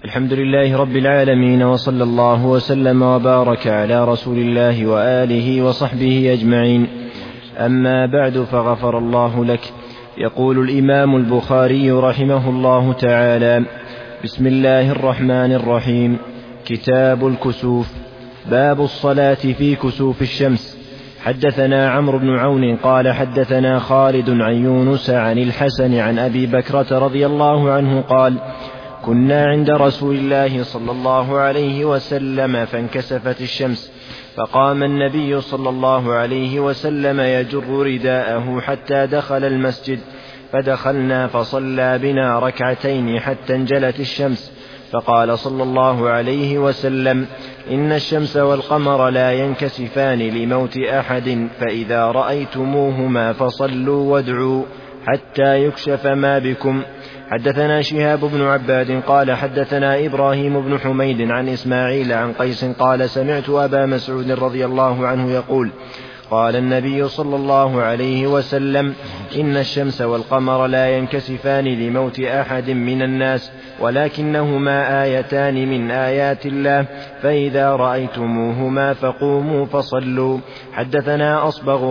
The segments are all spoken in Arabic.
الحمد لله رب العالمين، وصلى الله وسلم وبارك على رسول الله وآله وصحبه أجمعين. أما بعد، فغفر الله لك. يقول الإمام البخاري رحمه الله تعالى: بسم الله الرحمن الرحيم. كتاب الكسوف. باب الصلاة في كسوف الشمس. حدثنا عمرو بن عون قال حدثنا خالد عن يونس عن الحسن عن أبي بكرة رضي الله عنه قال: كنا عند رسول الله صلى الله عليه وسلم فانكسفت الشمس، فقام النبي صلى الله عليه وسلم يجر رداءه حتى دخل المسجد، فدخلنا فصلى بنا ركعتين حتى انجلت الشمس، فقال صلى الله عليه وسلم: إن الشمس والقمر لا ينكسفان لموت أحد، فإذا رأيتموهما فصلوا وادعوا حتى يكشف ما بكم. حدثنا شهاب بن عباد قال حدثنا إبراهيم بن حميد عن إسماعيل عن قيس قال: سمعت أبا مسعود رضي الله عنه يقول: قال النبي صلى الله عليه وسلم: إن الشمس والقمر لا ينكسفان لموت أحد من الناس، ولكنهما آيتان من آيات الله، فإذا رأيتموهما فقوموا فصلوا. حدثنا أصبغ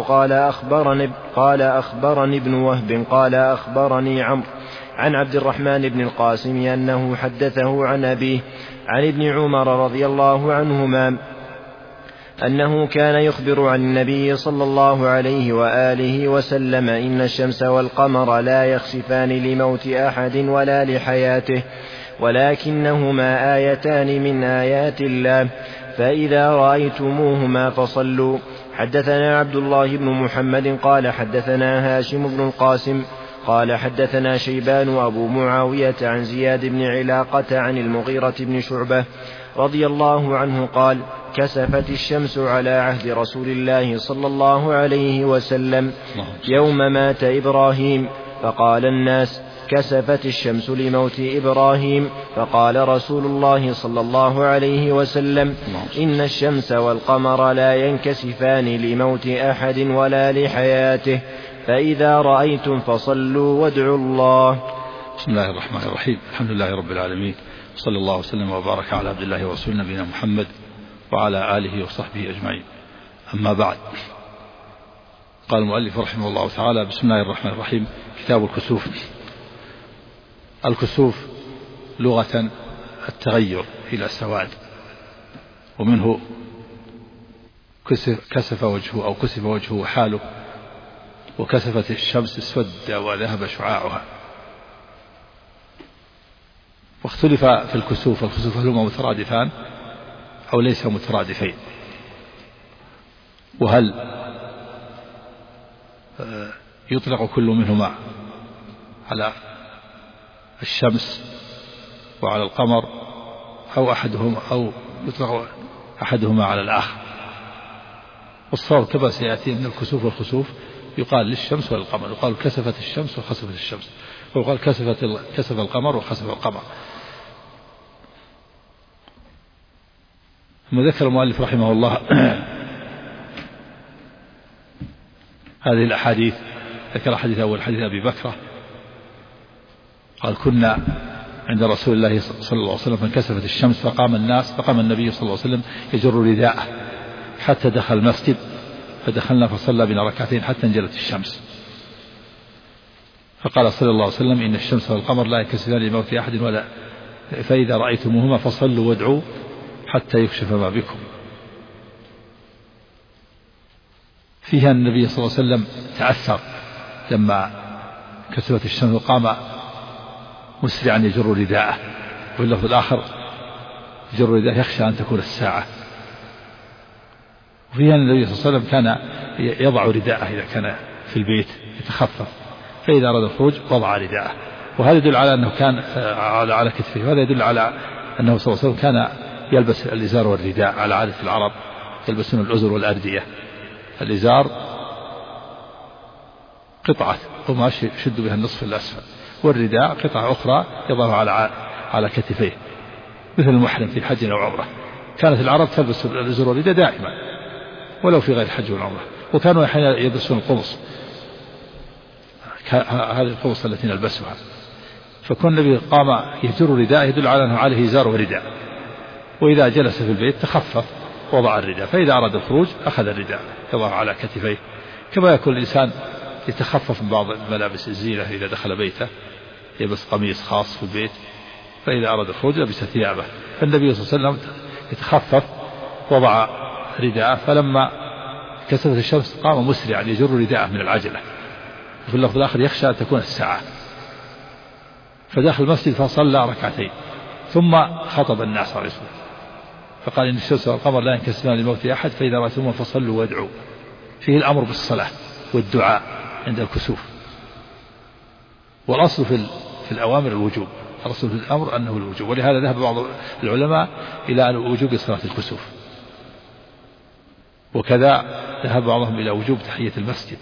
قال أخبرني ابن وهب قال أخبرني عمرو عن عبد الرحمن بن القاسم أنه حدثه عن أبيه عن ابن عمر رضي الله عنهما أنه كان يخبر عن النبي صلى الله عليه وآله وسلم: إن الشمس والقمر لا يخسفان لموت أحد ولا لحياته، ولكنهما آيتان من آيات الله، فإذا رأيتموهما فصلوا. حدثنا عبد الله بن محمد قال حدثنا هاشم بن القاسم قال حدثنا شيبان أبو معاوية عن زياد بن علاقة عن المغيرة بن شعبة رضي الله عنه قال: كسفت الشمس على عهد رسول الله صلى الله عليه وسلم يوم مات إبراهيم، فقال الناس: كسفت الشمس لموت إبراهيم، فقال رسول الله صلى الله عليه وسلم: إن الشمس والقمر لا ينكسفان لموت أحد ولا لحياته، فإذا رأيتم فصلوا وادعوا الله. بسم الله الرحمن الرحيم. الحمد لله رب العالمين، صلى الله وسلم وبارك على عبد الله ورسول نبينا محمد وعلى آله وصحبه أجمعين. أما بعد، قال المؤلف رحمه الله تعالى: بسم الله الرحمن الرحيم. كتاب الكسوف. الكسوف لغة التغير إلى سواد، ومنه كسف وجهه أو كسف وجهه حاله، وكسفت الشمس اسود وذهب شعاعها. واختلف في الكسوف هل هما مترادفان أو ليس مترادفين، وهل يطلق كل منهما على الشمس وعلى القمر، أو يطلق أحدهما على الآخر. والصواب كما سيأتي أن الكسوف والخسوف يقال للشمس وللقمر، يقال كسفت الشمس وخسفت الشمس، ويقال كسف القمر وخسف القمر. ثم ذكر المؤلف رحمه الله هذه الأحاديث. ذكر حديث أول، حديث أبي بكرة قال: كنا عند رسول الله صلى الله عليه وسلم فانكسفت الشمس، فقام النبي صلى الله عليه وسلم يجر رداءه حتى دخل المسجد، فدخلنا فصلى بنا ركعتين حتى انجلت الشمس، فقال صلى الله عليه وسلم: إن الشمس والقمر لا ينكسفان لموت أحد ولا، فإذا رأيتموهما فصلوا وادعوا حتى يكشف ما بكم. فيها النبي صلى الله عليه وسلم تأثر لما كسفت الشمس وقام مسرعا يجر رداءه، وفي اللفظ الآخر: يجر رداءه يخشى أن تكون الساعة. وفيها النبي صلى الله عليه وسلم كان يضع رداءه إذا كان في البيت يتخفف، فإذا أراد الخروج وضع رداءه، وهذا يدل على أنه كان على كتفه، وهذا يدل على أنه صلى الله عليه وسلم كان يلبس الإزار والرداء على عادة العرب، يلبسون الأزر والأردية. الإزار قطعة قماش يشد بها النصف الأسفل، والرداء قطعة أخرى يضعها على كتفيه، مثل المحرم في حج أو عمرة. كانت العرب تلبس الأزر والرداء دائما ولو في غير حج والعمرة، وكانوا أحيانا يلبسون القمص، هذه القمص التي نلبسها. فكون النبي قام يجر رداءه يدل على أنه عليه إزار ورداء، وإذا جلس في البيت تخفف وضع الرداء، فإذا أراد الخروج أخذ الرداء يضع على كتفيه، كما يكون الإنسان يتخفف من بعض الملابس الزينة إذا دخل بيته، يلبس قميص خاص في البيت، فإذا أراد الخروج لبس ثيابه. فالنبي صلى الله عليه وسلم يتخفف وضع رداءه، فلما كسفت الشمس قام مسرعا يجر رداءه من العجلة، وفي اللفظ الآخر يخشى أن تكون الساعة، فدخل المسجد فصلى ركعتين ثم خطب الناس عليه الصلاة، فقال إن الشمس والقمر لا ينكسفان لموت أحد فإذا رأيتموه فصلوا وادعوا. فيه الأمر بالصلاة والدعاء عند الكسوف، والأصل في الأوامر الوجوب، الأصل في الأمر أنه الوجوب، ولهذا ذهب بعض العلماء إلى أن وجوب صلاة الكسوف، وكذا ذهب بعضهم إلى وجوب تحية المسجد،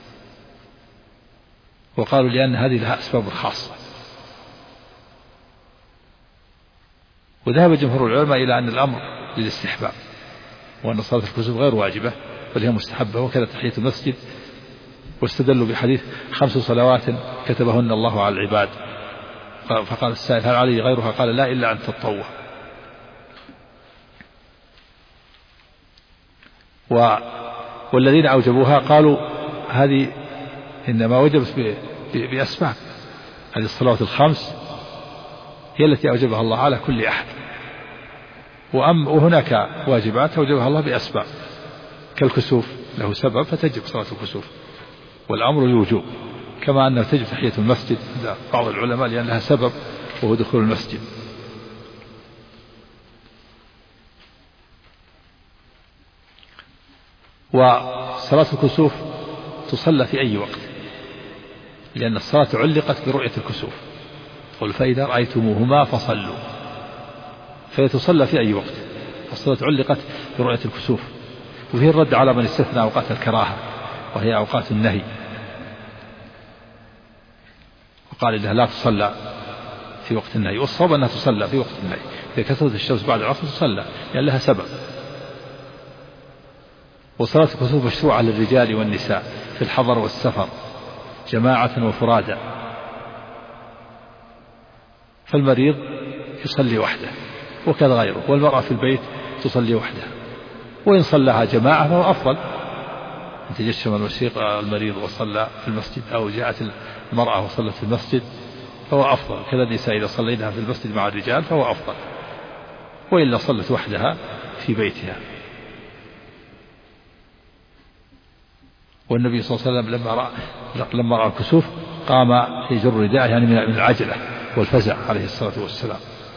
وقالوا لأن هذه لها أسباب خاصة. وذهب جمهور العلماء إلى أن الأمر للاستحباب، وأن صلاة الكسوف غير واجبة بل هي مستحبة، وكذا تحية المسجد، واستدلوا بحديث 5 صلوات كتبهن الله على العباد، فقال السائل هل علي غيرها؟ قال لا إلا أن تتطوع. والذين أوجبوها قالوا هذه إنما وجبت بأسباب، هذه الصلوات الخمس هي التي أوجبها الله على كل أحد، وهناك واجبات أوجبها الله بأسباب كالكسوف له سبب فتجب صلاة الكسوف، والأمر الوجوب، كما أنها تجب تحية المسجد عند بعض العلماء لأن لها سبب وهو دخول المسجد. وصلاة الكسوف تصلى في أي وقت، لأن الصلاة علقت برؤية الكسوف، قل فإذا رأيتموهما فصلوا، فهي تصلى في أي وقت، الصلاة علقت برؤية الكسوف. وفيه الرد على من استثنى أوقات الكراهة وهي أوقات النهي، وقال إنها لا تصلى في وقت النهي، والصواب أنها تصلى في وقت النهي، إذا كثرت الشمس بعد العصر تصلى لأن لها سبب. وصلاة الكسوف مشروعة للرجال والنساء في الحضر والسفر جماعة وفرادى، فالمريض يصلي وحده وكذا غيره، والمرأة في البيت تصلي وحدها، وإن صلىها جماعة فهو أفضل، أن تجشم المريض وصلى في المسجد، أو جاءت المرأة وصلت في المسجد فهو أفضل، كذا النساء إذا صلينها في المسجد مع الرجال فهو أفضل، وإلا صلت وحدها في بيتها. والنبي صلى الله عليه وسلم لما رأى الكسوف قام يجر رداءه، يعني من العجلة والفزع عليه الصلاة والسلام.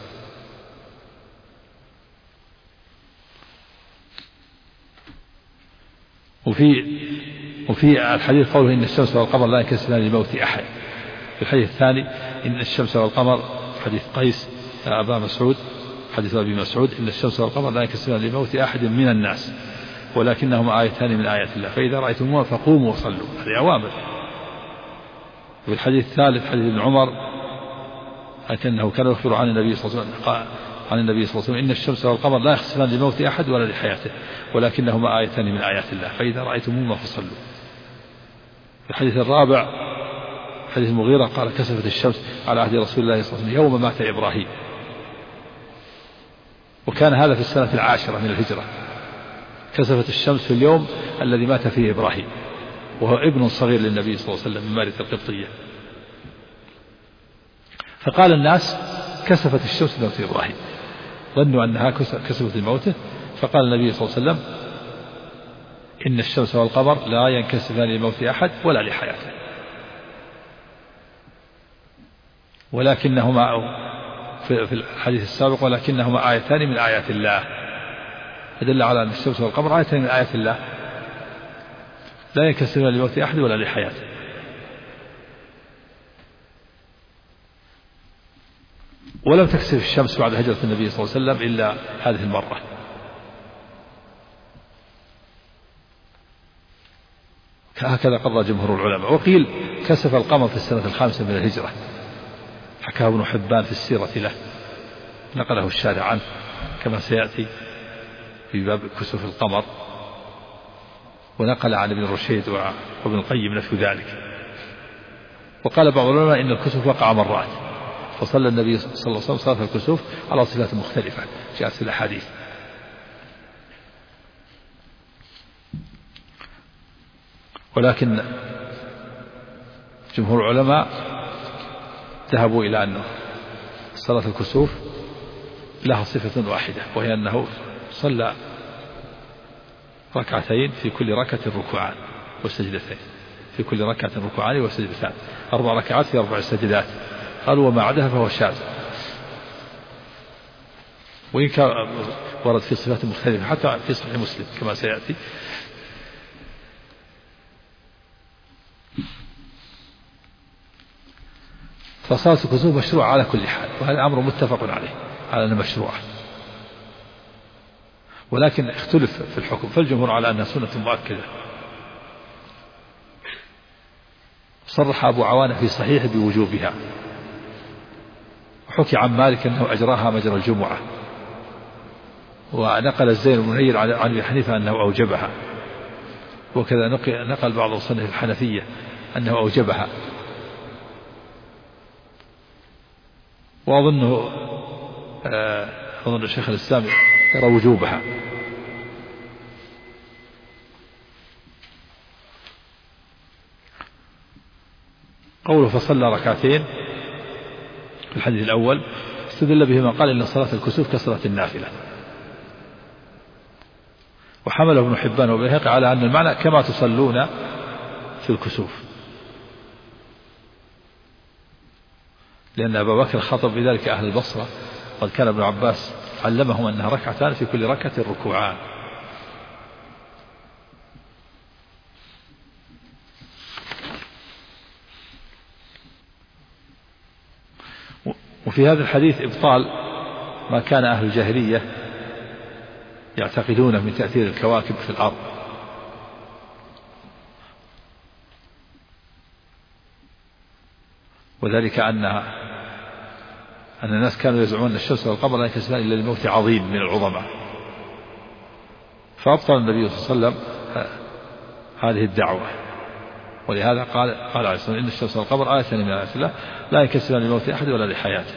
وفي الحديث قوله إن الشمس والقمر لا ينكسفان لموت أحد. في الحديث الثاني إن الشمس والقمر، حديث قيس أبا مسعود، حديث أبي مسعود، إن الشمس والقمر لا ينكسفان لموت أحد من الناس ولكنهما آيتان من آيات الله فإذا رأيتموها فقوموا وصلوا، هذه أوامر. وفي الحديث الثالث حديث ابن عمر أنه كان يخبر عن النبي صلى الله عليه وسلم إن الشمس والقمر لا يخسفان لموت أحد ولا لحياته ولكنهما آيتان من آيات الله فإذا رأيتموهما فصلوا. في الحديث الرابع حديث المغيرة قال كسفت الشمس على عهد رسول الله صلى الله عليه وسلم يوم مات إبراهيم، وكان هذا في السنة 10 من الهجرة، كسفت الشمس في اليوم الذي مات فيه إبراهيم، وهو ابن صغير للنبي صلى الله عليه وسلم من مارث القبطية. فقال الناس كسفت الشمس لموت إبراهيم، ظنوا أنها كسفت لموته، فقال النبي صلى الله عليه وسلم إن الشمس والقمر لا ينكسفان لموت أحد ولا لحياته ولكنهما، في الحديث السابق ولكنهما آيتان من آيات الله، يدل على أن الشمس والقمر آيتان من آيات الله لا ينكسفان لموت أحد ولا لحياته. ولم تكسف الشمس بعد هجرة النبي صلى الله عليه وسلم إلا هذه المرة. هكذا قضى جمهور العلماء. وقيل كسف القمر في السنة 5 من الهجرة، حكاه ابن حبان في السيرة له، نقله الشارع عنه كما سيأتي في باب كسوف القمر، ونقل عن ابن رشيد وابن القيم نفي ذلك. وقال بعض العلماء إن الكسوف وقع مرات، فصلى النبي صلى الله عليه وسلم صلاة الكسوف على صفات مختلفة جاءت في الأحاديث. ولكن جمهور العلماء ذهبوا إلى أنه صلاة الكسوف لها صفة واحدة، وهي أنه صلى ركعتين في كل ركعة ركوعان وسجدتين، في كل ركعة ركوعان وسجدتان، 4 ركعات في 4 سجدات. قالوا وما عدها فهو شاذ، وإن كان ورد في صفات مختلفة حتى في صحيح مسلم كما سيأتي. فصلاة الكسوف مشروعة على كل حال، وهذا أمر متفق عليه على أنه مشروعة، ولكن اختلف في الحكم، فالجمهور على أنها سنة مؤكدة. صرح أبو عوانة في صحيح بوجوبها، وحكي عن مالك أنه أجراها مجرى الجمعة، ونقل الزين المنير عن أبي حنيفة أنه أوجبها، وكذا نقل بعض مصنف الحنفية أنه أوجبها، وأظن الشيخ الإسلام يرى وجوبها. قوله فصلى ركعتين في الحديث الأول استدل به من قال إن صلاة الكسوف كصلاة النافلة، وحمله ابن حبان وبيهقي على أن المعنى كما تصلون في الكسوف، لأن أبا بكر خطب بذلك أهل البصرة، قد كان ابن عباس علمهم أنها ركعتان في كل ركعة ركوعان. وفي هذا الحديث إبطال ما كان أهل الجاهلية يعتقدونه من تأثير الكواكب في الأرض، وذلك أن الناس كانوا يزعمون أن الشمس والقمر لا ينكسفان إلا لموت عظيم من العظماء، فأبطل النبي صلى الله عليه وسلم هذه الدعوة، ولهذا قال عليه الصلاة والسلام إن الشمس والقمر آيتان من آيات الله لا ينكسفان لموت أحد ولا لحياته.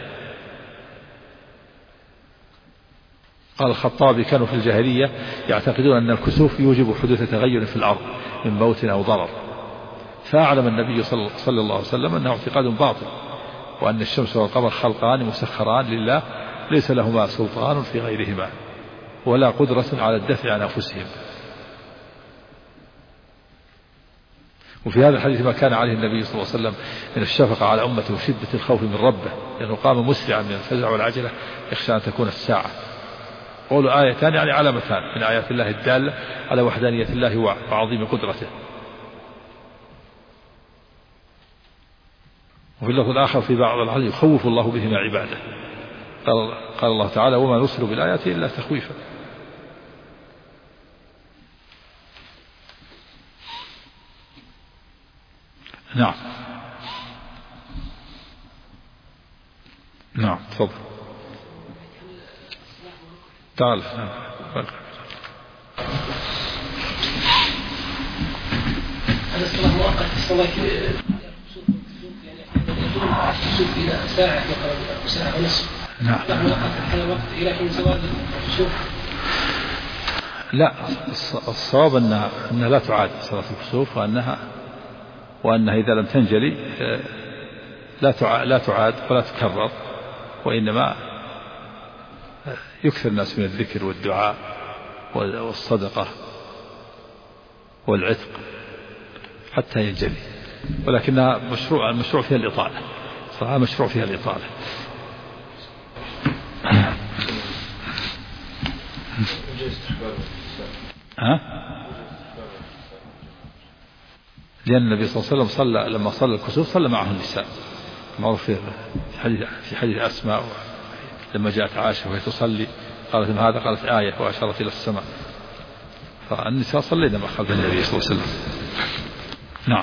قال الخطابي كانوا في الجاهلية يعتقدون أن الكسوف يوجب حدوث تغير في الأرض من موت أو ضرر، فأعلم النبي صلى الله عليه وسلم أنه اعتقاد باطل، وأن الشمس والقمر خلقان مسخران لله ليس لهما سلطان في غيرهما ولا قدرة على الدفع عن أنفسهم. وفي هذا الحديث ما كان عليه النبي صلى الله عليه وسلم من الشفقة على أمته وشدة الخوف من ربه، لأنه قام مسرعا من الفزع والعجلة يخشى أن تكون الساعة. قولوا آيتان يعني علامتان من آيات الله الدالة على وحدانية الله وعظيم قدرته. وفي اللفظ الآخر في بعض الحديث يخوف الله بهما عباده، قال الله تعالى وما نرسل بالآيات إلا تخويفا. نعم نعم تفضل تعال. هذا الصلاة مؤقت الصلاة إلى ساعة وساعة ونصف. نعم. هذا الوقت إلى حين زوال الكسوف. لا، الصواب أنها لا تعاد صلاة الكسوف، وأنها إذا لم تنجلي لا تعاد ولا تكرر، وإنما يكثر الناس من الذكر والدعاء والصدقة والعتق حتى ينجلي، ولكنها مشروع فيها الإطالة، صراحة مشروع فيها الإطالة. لأن النبي صلى الله عليه وسلم لما صلى الكسوف صلى معه النساء، معروف في حديث أسماء لما جاءت عائشة وهي تصلي قالت ما هذا؟ قالت آية وأشارت إلى السماء، فالنساء صلينا مع خلف النبي صلى الله عليه وسلم. نعم.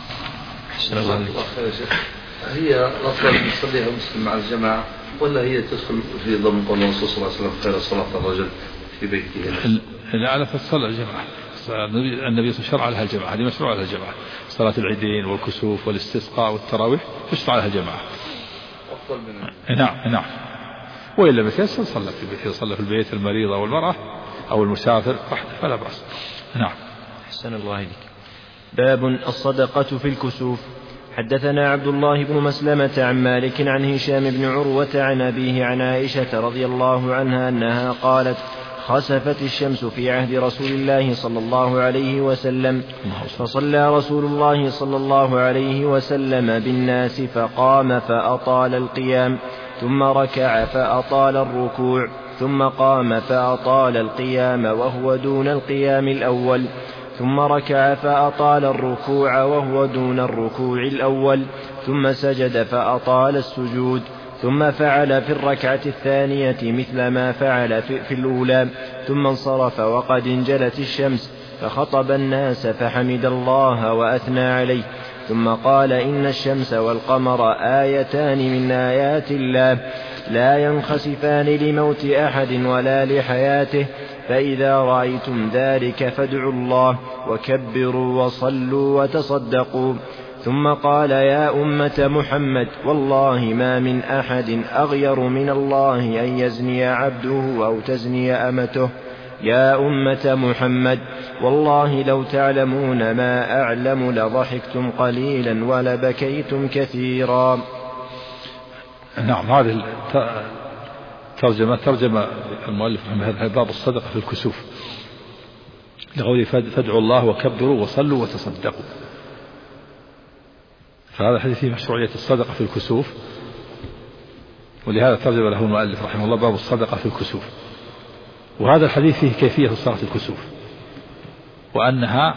هي الأفضل أن يصليها المسلم مع الجماعة، ولا هي تدخل في ضمن قول الرسول صلى الله عليه وسلم خير صلاة الرجل في بيته؟ لا، على تصلى الجماعة. النبي شرع لها الجماعة، هذه مشروع لها الجماعة. صلاة العيدين والكسوف والاستسقاء والتراويح تشرع لها الجماعة. أفضل من نعم. وإن لم يتيسر صلى في بيته، صلى في البيت المريض أو المرأة أو المسافر وحده فلا بأس. نعم. أحسن الله إليك. باب الصدقة في الكسوف. حدثنا عبد الله بن مسلمة عن مالك عن هشام بن عروة عن أبيه عن عائشة رضي الله عنها أنها قالت: خسفت الشمس في عهد رسول الله صلى الله عليه وسلم، فصلى رسول الله صلى الله عليه وسلم بالناس فقام فأطال القيام، ثم ركع فأطال الركوع، ثم قام فأطال القيام وهو دون القيام الأول، ثم ركع فأطال الركوع وهو دون الركوع الأول، ثم سجد فأطال السجود، ثم فعل في الركعة الثانية مثل ما فعل في الأولى، ثم انصرف وقد انجلت الشمس فخطب الناس فحمد الله وأثنى عليه، ثم قال: إن الشمس والقمر آيتان من آيات الله لا ينخسفان لموت أحد ولا لحياته، فإذا رأيتم ذلك فادعوا الله وكبروا وصلوا وتصدقوا. ثم قال: يا أمة محمد، والله ما من أحد أغير من الله أن يزني عبده أو تزني أمته. يا أمة محمد، والله لو تعلمون ما أعلم لضحكتم قليلا ولبكيتم كثيرا. نعم. هذه ترجمة المؤلف من باب الصدقة في الكسوف لقوله: فادعوا الله وكبروا وصلوا وتصدقوا. فهذا الحديث فيه مشروعية الصدقة في الكسوف، ولهذا ترجم له المؤلف رحمه الله باب الصدقة في الكسوف. وهذا الحديث فيه كيفية صلاة الكسوف، وأنها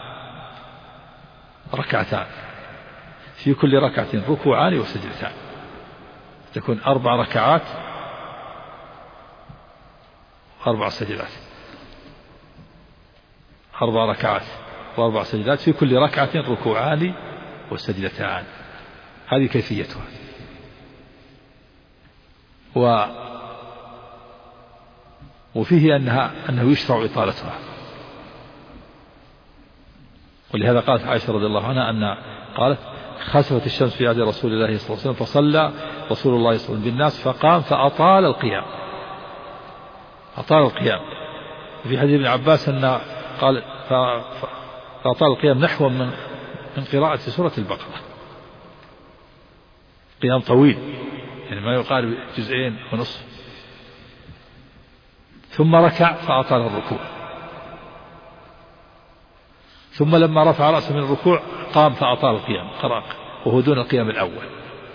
ركعتان، في كل ركعة ركوعان وسجدتان، تكون 4 ركعات 4 سجدات، 4 ركعات و4 سجدات، في كل ركعة ركوعان وسجدتان. هذه كيفيتها. وفيه أنه يشرع إطالتها، ولهذا قالت عائشة رضي الله عنها أن قالت: خسفت الشمس في عهد رسول الله صلى الله عليه وسلم فصلى رسول الله صلى الله عليه وسلم بالناس فقام فأطال القيام. أطال القيام. وفي حديث ابن عباس أن قال: فأطال القيام نحو من قراءة سورة البقرة، قيام طويل يعني ما يقارب 2 ونصف. ثم ركع فأطال الركوع، ثم لما رفع رأسه من الركوع قام فأطال القيام، قرأ وهو دون القيام الأول.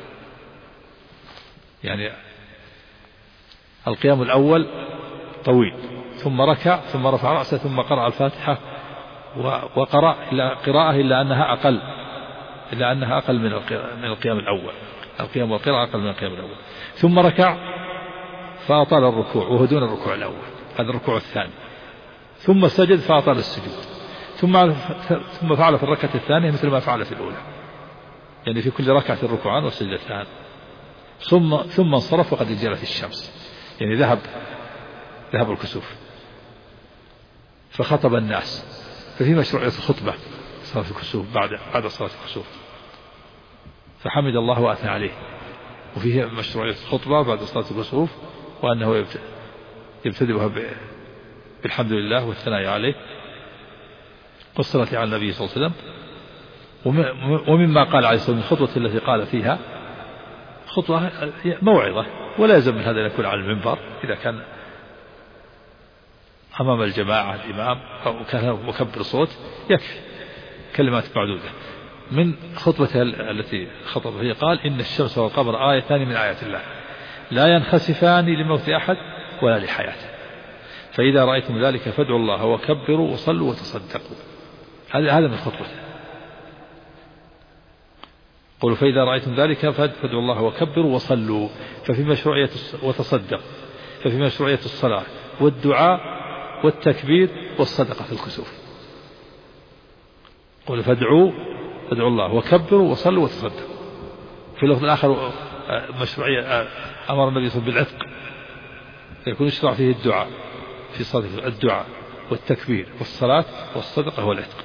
يعني القيام الأول طويل، ثم ركع ثم رفع رأسه ثم قرأ الفاتحة وقرأ قراءة إلا أنها أقل من القيام الأول. القيام والقراءة أقل من القيام الأول. ثم ركع فأطال الركوع وهو دون الركوع الأول، هذا الركوع الثاني. ثم سجد فأطال السجود، ثم فعل في الركعة الثانية مثل ما فعل في الأولى، يعني في كل ركعة ركوعان وسجدتان. ثم انصرف وقد انجلت الشمس، يعني ذهب الكسوف، فخطب الناس. ففي مشروعية الخطبة صلاة الكسوف بعد صلاة الكسوف، فحمد الله وأثنى عليه. وفيه مشروعية الخطبة بعد صلاة الكسوف، وأنه يبتدئها بالحمد لله والثناء عليه والصلاة على النبي صلى الله عليه وسلم. ومما قال عليه الصلاة والسلام الخطبة التي قال فيها خطبة موعظة، ولا يلزم من هذا أن يكون على المنبر، إذا كان أمام الجماعة الإمام أو كان مكبر صوت يكفي كلمات معدودة. من خطبته التي خطب فيها قال: إن الشمس والقمر آيتان من آيات الله لا ينخسفان لموت أحد ولا لحياته، فإذا رأيتم ذلك فادعوا الله وكبروا وصلوا وتصدقوا. هذا من خطبته. قولوا: فإذا رأيتم ذلك فادعوا الله وكبروا وصلوا، ففي مشروعية وتصدق، ففي مشروعية الصلاة والدعاء والتكبير والصدقة في الكسوف. قولوا: فادعوا الله وكبروا وصلوا وتصدقوا. في اللفظ الآخر مشروعية أمر النبي صلى الله عليه وسلم بالعتق، يكون يشرع فيه الدعاء في صلاة الدعاء والتكبير والصلاة والصدقة والعتق.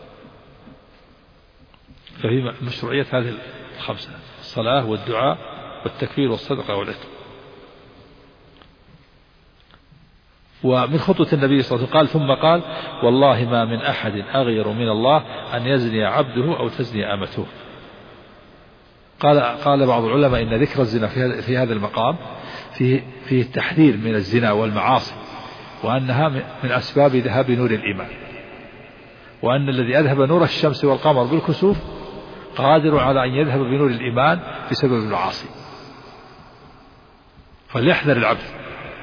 ففي مشروعية هذه الخمسة: الصلاة والدعاء والتكفير والصدقة والعتق. ومن خطوة النبي صلى الله عليه وسلم قال ثم قال والله ما من أحد أغير من الله أن يزني عبده أو تزني أمته. قال بعض العلماء إن ذكر الزنا في هذا المقام فيه التحذير من الزنا والمعاصي، وأنها من أسباب ذهاب نور الإيمان، وأن الذي أذهب نور الشمس والقمر بالكسوف قادر على أن يذهب بنور الإيمان بسبب المعاصي، فليحذر العبد.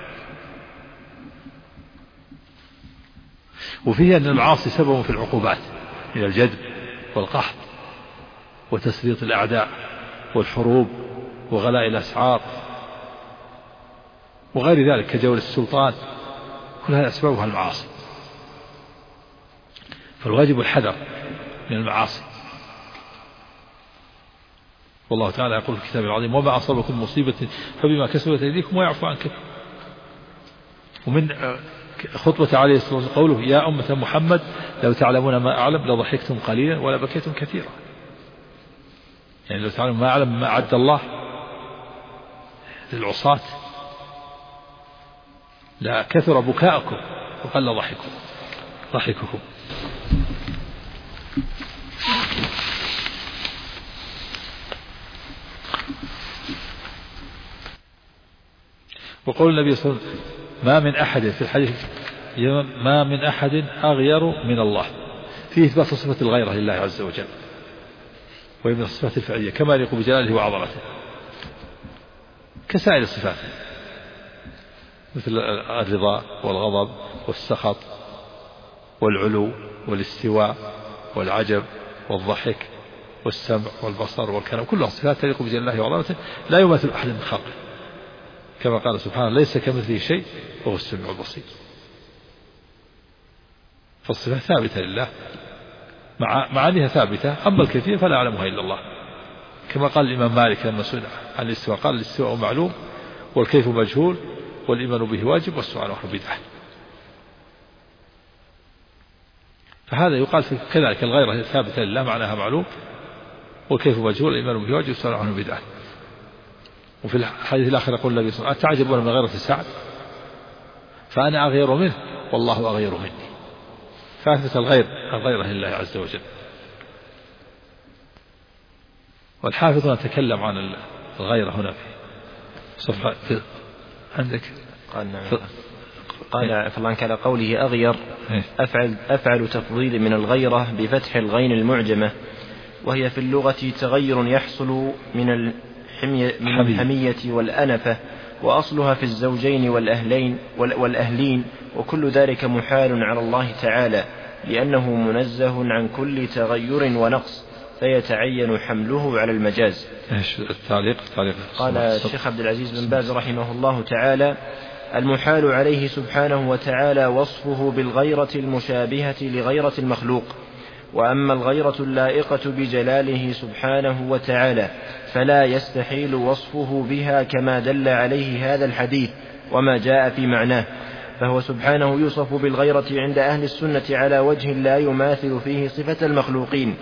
وفيه أن المعاصي سبب في العقوبات من الجدب والقحط وتسليط الأعداء والحروب وغلاء الأسعار وغير ذلك كجور السلطان، كل هذا أسبابها المعاصي، فالواجب الحذر من المعاصي. والله تعالى يقول في الكتاب العظيم وما أصابكم مصيبة فبما كسبت أيديكم ويعفو عن كثير. ومن خطبة عليه الصلاة والسلام قوله يا أمة محمد لو تعلمون ما أعلم لضحكتم قليلا ولا بكيتم كثيرا، يعني لو تعلمون ما أعلم ما أعد الله للعصاة لا كثر بكاءكم وقل ضحككم. وقول النبي صلى الله عليه وسلم ما من أحد في الحديث ما من أحد أغير من الله، فيه إثبات صفة الغيرة لله عز وجل، وهي من الصفات الفعلية كما يليق بجلاله وعظمته كسائر الصفات، مثل الرضا والغضب والسخط والعلو والاستواء والعجب والضحك والسمع والبصر والكلام، كلها صفات تليق بجلاله وعظمته لا يماثل أحد من خلقه، كما قال سبحانه ليس كمثله شيء وهو السميع البصير. فالصفات ثابتة لله معانيها ثابتة، أما الكيفية فلا يعلمها إلا الله، كما قال الإمام مالك لما سئل عن الاستواء قال الاستواء معلوم والكيف مجهول والإيمان به واجب والسؤال عنه بدعة. فهذا يقال في كذلك الغيرة ثابتة لله معناها معلوم والكيف مجهول والإيمان به واجب والسؤال عنه بدعة. وفي الحديث الآخر يقول النبي صلى الله عليه وسلم أتعجبون من غيرة سعد فأنا أغير منه والله أغير مني، فأثبت الغيرة لله عز وجل. والحافظ نتكلم عن الغيرة هنا في صفحة عندك قال فالله على قوله أغير أفعل تفضيل من الغيرة بفتح الغين المعجمة، وهي في اللغة تغير يحصل من الحمية والأنفة، وأصلها في الزوجين والأهلين، وكل ذلك محال على الله تعالى لأنه منزه عن كل تغير ونقص، فيتعين حمله على المجاز. التعليق قال الشيخ عبد العزيز بن باز رحمه الله تعالى المحال عليه سبحانه وتعالى وصفه بالغيرة المشابهة لغيرة المخلوق، وأما الغيرة اللائقة بجلاله سبحانه وتعالى فلا يستحيل وصفه بها كما دل عليه هذا الحديث وما جاء في معناه، فهو سبحانه يوصف بالغيرة عند أهل السنة على وجه لا يماثل فيه صفة المخلوقين،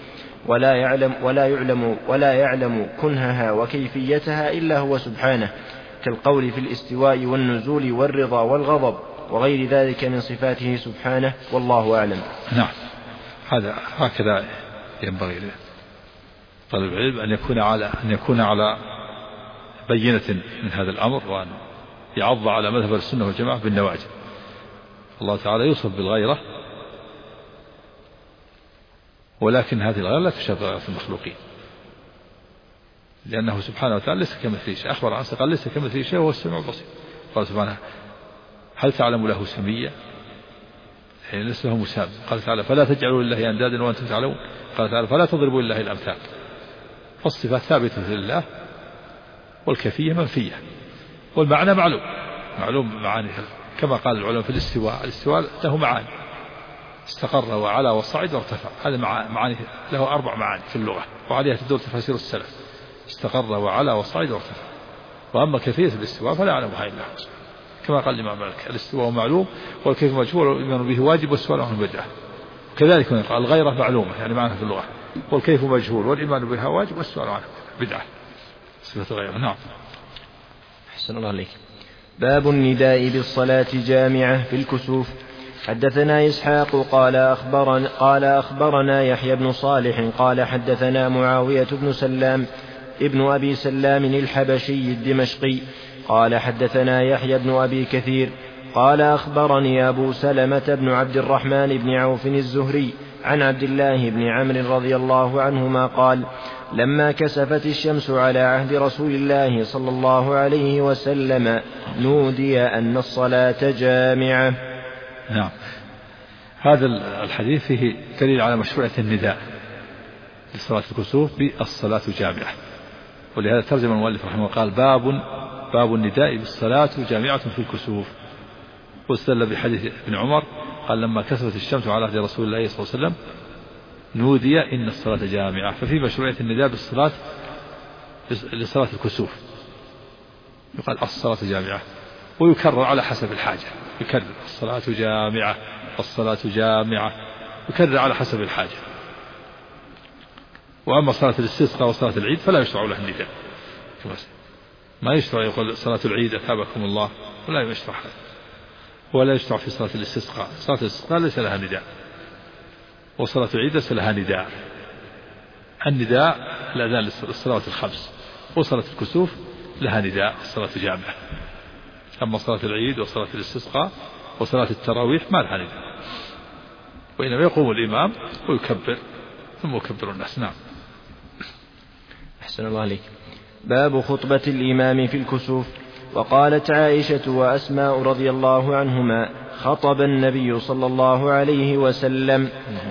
ولا يعلم كنهها وكيفيتها إلا هو سبحانه، كالقول في الاستواء والنزول والرضا والغضب وغير ذلك من صفاته سبحانه، والله أعلم. نعم، هكذا ينبغي طالب العلم أن يكون على بينة من هذا الأمر، وأن يعض على مذهب السنة والجماعة بالنواجذ. الله تعالى يوصف بالغيرة، ولكن هذه الغيرة لا تشابه غيرة المخلوقين، لأنه سبحانه وتعالى ليس كمثله شيء، أخبر عن قال ليس كمثله شيء وهو السميع البصير. قال سبحانه هل تعلم له سميا؟ يعني ليس له مسام. قال تعالى فلا تجعلوا لله أندادا وأنتم تعلمون. قال تعالى فلا تضربوا لله الأمثال. فالصفات ثابتة لله والكيفية منفية، والمعنى معلوم معاني، كما قال العلماء في الاستواء له معاني، استقر وعلى وصعد وارتفع، هذا معاني له 4 معاني في اللغة، وعليها تدور تفاسير السلف، استقر وعلى وصعد وارتفع. وأما كيفية الاستواء فلا يعلمها إلا هو، كما قال الإمام مالك الاستواء معلوم والكيف مجهول والإيمان به واجب والسؤال عنه بدعة. كذلك الغيرة معلومة يعني معناها في اللغة، والكيف مجهول والإيمان بها واجب والسؤال عنه بدعة. صفة غيره. نعم. أحسن الله عليك. باب النداء بالصلاة جامعة في الكسوف. حدثنا إسحاق قال أخبرنا يحيى بن صالح قال حدثنا معاوية بن سلام ابن أبي سلام الحبشي الدمشقي قال حدثنا يحيى بن أبي كثير قال أخبرني أبو سلمة بن عبد الرحمن بن عوف الزهري عن عبد الله بن عمرو رضي الله عنهما قال لما كسفت الشمس على عهد رسول الله صلى الله عليه وسلم نودي أن الصلاة جامعة. نعم. هذا الحديث فيه دليل على مشروعية النداء لصلاة الكسوف بالصلاة جامعة، ولهذا ترجم المؤلف رحمه الله قال باب النداء بالصلاة جامعة في الكسوف، واستدل بحديث ابن عمر قال لما كسفت الشمس على عهد رسول الله صلى الله عليه وسلم نودي إن الصلاة جامعة، ففي مشروعية النداء بالصلاة لصلاة الكسوف يقال الصلاة جامعة، ويكرر على حسب الحاجة، يكرر الصلاة جامعة الصلاة جامعة، يكرر على حسب الحاجة. وأما صلاة الاستسقاء وصلاة العيد فلا يشرع لها النداء، ما يشرع يقول صلاة العيد أثابكم الله، ولا يشرع هذا، ولا يشرع في صلاة الاستسقاء. صلاة الاستسقاء ليس لها نداء، وصلاة العيد ليس لها نداء. النداء الأذان للصلوات الخمس، وصلاة الكسوف لها نداء الصلاة جامعة. أما صلاة العيد وصلاة الاستسقاء وصلاة التراويح ما لها نداء، وإنما يقوم الإمام ويكبر ثم يكبر الناس. نعم. أحسن الله عليك. باب خطبة الإمام في الكسوف. وقالت عائشة وأسماء رضي الله عنهما خطب النبي صلى الله عليه وسلم.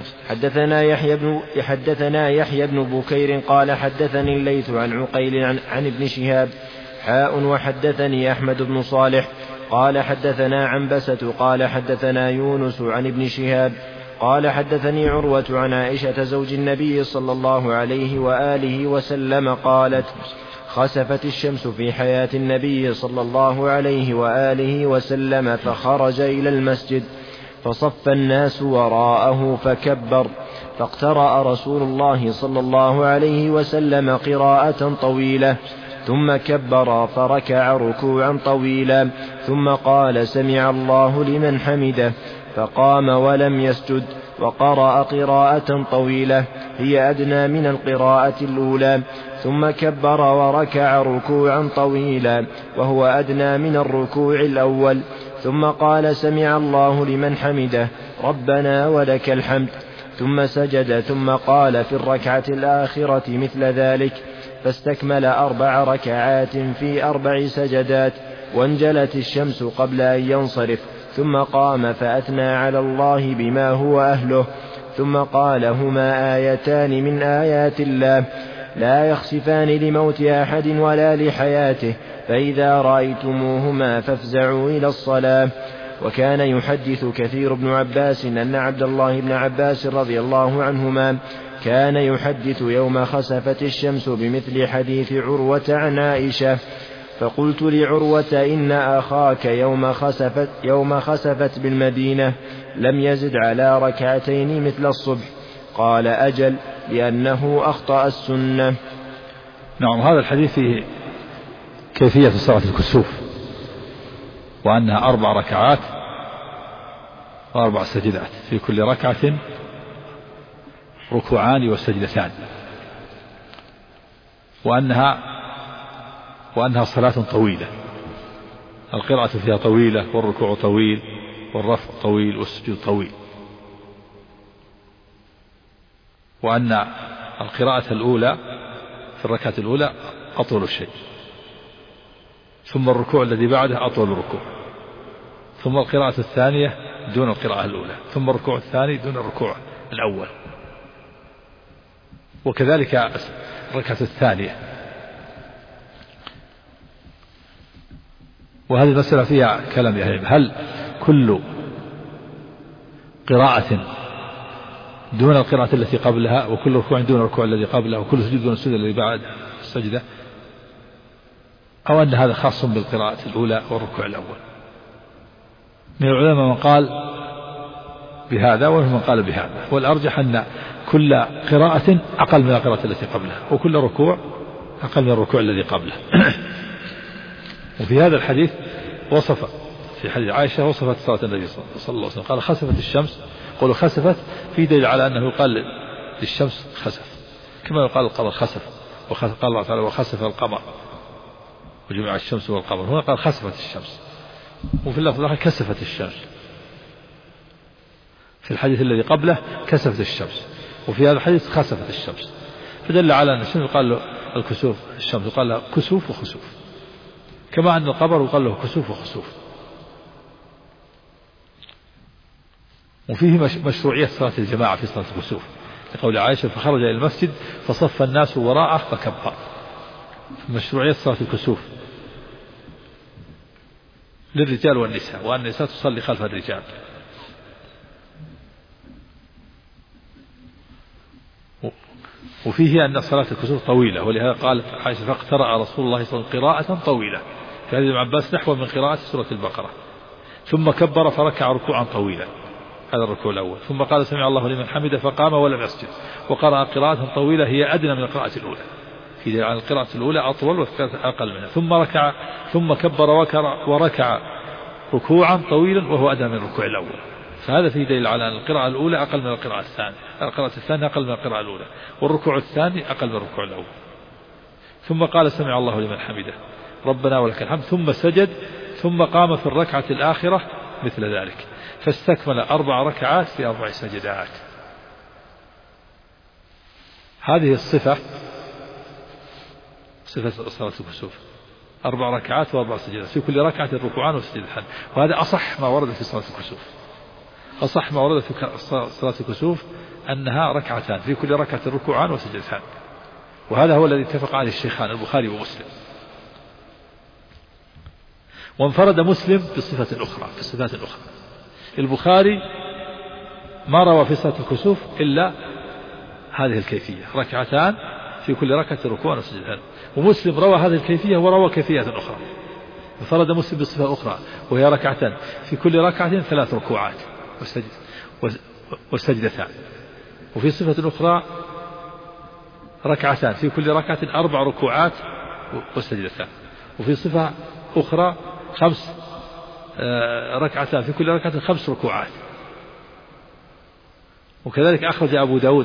حدثنا يحيى بن بكير قال حدثني الليث عن عقيل عن ابن شهاب وحدثني أحمد بن صالح قال حدثنا عنبسة قال حدثنا يونس عن ابن شهاب قال حدثني عروة عن عائشة زوج النبي صلى الله عليه وآله وسلم قالت خسفت الشمس في حياة النبي صلى الله عليه وآله وسلم فخرج إلى المسجد فصف الناس وراءه فكبر، فاقترأ رسول الله صلى الله عليه وسلم قراءة طويلة ثم كبر فركع ركوعا طويلا ثم قال سمع الله لمن حمده، فقام ولم يسجد وقرأ قراءة طويلة هي أدنى من القراءة الأولى ثم كبر وركع ركوعا طويلا وهو أدنى من الركوع الأول ثم قال سمع الله لمن حمده ربنا ولك الحمد ثم سجد ثم قال في الركعة الآخرة مثل ذلك فاستكمل 4 ركعات في 4 سجدات وانجلت الشمس قبل أن ينصرف ثم قام فأثنى على الله بما هو أهله ثم قال هما آيتان من آيات الله لا يخسفان لموت أحد ولا لحياته فإذا رأيتموهما فافزعوا إلى الصلاة. وكان يحدث كثير بن عباس أن عبد الله بن عباس رضي الله عنهما كان يحدث يوم خسفت الشمس بمثل حديث عروة عن عائشة، فقلت لعروة إن أخاك يوم خسفت بالمدينة لم يزد على 2 ركعتين مثل الصبح، قال أجل لأنه أخطأ السنة. نعم. هذا الحديث فيه كيفية صلاة الكسوف وأنها 4 ركعات و4 سجدات في كل ركعة ركوعان وسجدتان، وأنها صلاة طويلة، القراءة فيها طويلة والركوع طويل والرفع طويل والسجود طويل، وأن القراءة الأولى في الركعة الأولى أطول شيء، ثم الركوع الذي بعده أطول ركوع، ثم القراءة الثانية دون القراءة الأولى، ثم الركوع الثاني دون الركوع الأول، وكذلك الركعة الثانية. وهذه المسألة فيها كلام أهل العلم، هل كل قراءة دون القراءة التي قبلها وكل ركوع دون الركوع الذي قبلها وكل سجود دون السجود الذي بعد السجدة، أو أن هذا خاص بالقراءة الأولى والركوع الأول؟ من العلماء من قال بهذا ومن من قال بهذا، والأرجح أن كل قراءة أقل من القراءة التي قبلها وكل ركوع أقل من الركوع الذي قبله. وفي هذا الحديث وصف في حديث عائشة وصفت صلاة النبي صلى الله عليه وسلم قال خسفت الشمس. قولوا خسفت في دليل على أنه يقال للشمس خسف كما يقال القمر خسف، وقال الله تعالى وخسف القمر وجمع الشمس والقمر. هنا قال خسفت الشمس، وفي اللفظ الآخر كسفت الشمس. في الحديث الذي قبله كسفت الشمس، وفي هذا الحديث خسفت الشمس، فدل على أن الشمس يقال له الكسوف، الشمس يقال لها كسوف وخسوف، كما أن القمر يقال له كسوف وخسوف. وفيه مشروعية صلاة الجماعة في صلاة الكسوف لقول عائشة فخرج إلى المسجد فصف الناس وراءه فكبر. مشروعية صلاة الكسوف للرجال والنساء، وأن النساء تصلي خلف الرجال. وفيه أن صلاة الكسوف طويلة، ولهذا قالت عائشة فاقترأ رسول الله صلى الله عليه وسلم قراءة طويلة في حديث ابن عباس نحو من قراءة سورة البقرة، ثم كبر فركع ركوعا طويلا، هذا الركوع الأول، ثم قال سمع الله لمن حمده فقام ولم يسجد، وقرأ قراءة طويلة هي أدنى من القراءة الأولى، في دليل على القراءة الأولى أطول والقراءة أقل منها، ثم ركع ثم كبر وركع ركوعا طويلا وهو أدنى من الركوع الأول. فهذا فيه دليل على أن القراءة الأولى أقل من القراءة الثانية، القراءة الثانية أقل من القراءة الأولى، والركوع الثاني أقل من الركوع الأول. ثم قال سمع الله لمن حمده ربنا ولك الحمد، ثم سجد، ثم قام في الركعة الآخرة مثل ذلك، فاستكمل 4 ركعات في 4 سجدات. هذه الصفة صفة صلاة الكسوف، 4 ركعات و4 سجدات، في كل ركعة ركوعان وسجدتان، وهذا أصح ما ورد في صلاة الكسوف. أصح ما ورد في صلاة الكسوف أنها ركعتان، في كل ركعة ركوعان وسجدتان، وهذا هو الذي اتفق عليه الشيخان البخاري ومسلم. وانفرد مسلم بالصفة الأخرى، في الصفات الأخرى. البخاري ما روى في صلاة الكسوف إلا هذه الكيفية، ركعتان في كل ركعة ركوع وسجدتان، ومسلم روى هذه الكيفية وروى كيفية أخرى. انفرد مسلم بالصفة أخرى وهي ركعتان في كل ركعة 3 ركوعات وسجدتان، وفي صفة أخرى ركعتان في كل ركعة 4 ركوعات وسجدتان، وفي صفة أخرى 5 ركعتان في كل ركعة 5 ركوعات. وكذلك أخرج أبو داود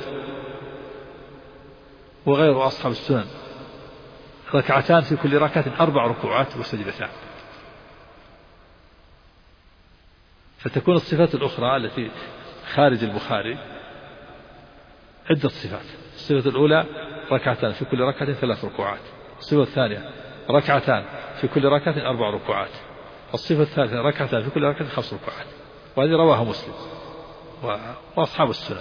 وغير أصحاب السنن ركعتان في كل ركعة 4 ركوعات وسجدتان. فتكون الصفات الأخرى التي خارج البخاري عدة صفات. الصفة الأولى ركعتان في كل ركعة 3 ركوعات، الصفة الثانية ركعتان في كل ركعة 4 ركوعات، الصفة الثالثة ركعتان في كل ركعة 5 ركوعات، وهذه رواها مسلم وأصحاب السنن.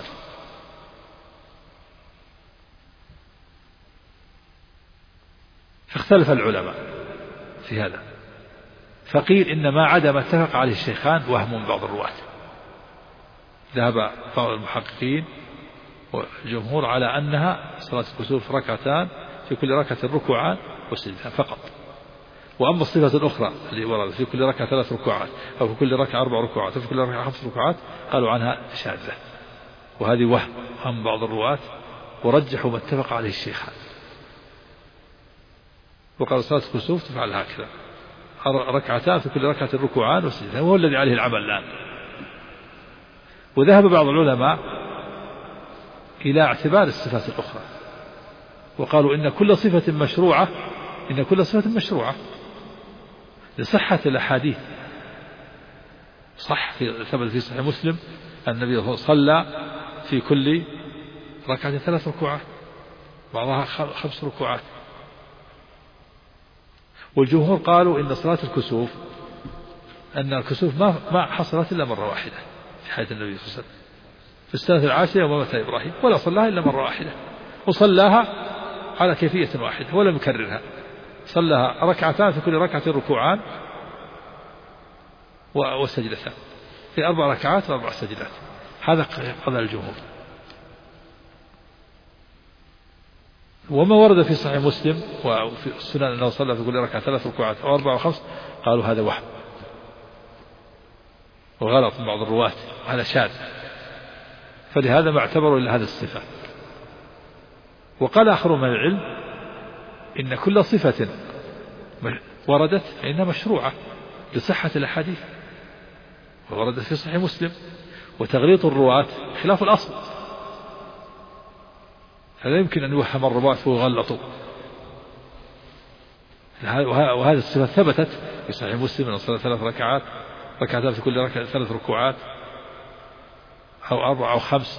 فاختلف العلماء في هذا، فقيل إن ما عدا ما اتفق عليه الشيخان وهم من بعض الرواة. ذهب بعض المحققين والجمهور على أنها صلاة الكسوف ركعتان في كل ركعة ركوعان وسجدتان فقط. وأما الصفة الأخرى اللي وردت في كل ركعة 3 ركوعات أو في كل ركعة 4 ركوعات أو في كل ركعة 5 ركوعات قالوا عنها شاذة، وهذه وهم بعض الرواة، ورجحوا ما اتفق عليه الشيخان، وقال صلاة الكسوف تفعل هكذا، ركعتان في كل ركعة ركوعان وسجدتان، وهو الذي عليه العمل الآن. وذهب بعض العلماء إلى اعتبار الصفات الأخرى، وقالوا إن كل صفة مشروعة لصحة الأحاديث. صح ثبت في صحيح مسلم أن النبي صلى في كل ركعة 3 ركوعات، بعضها 5 ركوعات. والجمهور قالوا إن صلاة الكسوف أن الكسوف ما حصلت إلا مرة واحدة في حياة النبي صلى الله عليه وسلم في السنة العاشرة يوم مات إبراهيم، ولا صلاها إلا مرة واحدة، وصلاها على كيفية واحدة ولم يكررها، صلاها ركعتان في كل ركعة ركوعان وسجدتان، في 4 ركعات و4 سجدات. هذا قضاء الجمهور. وما ورد في صحيح مسلم وفي السنن أنه صلى في كل ركعة 3 ركوعات أو 4 و5 قالوا هذا وهم وغلط من بعض الرواة، هذا شاذ، فلهذا ما اعتبروا إلا هذه الصفة. وقال آخر من العلم إن كل صفة وردت فإنها مشروعة لصحة الأحاديث، ووردت في صحيح مسلم. وتغليط الرواة خلاف الأصل، فلا يمكن أن يوهم الرواة ويغلطوا. وهذه الصفة ثبتت في صحيح مسلم من الصلاة 3 ركعات، ركعتان في كل ركعة 3 ركوعات أو 4 أو 5.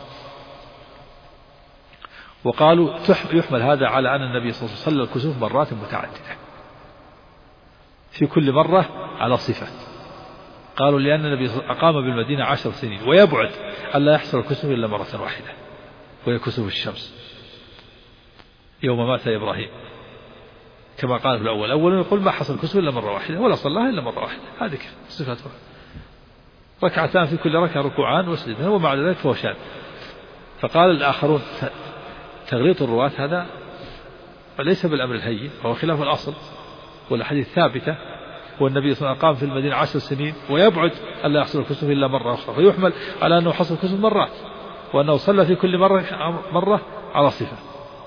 وقالوا يحمل هذا على أن النبي صلى الله عليه وسلم صلى الكسوف مرات متعددة في كل مرة على صفة. قالوا لأن النبي أقام بالمدينة 10 سنين، ويبعد ألا يحصل الكسوف إلا مرة واحدة، وهي كسوف الشمس يوم مات إبراهيم، كما قال في الأول. أولا يقول ما حصل الكسوف إلا مرة واحدة، ولا صلاها إلا مرة واحدة، هذه صفتها. ركعتان في كل ركعة ركوعان وسجدان، ومع ذلك فهو شاذ. فقال الآخرون تغليط الرواة هذا ليس بالأمر الهين، وهو خلاف الأصل، والحديث ثابتة. والنبي صلى الله عليه وسلم قام في المدينة 10 سنين، ويبعد ألا يحصل الكسوف إلا مرة أخرى، فيحمل على أنه حصل الكسوف مرات، وأنه صلى في كل مرة على صفة.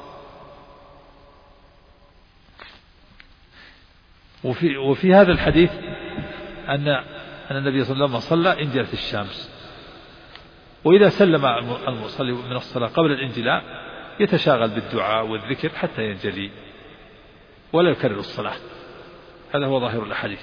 وفي هذا الحديث أن النبي صلى الله عليه وسلم صلى انجلت الشمس. وإذا سلم المصلي من الصلاة قبل الانجلاء يتشاغل بالدعاء والذكر حتى ينجلي، ولا يكرر الصلاة. هذا هو ظاهر الحديث.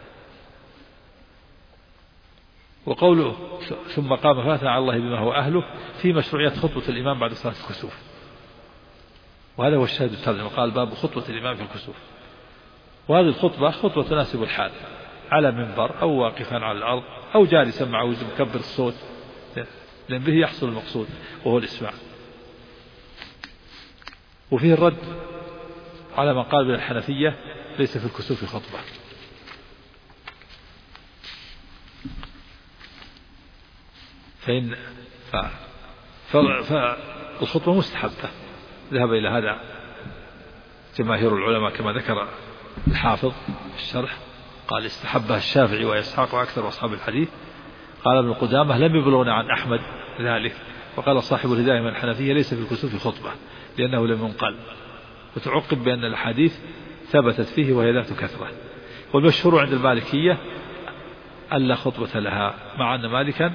وقوله ثم قام فأثنى على الله بما هو أهله في مشروعية خطبة الإمام بعد صلاة الكسوف، وهذا هو الشاهد الترجمة. قال باب خطبة الإمام في الكسوف. وهذه الخطبة خطبة تناسب الحال، على منبر أو واقفا على الأرض أو جالسا مع وجه مكبر الصوت، لأن به يحصل المقصود وهو الإسماع. وفيه الرد على من قال بالحنفية ليس في الكسوف خطبة. فالخطبة مستحبة، ذهب إلى هذا جماهير العلماء كما ذكر الحافظ الشرح، قال استحبها الشافعي وإسحاق وأكثر أصحاب الحديث. قال ابن قدامة لم يبلغنا عن أحمد ذلك. وقال صاحب الهداية من الحنفية ليس في الكسوف خطبة لأنه لم ينقل. وتعقب بأن الحديث ثبتت فيه وهي ذات كثرة. والمشهور عند المالكية ألا خطبة لها، مع أن مالكا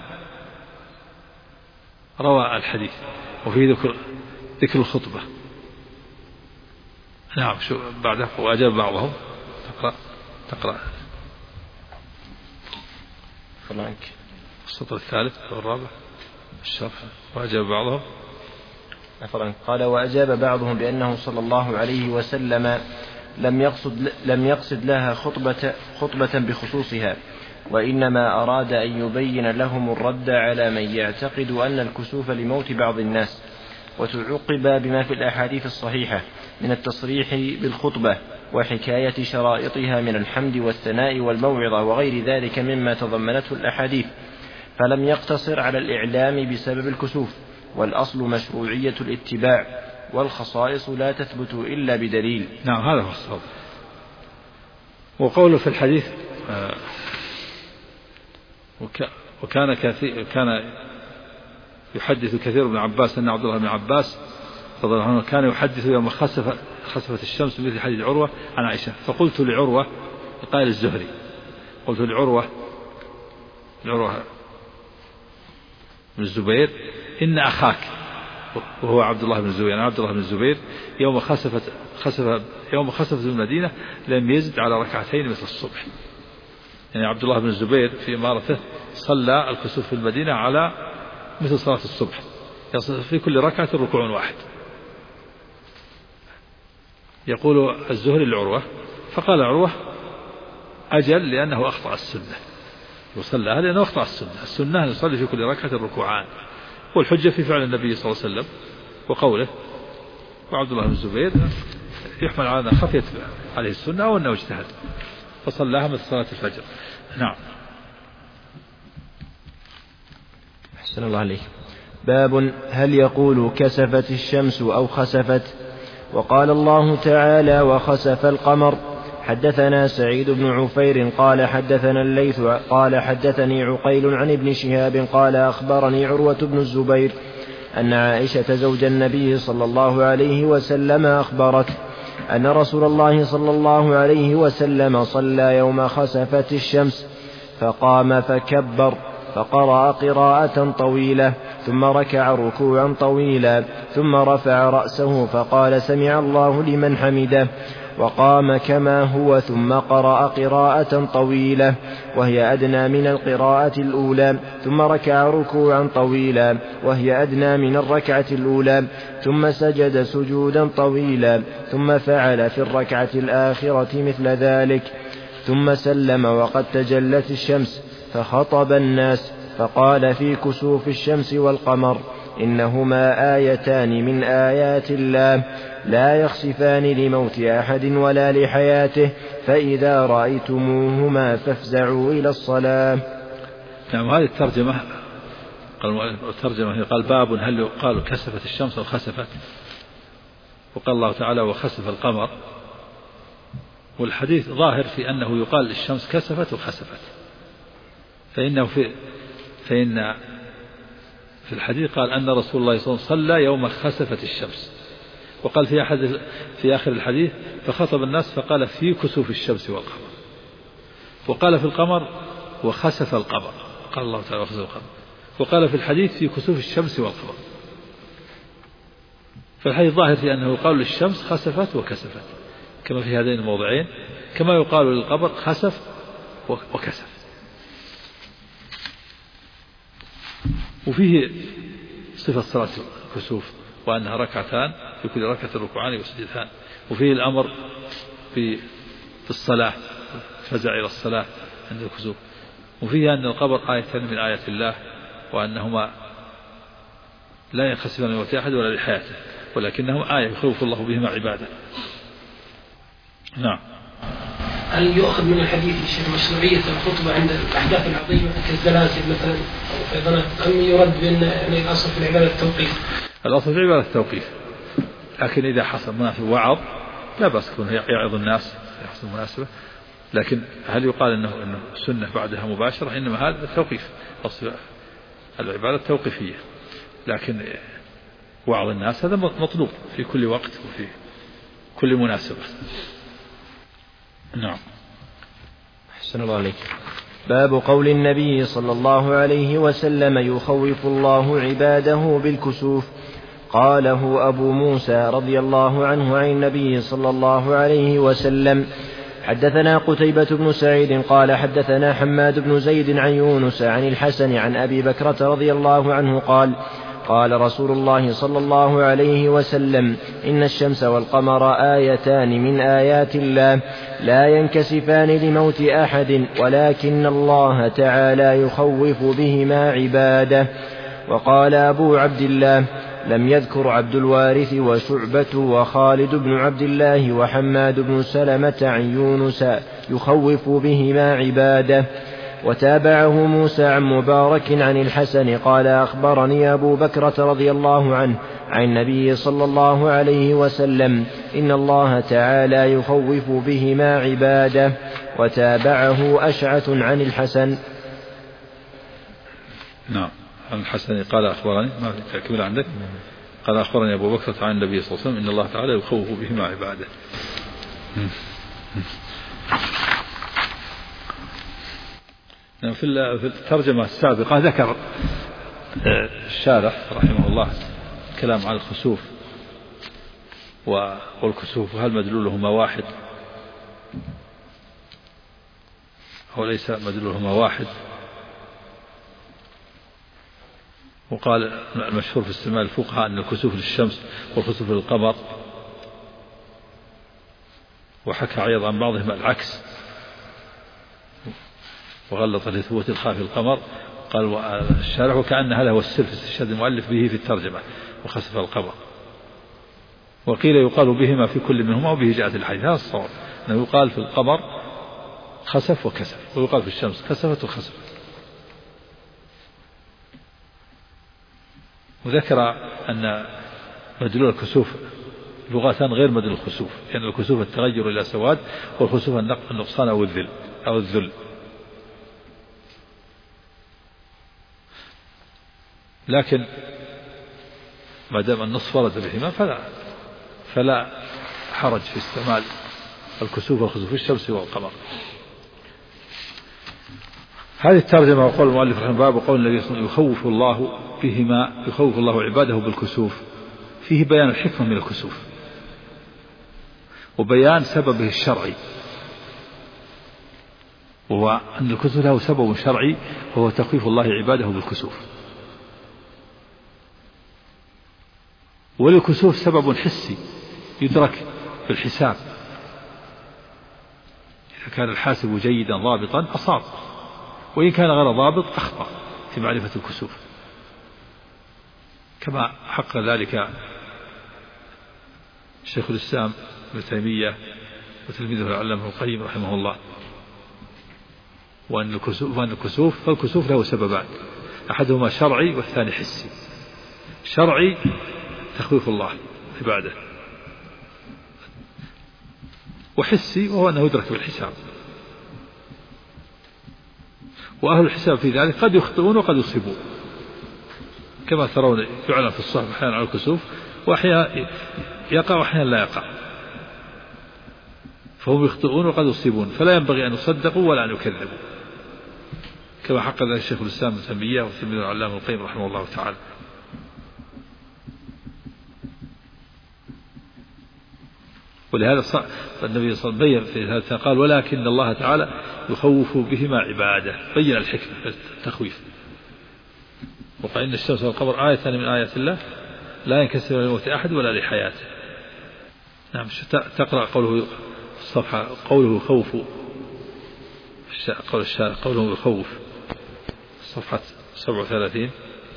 روى الحديث وفيه ذكر الخطبة. نعم. شو بعده؟ وأجاب بعضهم. تقرأ فلانك السطر الثالث أو الرابع الشرح. وأجاب بعضهم قال وأجاب بعضهم بأنه صلى الله عليه وسلم لم يقصد لها خطبة بخصوصها، وإنما أراد أن يبين لهم الرد على من يعتقد أن الكسوف لموت بعض الناس. وتعقب بما في الأحاديث الصحيحة من التصريح بالخطبة وحكاية شرائطها من الحمد والثناء والموعظة وغير ذلك مما تضمنته الأحاديث، فلم يقتصر على الإعلام بسبب الكسوف. والأصل مشروعية الاتباع، والخصائص لا تثبت إلا بدليل. نعم هذا هو الصواب. وقوله في الحديث كان يحدث كثير بن عباس أن عبد الله بن عباس رضي الله عنه كان يحدث يوم خسفت الشمس مثل حديث عروة عن عائشة. فقلت لعروة قال الزهري، قلت لعروة بن الزبير إن أخاك وهو عبد الله بن الزبير، يعني عبد الله بن الزبير يوم خسفت المدينة لم يزد على ركعتين مثل الصبح. يعني عبد الله بن الزبير في إمارته صلى الكسوف في المدينة على مثل صلاة الصبح، في كل ركعة ركوع واحد. يقول الزهري لعروة، فقال عروة أجل لأنه أخطأ السنة، وصلى لأنه أخطأ السنة. السنة أن يصلي في كل ركعة ركوعان، والحجة في فعل النبي صلى الله عليه وسلم وقوله. وعبد الله بن الزبير يحمل على أن خفيت عليه السنة أو أنه اجتهد فصلاها مثل صلاة الفجر. نعم. أحسن الله عليك. باب هل يقول كسفت الشمس أو خسفت؟ وقال الله تعالى وخسف القمر. حدثنا سعيد بن عفير قال حدثنا الليث قال حدثني عقيل عن ابن شهاب قال أخبرني عروة بن الزبير أن عائشة زوج النبي صلى الله عليه وسلم أخبرت أن رسول الله صلى الله عليه وسلم صلى يوم خسفت الشمس فقام فكبر فقرأ قراءة طويلة ثم ركع ركوعا طويلا ثم رفع رأسه فقال سمع الله لمن حمده وقام كما هو ثم قرأ قراءة طويلة وهي أدنى من القراءة الأولى ثم ركع ركوعا طويلا وهي أدنى من الركعة الأولى ثم سجد سجودا طويلا ثم فعل في الركعة الآخرة مثل ذلك ثم سلم وقد تجلت الشمس فخطب الناس فقال في كسوف الشمس والقمر إنهما آيتان من آيات الله لا يخسفان لموت أحد ولا لحياته فإذا رأيتموهما فافزعوا إلى الصلاة. نعم. هذه الترجمة قال باب هل يقال كسفت الشمس أو خسفت، وقال الله تعالى وخسف القمر، والحديث ظاهر في أنه يقال الشمس كسفت وخسفت، فإن في الحديث قال أن رسول الله صلى الله عليه وسلم صلى يوم خسفت الشمس، وقال في آخر الحديث فخطب الناس فقال في كسوف الشمس والقمر، وقال في القمر وخسف القمر، قال الله تعالى وخسف القمر، وقال في الحديث في كسوف الشمس والقمر. فالحديث ظاهر في أنه يقال للشمس خسفت وكسفت كما في هذين الموضعين، كما يقال للقمر خسف وكسف. وفيه صفة صلاة الكسوف وأنها ركعتان في كل ركعة ركوعان وسجدتان، وفيه الأمر في الصلاة فزع إلى الصلاة عند الكسوف، وفيه أن القبر آيتان من آيات الله وأنهما لا ينخسفان لموت أحد ولا لحياته ولكنهما آية يخوف الله بهما عباده. نعم. هل يؤخذ من الحديث مشروعية الخطبة عند الأحداث العظيمة كالزلازل مثلا أو فيضانات، أم يرد بأن الأصل في العبادة التوقيف؟ الأصل في العبادة التوقيف، لكن إذا حصل مناسبة وعظ لا بأس يكون يعظ الناس يحصل مناسبة، لكن هل يقال أنه سنة بعدها مباشرة؟ إنما هذا التوقيف، أصل العبادة التوقيفية، لكن وعظ الناس هذا مطلوب في كل وقت وفي كل مناسبة. نعم. أحسن الله عليك. باب قول النبي صلى الله عليه وسلم يخوف الله عباده بالكسوف. قاله أبو موسى رضي الله عنه عن النبي صلى الله عليه وسلم. حدثنا قتيبة بن سعيد قال حدثنا حماد بن زيد عن يونس عن الحسن عن أبي بكرة رضي الله عنه قال رسول الله صلى الله عليه وسلم إن الشمس والقمر آيتان من آيات الله لا ينكسفان لموت أحد ولكن الله تعالى يخوف بهما عباده. وقال أبو عبد الله لم يذكر عبد الوارث وشعبة وخالد بن عبد الله وحماد بن سلمة عن يونس يخوف بهما عباده. وتابعه موسى عن مبارك عن الحسن قال أخبرني أبو بكرة رضي الله عنه عن النبي صلى الله عليه وسلم إن الله تعالى يخوف بهما عباده. وتابعه أشعث عن الحسن. نعم. عن الحسن قال أخبرني، ما في تكمل عندك، قال أخبرني أبو بكرة عن النبي صلى الله عليه وسلم إن الله تعالى يخوف بهما عباده. في الترجمة السابقة ذكر الشارح رحمه الله كلام عن الخسوف والكسوف، وهل مدلولهما واحد أو ليس مدلولهما واحد. وقال المشهور في استعمال الفقهاء أن الكسوف للشمس والخسوف للقمر، وحكى عيض عن بعضهم العكس وغلط لثبوت الخاف القمر. قال الشارح وكأن هذا هو السر في استشهاد المؤلف به في الترجمة وخسف القمر. وقيل يقال بهما في كل منهما وبه جاءت الحديث، هذا الصواب أنه يقال في القمر خسف وكسف، ويقال في الشمس كسفت وخسفت. وذكر أن مدلول الكسوف لغتان غير مدلول الخسوف، لأن يعني الكسوف التغير إلى سواد، والخسوف النقصان أو الذل. لكن ما دام النص ورد بهما فلا حرج في استعمال الكسوف والخسوف في الشمس والقمر. هذه الترجمة وقول المؤلف رحمه الله باب قول النبي صلى الله عليه وسلم يخوف الله بهما، يخوف الله عباده بالكسوف، فيه بيان الحكمة من الكسوف وبيان سببه الشرعي، وهو أن الكسوف له سبب شرعي وهو تخويف الله عباده بالكسوف. وللكسوف سبب حسي يدرك بالحساب، إذا كان الحاسب جيدا ضابطا أصاب، وإن كان غير ضابط أخطأ في معرفة الكسوف، كما حقق ذلك شيخ الإسلام ابن تيمية وتلميذه العلامة ابن القيم رحمه الله. وأن فالكسوف له سببان، أحدهما شرعي والثاني حسي. شرعي تخويف الله عباده، وحسي وهو أنه يدرك بالحساب. وأهل الحساب في ذلك قد يخطئون وقد يصيبون، كما ترون يعلن في الصحف أحيانا على الكسوف، وأحيانا يقع وأحيانا لا يقع، فهم يخطئون وقد يصيبون، فلا ينبغي أن يصدقوا ولا أن يكذبوا، كما حقق ذلك الشيخ الإسلام ابن تيمية وتلميذه العلامة ابن القيم رحمه الله تعالى. ولهذا النبي صلى الله عليه وسلم بين في هذا قال ولكن الله تعالى يخوف بهما عباده، بين الحكمة في التخويف. وقال إن الشمس والقمر آية من آيات الله لا ينكسر لموت أحد ولا لحياته. نعم. تقرأ قوله الصفحة قوله خوف، قول الشارع قوله يخوف، صفحة 37.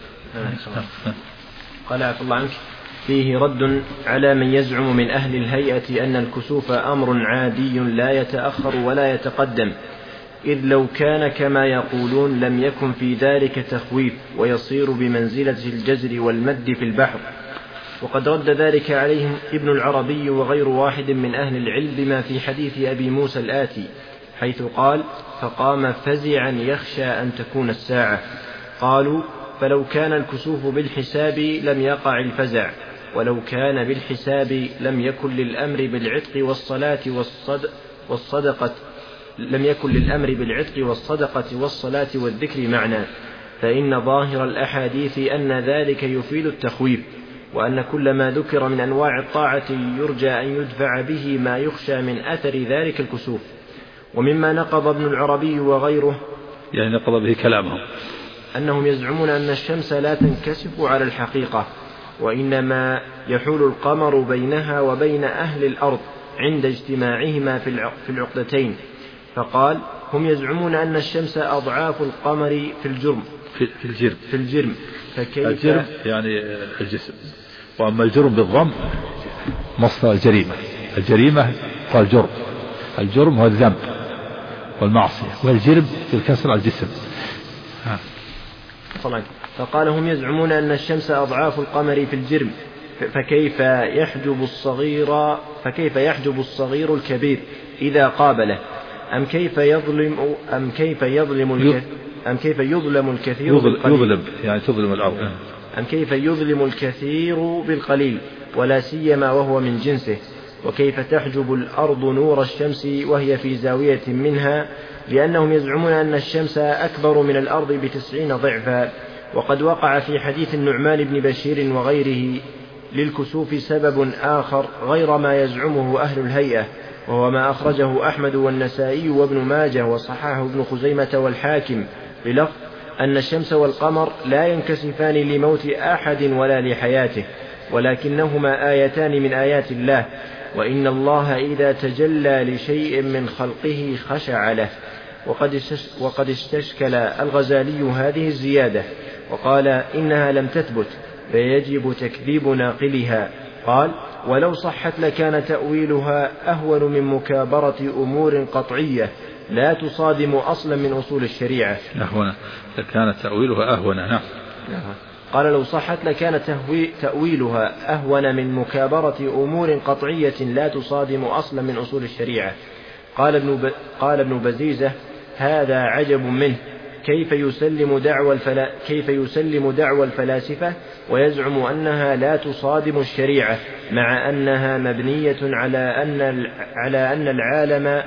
قال عفى الله عنك: فيه رد على من يزعم من أهل الهيئة أن الكسوف أمر عادي لا يتأخر ولا يتقدم، إذ لو كان كما يقولون لم يكن في ذلك تخويف، ويصير بمنزلة الجزر والمد في البحر. وقد رد ذلك عليهم ابن العربي وغير واحد من أهل العلم بما في حديث أبي موسى الآتي، حيث قال: فقام فزعا يخشى أن تكون الساعة. قالوا: فلو كان الكسوف بالحساب لم يقع الفزع، ولو كان بالحساب لم يكن للأمر بالعتق والصلاة والصدقة لم يكن للأمر بالعتق والصدقة والصلاة والذكر معنى، فإن ظاهر الأحاديث أن ذلك يفيد التخويف، وأن كل ما ذكر من أنواع الطاعة يرجى أن يدفع به ما يخشى من أثر ذلك الكسوف. ومما نقض ابن العربي وغيره، يعني نقض به كلامهم، أنهم يزعمون أن الشمس لا تنكسف على الحقيقة، وإنما يحول القمر بينها وبين أهل الأرض عند اجتماعهما في العقدتين. فقال: هم يزعمون أن الشمس أضعاف القمر في الجرم فكيف الجرم يعني الجسم، وأما الجرم بالضم مصدر الجريمة. الجريمة هو الجرم هو الذنب والمعصية، والجرم بالكسر الجسم. فقال: هم يزعمون أن الشمس أضعاف القمر في الجرم فكيف يحجب الصغير الكبير إذا قابله، أم كيف يظلم الكثير بالقليل، يعني تظلم الأرض، أم كيف يظلم الكثير بالقليل ولا سيما وهو من جنسه، وكيف تحجب الأرض نور الشمس وهي في زاوية منها، لأنهم يزعمون أن الشمس أكبر من الأرض 90 ضعفا. وقد وقع في حديث النعمان بن بشير وغيره للكسوف سبب آخر غير ما يزعمه أهل الهيئة، وهو ما أخرجه أحمد والنسائي وابن ماجه وصححه ابن خزيمة والحاكم بلفظ أن الشمس والقمر لا ينكسفان لموت أحد ولا لحياته، ولكنهما آيتان من آيات الله، وإن الله إذا تجلى لشيء من خلقه خشع له. وقد استشكل الغزالي هذه الزيادة وقال إنها لم تثبت فيجب تكذيب ناقلها. قال: ولو صحت لكان تأويلها أهون من مكابرة أمور قطعية لا تصادم أصلا من أصول الشريعة. لكان تأويلها أهون. نعم. قال: لو صحت لكان تأويلها أهون من مكابرة أمور قطعية لا تصادم أصلا من أصول الشريعة. قال ابن بزيزة: هذا عجب منه، كيف يسلم دعوى الفلاسفة ويزعم أنها لا تصادم الشريعة مع أنها مبنية على أن العالم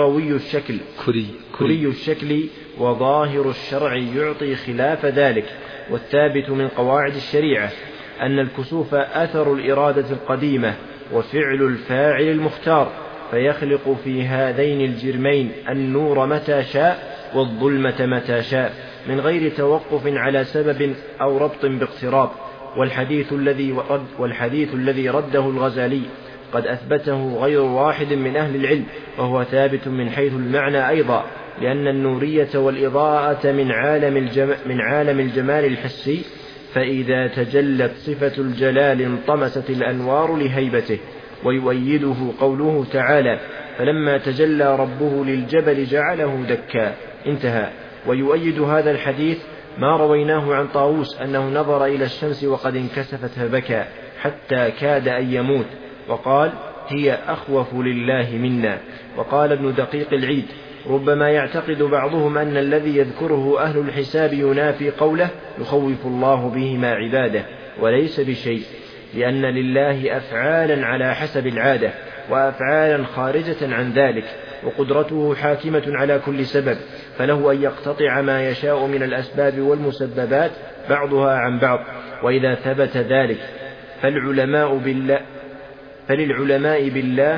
كري الشكل وظاهر الشرع يعطي خلاف ذلك. والثابت من قواعد الشريعة أن الكسوف أثر الإرادة القديمة وفعل الفاعل المختار، فيخلق في هذين الجرمين النور متى شاء والظلمة متى شاء من غير توقف على سبب أو ربط باقتراب. والحديث الذي رده الغزالي قد أثبته غير واحد من أهل العلم، وهو ثابت من حيث المعنى أيضا، لأن النورية والإضاءة من عالم الجمال الحسي، فإذا تجلت صفة الجلال انطمست الأنوار لهيبته. ويؤيده قوله تعالى: فلما تجلى ربه للجبل جعله دكا. انتهى. ويؤيد هذا الحديث ما رويناه عن طاووس أنه نظر إلى الشمس وقد انكسفت فبكى حتى كاد أن يموت، وقال: هي أخوف لله منا. وقال ابن دقيق العيد: ربما يعتقد بعضهم أن الذي يذكره أهل الحساب ينافي قوله يخوف الله بهما عباده، وليس بشيء، لأن لله أفعالا على حسب العادة وأفعالا خارجة عن ذلك، وقدرته حاكمة على كل سبب، فله أن يقتطع ما يشاء من الأسباب والمسببات بعضها عن بعض. وإذا ثبت ذلك فالعلماء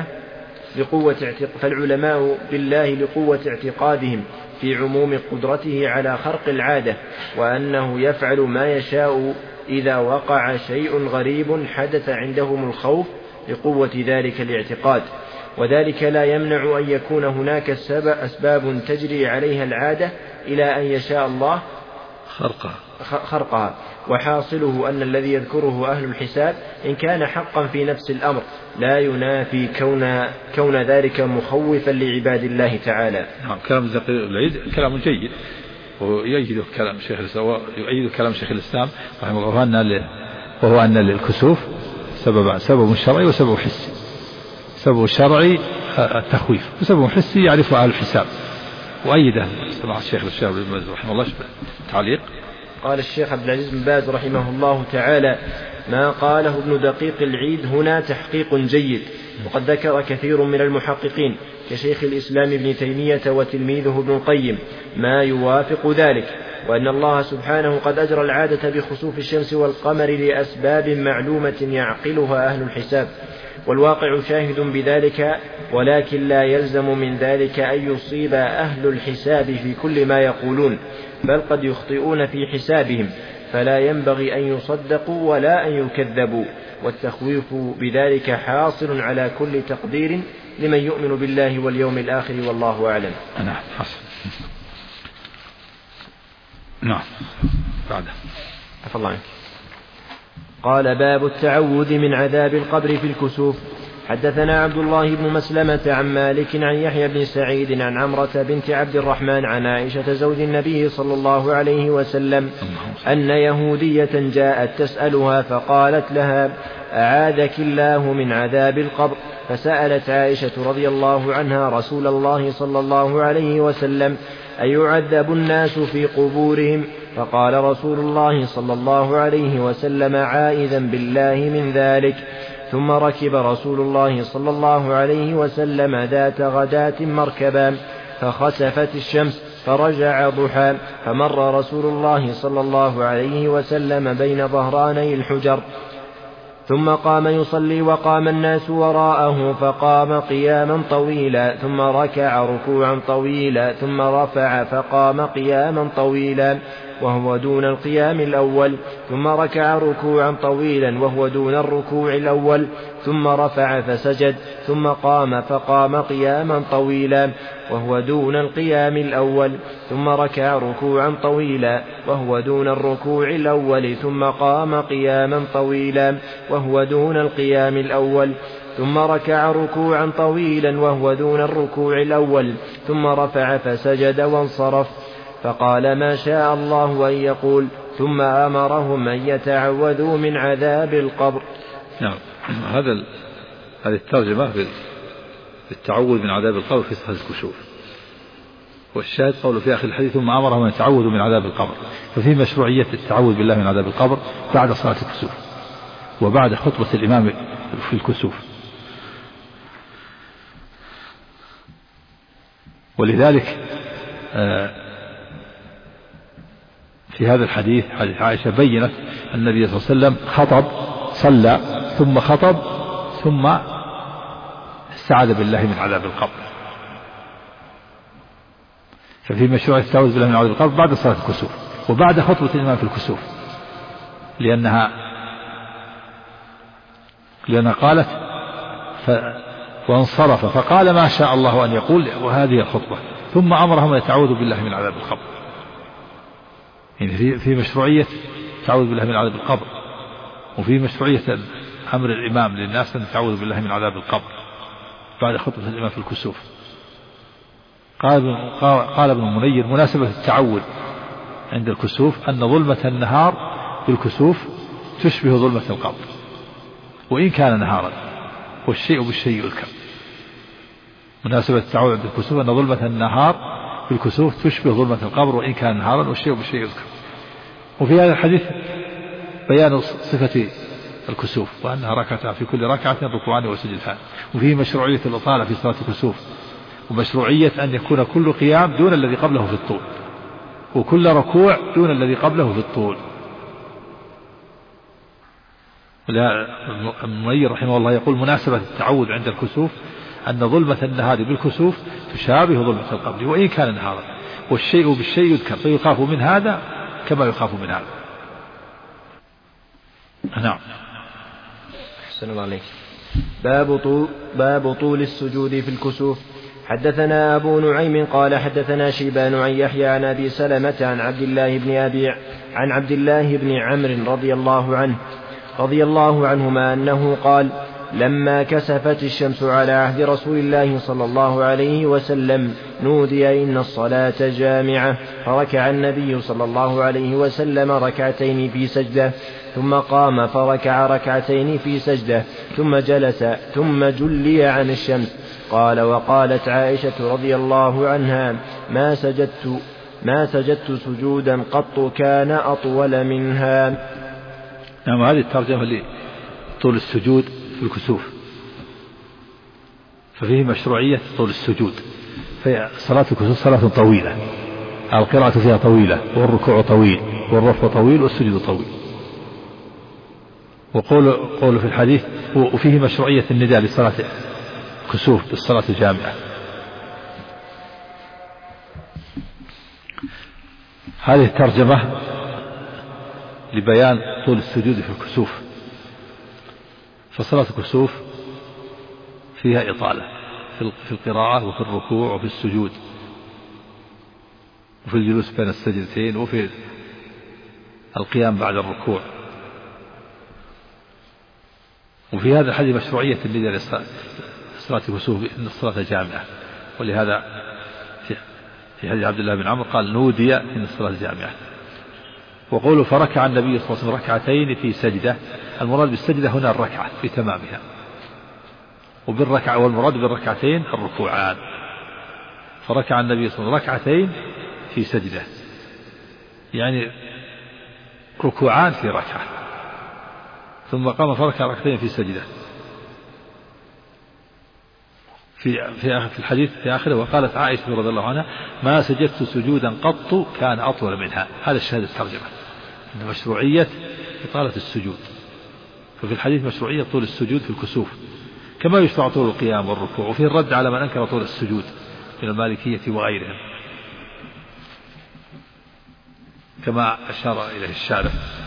بالله لقوة اعتقادهم في عموم قدرته على خرق العادة، وأنه يفعل ما يشاء إذا وقع شيء غريب حدث عندهم الخوف لقوة ذلك الاعتقاد. وذلك لا يمنع أن يكون هناك أسباب تجري عليها العادة إلى أن يشاء الله خرقها. وحاصله أن الذي يذكره أهل الحساب إن كان حقا في نفس الأمر لا ينافي كون ذلك مخوفا لعباد الله تعالى. نعم، كلام العيد كلام جيد، ويؤيد كلام شيخ الإسلام رحمه الله، وهو أن للكسوف سبب شرعي وسبب حسي. سبب شرعي التخويف، وسبب حسي يعرفه أهل الحساب. وأيده سمع الشيخ بن باز رحمه الله تعليق. قال الشيخ عبد العزيز بن باز رحمه الله تعالى: ما قاله ابن دقيق العيد هنا تحقيق جيد، وقد ذكر كثير من المحققين كشيخ الإسلام ابن تيمية وتلميذه ابن القيم ما يوافق ذلك، وأن الله سبحانه قد أجرى العادة بخسوف الشمس والقمر لأسباب معلومة يعقلها أهل الحساب، والواقع شاهد بذلك، ولكن لا يلزم من ذلك أن يصيب أهل الحساب في كل ما يقولون، بل قد يخطئون في حسابهم، فلا ينبغي أن يصدقوا ولا أن يكذبوا. والتخويف بذلك حاصل على كل تقدير لمن يؤمن بالله واليوم الآخر، والله أعلم. نعم حصل. نعم بعد عفى الله عنك. قال: باب التعوذ من عذاب القبر في الكسوف. حدثنا عبد الله بن مسلمة عن مالك عن يحيى بن سعيد عن عمرة بنت عبد الرحمن عن عائشة زوج النبي صلى الله عليه وسلم أن يهودية جاءت تسألها فقالت لها: أعاذك الله من عذاب القبر. فسألت عائشة رضي الله عنها رسول الله صلى الله عليه وسلم: أيعذب الناس في قبورهم؟ فقال رسول الله صلى الله عليه وسلم عائذا بالله من ذلك. ثم ركب رسول الله صلى الله عليه وسلم ذات غداة مركبا فخسفت الشمس فرجع ضحى، فمر رسول الله صلى الله عليه وسلم بين ظهراني الحجر، ثم قام يصلي وقام الناس وراءه، فقام قياما طويلا ثم ركع ركوعا طويلا ثم رفع فقام قياما طويلا وهو دون القيام الأول، ثم ركع ركوعا طويلا وهو دون الركوع الأول، ثم رفع فسجد، ثم قام فقام قياما طويلا وهو دون القيام الأول، ثم ركع ركوعا طويلا وهو دون الركوع الأول، ثم قام قياما طويلا وهو دون القيام الأول، ثم ركع ركوعا طويلا وهو دون الركوع الأول، ثم رفع فسجد وانصرف. فقال: ما شاء الله أن يقول، ثم أمرهم أن يتعوذوا من عذاب القبر. نعم، هذه الترجمة بالتعوذ من عذاب القبر في صحة الكشوف. والشاهد قوله في آخر الحديث ثم أمرهم أن يتعوذوا من عذاب القبر، ففي مشروعية التعوذ بالله من عذاب القبر بعد صلاة الكسوف وبعد خطبة الإمام في الكسوف. ولذلك في هذا الحديث حديث عائشة بينت أن النبي صلى الله عليه وسلم خطب صلى ثم خطب ثم استعاذ بالله من عذاب القبر، ففي مشروع التعوذ بالله من عذاب القبر بعد صلاة الكسوف وبعد خطبة الإمام في الكسوف، لأنها قالت وانصرف فقال ما شاء الله أن يقول وهذه الخطبة، ثم أمرهم أن يتعوذوا بالله من عذاب القبر. يعني في مشروعية التعوذ بالله من عذاب القبر، وفي مشروعية أمر الإمام للناس أن يتعوذوا بالله من عذاب القبر بعد خطبة الإمام في الكسوف. قال ابن المنير مناسبة التعوذ عند الكسوف أن ظلمة النهار بالكسوف تشبه ظلمة القبر وإن كان نهارا، والشيء بالشيء يذكر. مناسبة التعوذ عند الكسوف أن ظلمة النهار بالكسوف تشبه ظلمة القبر وإن كان نهارا، والشيء بالشيء يذكر. وفي هذا الحديث بيان صفة الكسوف وأنها ركعتان في كل ركعة ركوعان وسجدتان، وفيه مشروعية الإطالة في صلاة الكسوف، ومشروعية أن يكون كل قيام دون الذي قبله في الطول، وكل ركوع دون الذي قبله في الطول. المنير رحمه الله يقول مناسبة التعوذ عند الكسوف أن ظلمة النهار بالكسوف تشابه ظلمة القبر وإن كان نهارا، والشيء بالشيء يذكر، فيخاف من هذا كما يخاف من هذا. نعم. أحسن الله عليك. باب طول السجود في الكسوف. حدثنا أبو نعيم قال حدثنا شيبان عن يحيى عن أبي سلمة عن عبد الله بن عمرو رضي الله عنهما أنه قال لما كسفت الشمس على عهد رسول الله صلى الله عليه وسلم نودي إن الصلاة جامعة، فركع النبي صلى الله عليه وسلم ركعتين في سجدة، ثم قام فركع ركعتين في سجدة، ثم جلس ثم جلي عن الشمس. قال وقالت عائشة رضي الله عنها ما سجدت سجودا قط كان أطول منها. نعم. هذه الترجمة لطول السجود في الكسوف، ففيه مشروعية طول السجود. صلاة الكسوف صلاة طويلة، القراءة فيها طويلة والركوع طويل والرفع طويل والسجود طويل. وقول في الحديث وفيه مشروعية النداء لصلاة الكسوف بالصلاة الجامعة. هذه الترجمة لبيان طول السجود في الكسوف. فصلاة الكسوف فيها إطالة في القراءة وفي الركوع وفي السجود وفي الجلوس بين السجدتين وفي القيام بعد الركوع. وفي هذا الحديث مشروعية النداء لصلاة الكسوف بأن الصلاة جامعة، ولهذا في حديث عبد الله بن عمرو قال نودي إن الصلاة جامعة. وقوله فركع النبي صلى الله عليه وسلم ركعتين في سجدة، المراد بالسجدة هنا الركعة في تمامها، وبالركعة والمراد بالركعتين الركوعان. فركع النبي صلى الله عليه وسلم ركعتين في سجدة، يعني ركوعان في ركعة، ثم قام فركع ركعتين في سجدة. في الحديث في آخره وقالت عائشة رضي الله عنها ما سجدت سجودا قط كان أطول منها. هذا الشاهد الترجمة، أن مشروعية إطالة السجود. ففي الحديث مشروعية طول السجود في الكسوف، كما يشرع طول القيام والركوع. وفيه الرد على من أنكر طول السجود من المالكية وغيرهم، كما أشار إليه الشارح.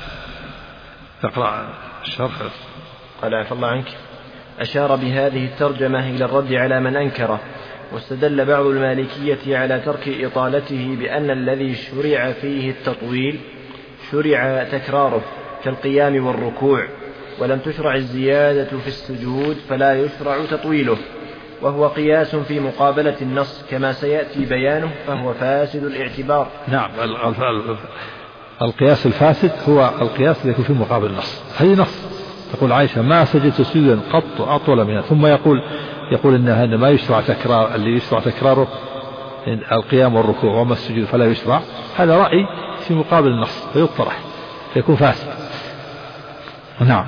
تقرأ الشرح. قال عفى الله عنك. أشار بهذه الترجمة إلى الرد على من أنكره، واستدل بعض المالكية على ترك إطالته بأن الذي شرع فيه التطويل شرع تكراره كالقيام والركوع، ولم تشرع الزيادة في السجود فلا يشرع تطويله، وهو قياس في مقابلة النص كما سيأتي بيانه، فهو فاسد الاعتبار. نعم. القياس الفاسد هو القياس الذي يكون في مقابل النص. هذه نص تقول عائشة ما سجدت سجدا قط أطول منها، ثم يقول إن هذا ما يشرع تكرار، اللي يشرع تكراره القيام والركوع وأما السجود فلا يشرع، هذا رأي في مقابل النص فيطرح فيكون فاسد. نعم.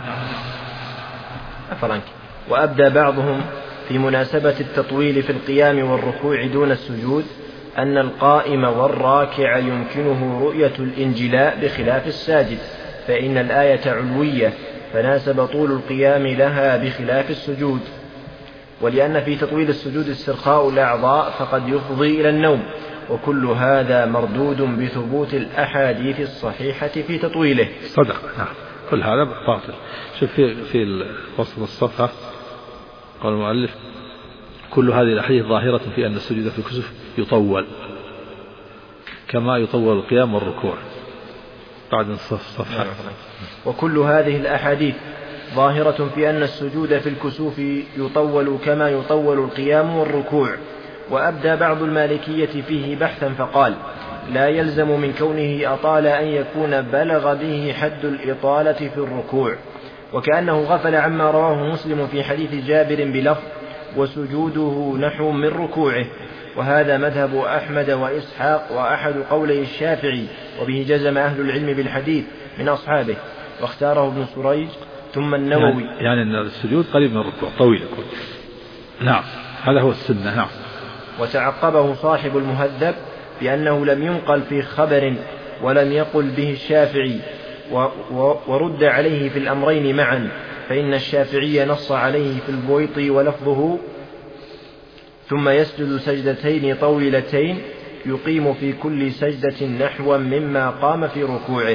وأبدى بعضهم في مناسبة التطويل في القيام والركوع دون السجود أن القائم والراكع يمكنه رؤية الانجلاء بخلاف الساجد، فإن الآية علوية فناسب طول القيام لها بخلاف السجود، ولأن في تطويل السجود استرخاء الأعضاء فقد يفضي إلى النوم، وكل هذا مردود بثبوت الأحاديث الصحيحة في تطويله. صدق. نعم. كل هذا باطل. شوف في وسط الصفحة قال المؤلف كل هذه الأحاديث ظاهرة في أن السجود في الكسوف يطول كما يطول القيام والركوع. بعد الصفحة وكل هذه الأحاديث ظاهرة في أن السجود في الكسوف يطول كما يطول القيام والركوع. وأبدى بعض المالكية فيه بحثا فقال لا يلزم من كونه أطال أن يكون بلغ به حد الإطالة في الركوع، وكأنه غفل عما رواه مسلم في حديث جابر بلفظ وسجوده نحو من ركوعه، وهذا مذهب أحمد وإسحاق وأحد قولي الشافعي، وبه جزم أهل العلم بالحديث من أصحابه، واختاره ابن سريج ثم النووي. يعني أن السجود قريب من الركوع طويل. نعم. هذا هو السنة. نعم. وتعقبه صاحب المهذب بأنه لم ينقل في خبر ولم يقل به الشافعي، ورد عليه في الأمرين معا، فإن الشافعي نص عليه في البويط ولفظه ثم يسجد سجدتين طويلتين يقيم في كل سجدة نحو مما قام في ركوعه.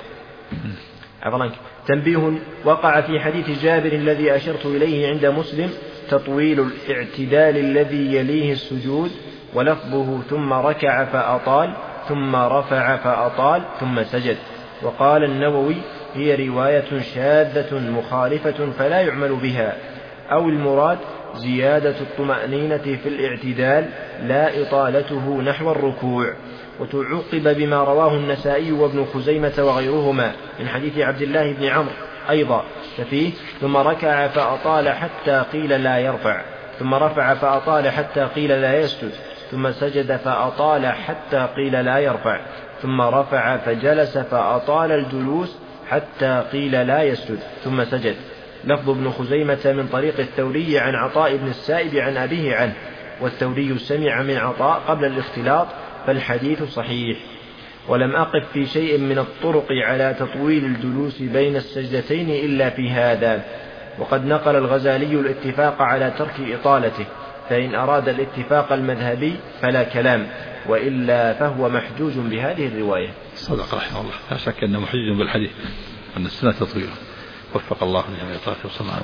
تنبيه وقع في حديث جابر الذي أشرت إليه عند مسلم تطويل الاعتدال الذي يليه السجود، ولفظه ثم ركع فأطال ثم رفع فأطال ثم سجد. وقال النووي هي رواية شاذة مخالفة فلا يعمل بها، أو المراد زيادة الطمأنينة في الاعتدال لا إطالته نحو الركوع. وتعقب بما رواه النسائي وابن خزيمة وغيرهما من حديث عبد الله بن عمرو أيضا، ففيه ثم ركع فأطال حتى قيل لا يرفع، ثم رفع فأطال حتى قيل لا يسجد، ثم سجد فأطال حتى قيل لا يرفع، ثم رفع فجلس فأطال الجلوس حتى قيل لا يسجد ثم سجد. لفظ ابن خزيمة من طريق الثوري عن عطاء بن السائب عن أبيه عنه، والثوري سمع من عطاء قبل الاختلاط، فالحديث صحيح. ولم أقف في شيء من الطرق على تطويل الجلوس بين السجدتين إلا في هذا، وقد نقل الغزالي الاتفاق على ترك إطالته، فإن أراد الاتفاق المذهبي فلا كلام، وإلا فهو محجوج بهذه الرواية. صدق رحمه الله، لا شك أنه محجوج بالحديث أن السنة تطويله. وفق الله لجميع طاعته وصلى الله عليه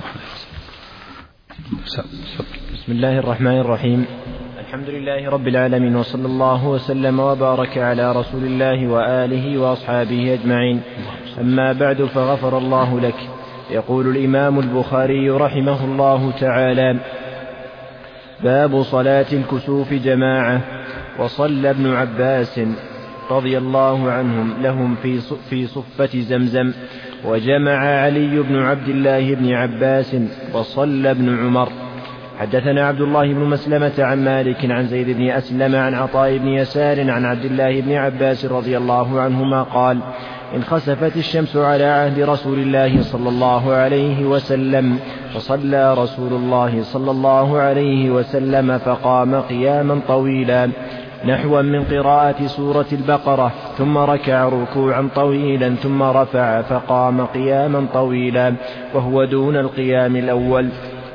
وسلم. بسم الله الرحمن الرحيم. الحمد لله رب العالمين، وصلى الله وسلم وبارك على رسول الله وآله وأصحابه أجمعين. أما بعد، فغفر الله لك. يقول الإمام البخاري رحمه الله تعالى: باب صلاة الكسوف جماعة. وصلى ابن عباس رضي الله عنهم لهم في صفة زمزم، وجمع علي بن عبد الله بن عباس، وصلى ابن عمر. حدثنا عبد الله بن مسلمة عن مالك عن زيد بن أسلم عن عطاء بن يسار عن عبد الله بن عباس رضي الله عنهما قال: انخسفت الشمس على عهد رسول الله صلى الله عليه وسلم، فصلى رسول الله صلى الله عليه وسلم فقام قياما طويلا نحوا من قراءة سورة البقرة، ثم ركع ركوعا طويلا، ثم رفع فقام قياما طويلا وهو دون القيام الأول،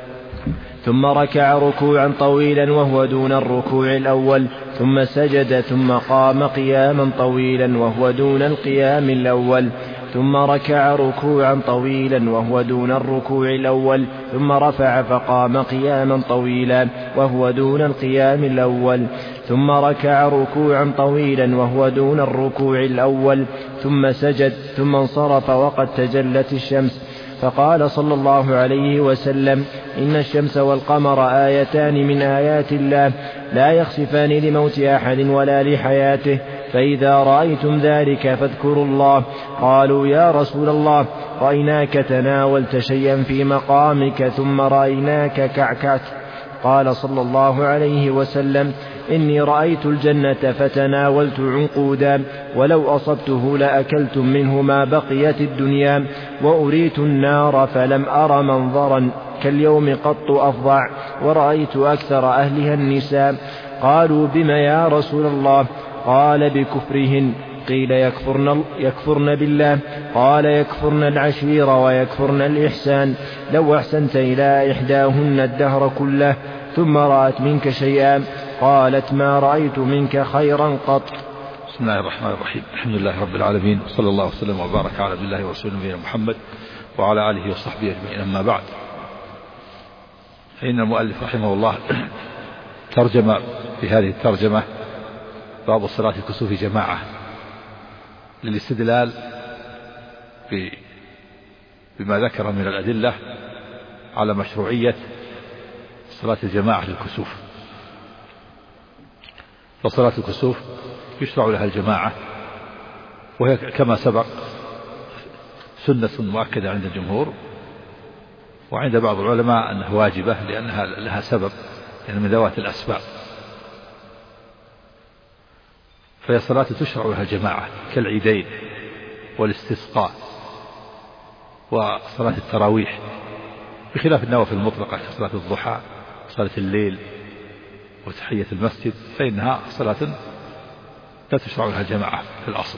ثم ركع ركوعا طويلا وهو دون الركوع الأول، ثم سجد، ثم قام قياما طويلا وهو دون القيام الأول، ثم ركع ركوعا طويلا وهو دون الركوع الأول، ثم رفع فقام قياما طويلا وهو دون القيام الأول، ثم ركع ركوعا طويلا وهو دون الركوع الأول، ثم سجد، ثم انصرف وقد تجلت الشمس، فقال صلى الله عليه وسلم: إن الشمس والقمر آيتان من آيات الله لا يخسفان لموت أحد ولا لحياته، فإذا رأيتم ذلك فاذكروا الله. قالوا: يا رسول الله، رأيناك تناولت شيئا في مقامك ثم رأيناك كعكعت. قال صلى الله عليه وسلم: إني رأيت الجنة فتناولت عنقودا ولو أصبته لأكلتم منه ما بقيت الدنيا، وأريت النار فلم أر منظرا كاليوم قط أفظع، ورأيت أكثر أهلها النساء. قالوا بم يا رسول الله؟ قال بكفرهن. قيل يكفرن بالله؟ قال يكفرن العشير ويكفرن الإحسان. لو أحسنت إلى إحداهن الدهر كله ثم رأت منك شيئا قالت ما رأيت منك خيرا قط. بسم الله الرحمن الرحيم. الحمد لله رب العالمين، صلى الله وسلم وبارك على عبد الله ورسوله نبينا محمد وعلى آله وصحبه أجمعين. أما بعد، فإن المؤلف رحمه الله ترجم في هذه الترجمة باب صلاة الكسوف جماعة للاستدلال بما ذكر من الأدلة على مشروعية صلاة الجماعة للكسوف. فصلاة الكسوف يشرع لها الجماعة، وهي كما سبق سنة مؤكدة عند الجمهور، وعند بعض العلماء أنها واجبة لأنها لها سبب، يعني من ذوات الأسباب. فهي صلاة تشرع لها الجماعة كالعيدين والاستسقاء وصلاة التراويح، بخلاف النوافل المطلقة كصلاة الضحى، صلاة الليل، وتحية المسجد، فإنها صلاة لا تشرع لها الجماعة في الأصل.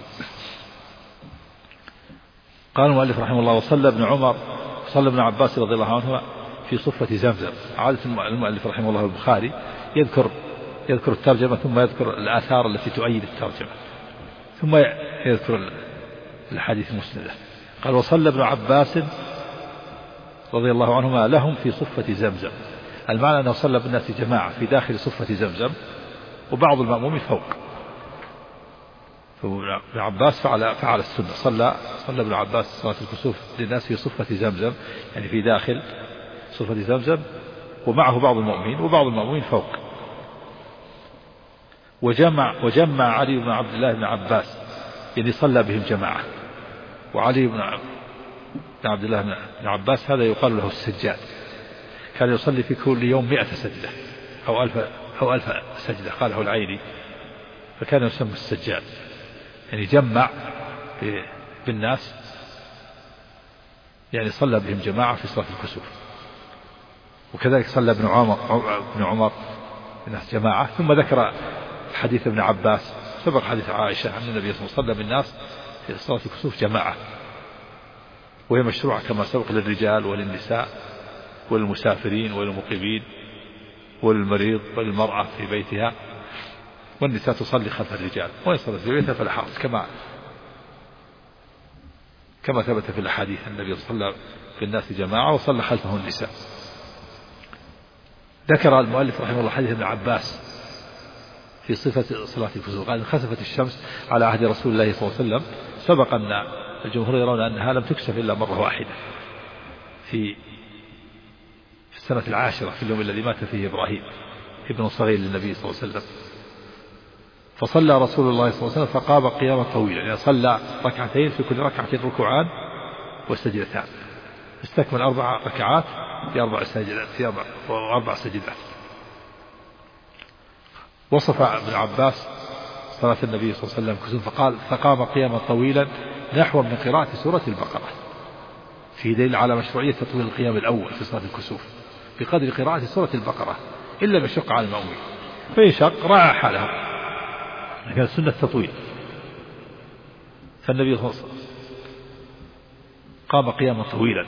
قال المؤلف رحمه الله: وصلى ابن عباس رضي الله عنهما في صفة زمزم. عادة المؤلف رحمه الله البخاري يذكر الترجمة ثم يذكر الآثار التي تؤيد الترجمة ثم يذكر الحديث المسند. قال: وصلى ابن عباس رضي الله عنهما لهم في صفة زمزم. المعنى أنه صلى بالناس جماعة في داخل صفة زمزم وبعض المأمومين فوق. فابن عباس فعل السنة، صلى ابن عباس صلاة الكسوف للناس في صفة زمزم، يعني في داخل صفة زمزم ومعه بعض المؤمنين وبعض المؤمنين فوق. وجمع علي بن عبد الله بن عباس، يعني صلى بهم جماعة. وعلي بن عبد الله بن عباس هذا يقال له السجاد، كان يصلي في كل يوم 100 سجدة أو 1000 سجدة، قاله العيني، فكان يسمى السجاد، يعني جمع بالناس، يعني صلى بهم جماعة في صلاة الكسوف. وكذلك صلى ابن عمر بالناس جماعة. ثم ذكر حديث ابن عباس، سبق حديث عائشة عن النبي صلى الله عليه وسلم صلى بالناس في صلاة الكسوف جماعة، وهي مشروعة كما سبق للرجال وللنساء وللمسافرين وللمقيمين وللمريض وللمرأة في بيتها، والنساء تصلي خلف الرجال، وإن صلت في بيتها فلا حرج، كما ثبت في الأحاديث النبي صلى بالناس جماعة وصلى خلفه النساء. ذكر المؤلف رحمه الله حديث ابن عباس في صفة صلاة الكسوف، قال: خسفت الشمس على عهد رسول الله صلى الله عليه وسلم. سبق أن الجمهور يرون أنها لم تكشف إلا مرة واحدة في السنة 10 في اليوم الذي مات فيه إبراهيم ابن صغير للنبي صلى الله عليه وسلم. فصلى رسول الله صلى الله عليه وسلم فقام قياما طويلا، يعني صلى ركعتين في كل ركعة ركوعان وسجدتان، استكمل 4 ركعات في 4 سجدات في 4 سجدات. وصف ابن عباس صلاة النبي صلى الله عليه وسلم كسوف فقال: فقام قياما طويلا نحو من قراءة سورة البقرة، في دليل على مشروعية تطويل القيام الأول في صلاة الكسوف بقدر قراءة سورة البقرة، إلا ما يشق على المأمومين، فإن شق راعى حالهم، لكن السنة التطويل. فالنبي صلى الله عليه وسلم قام قياما طويلا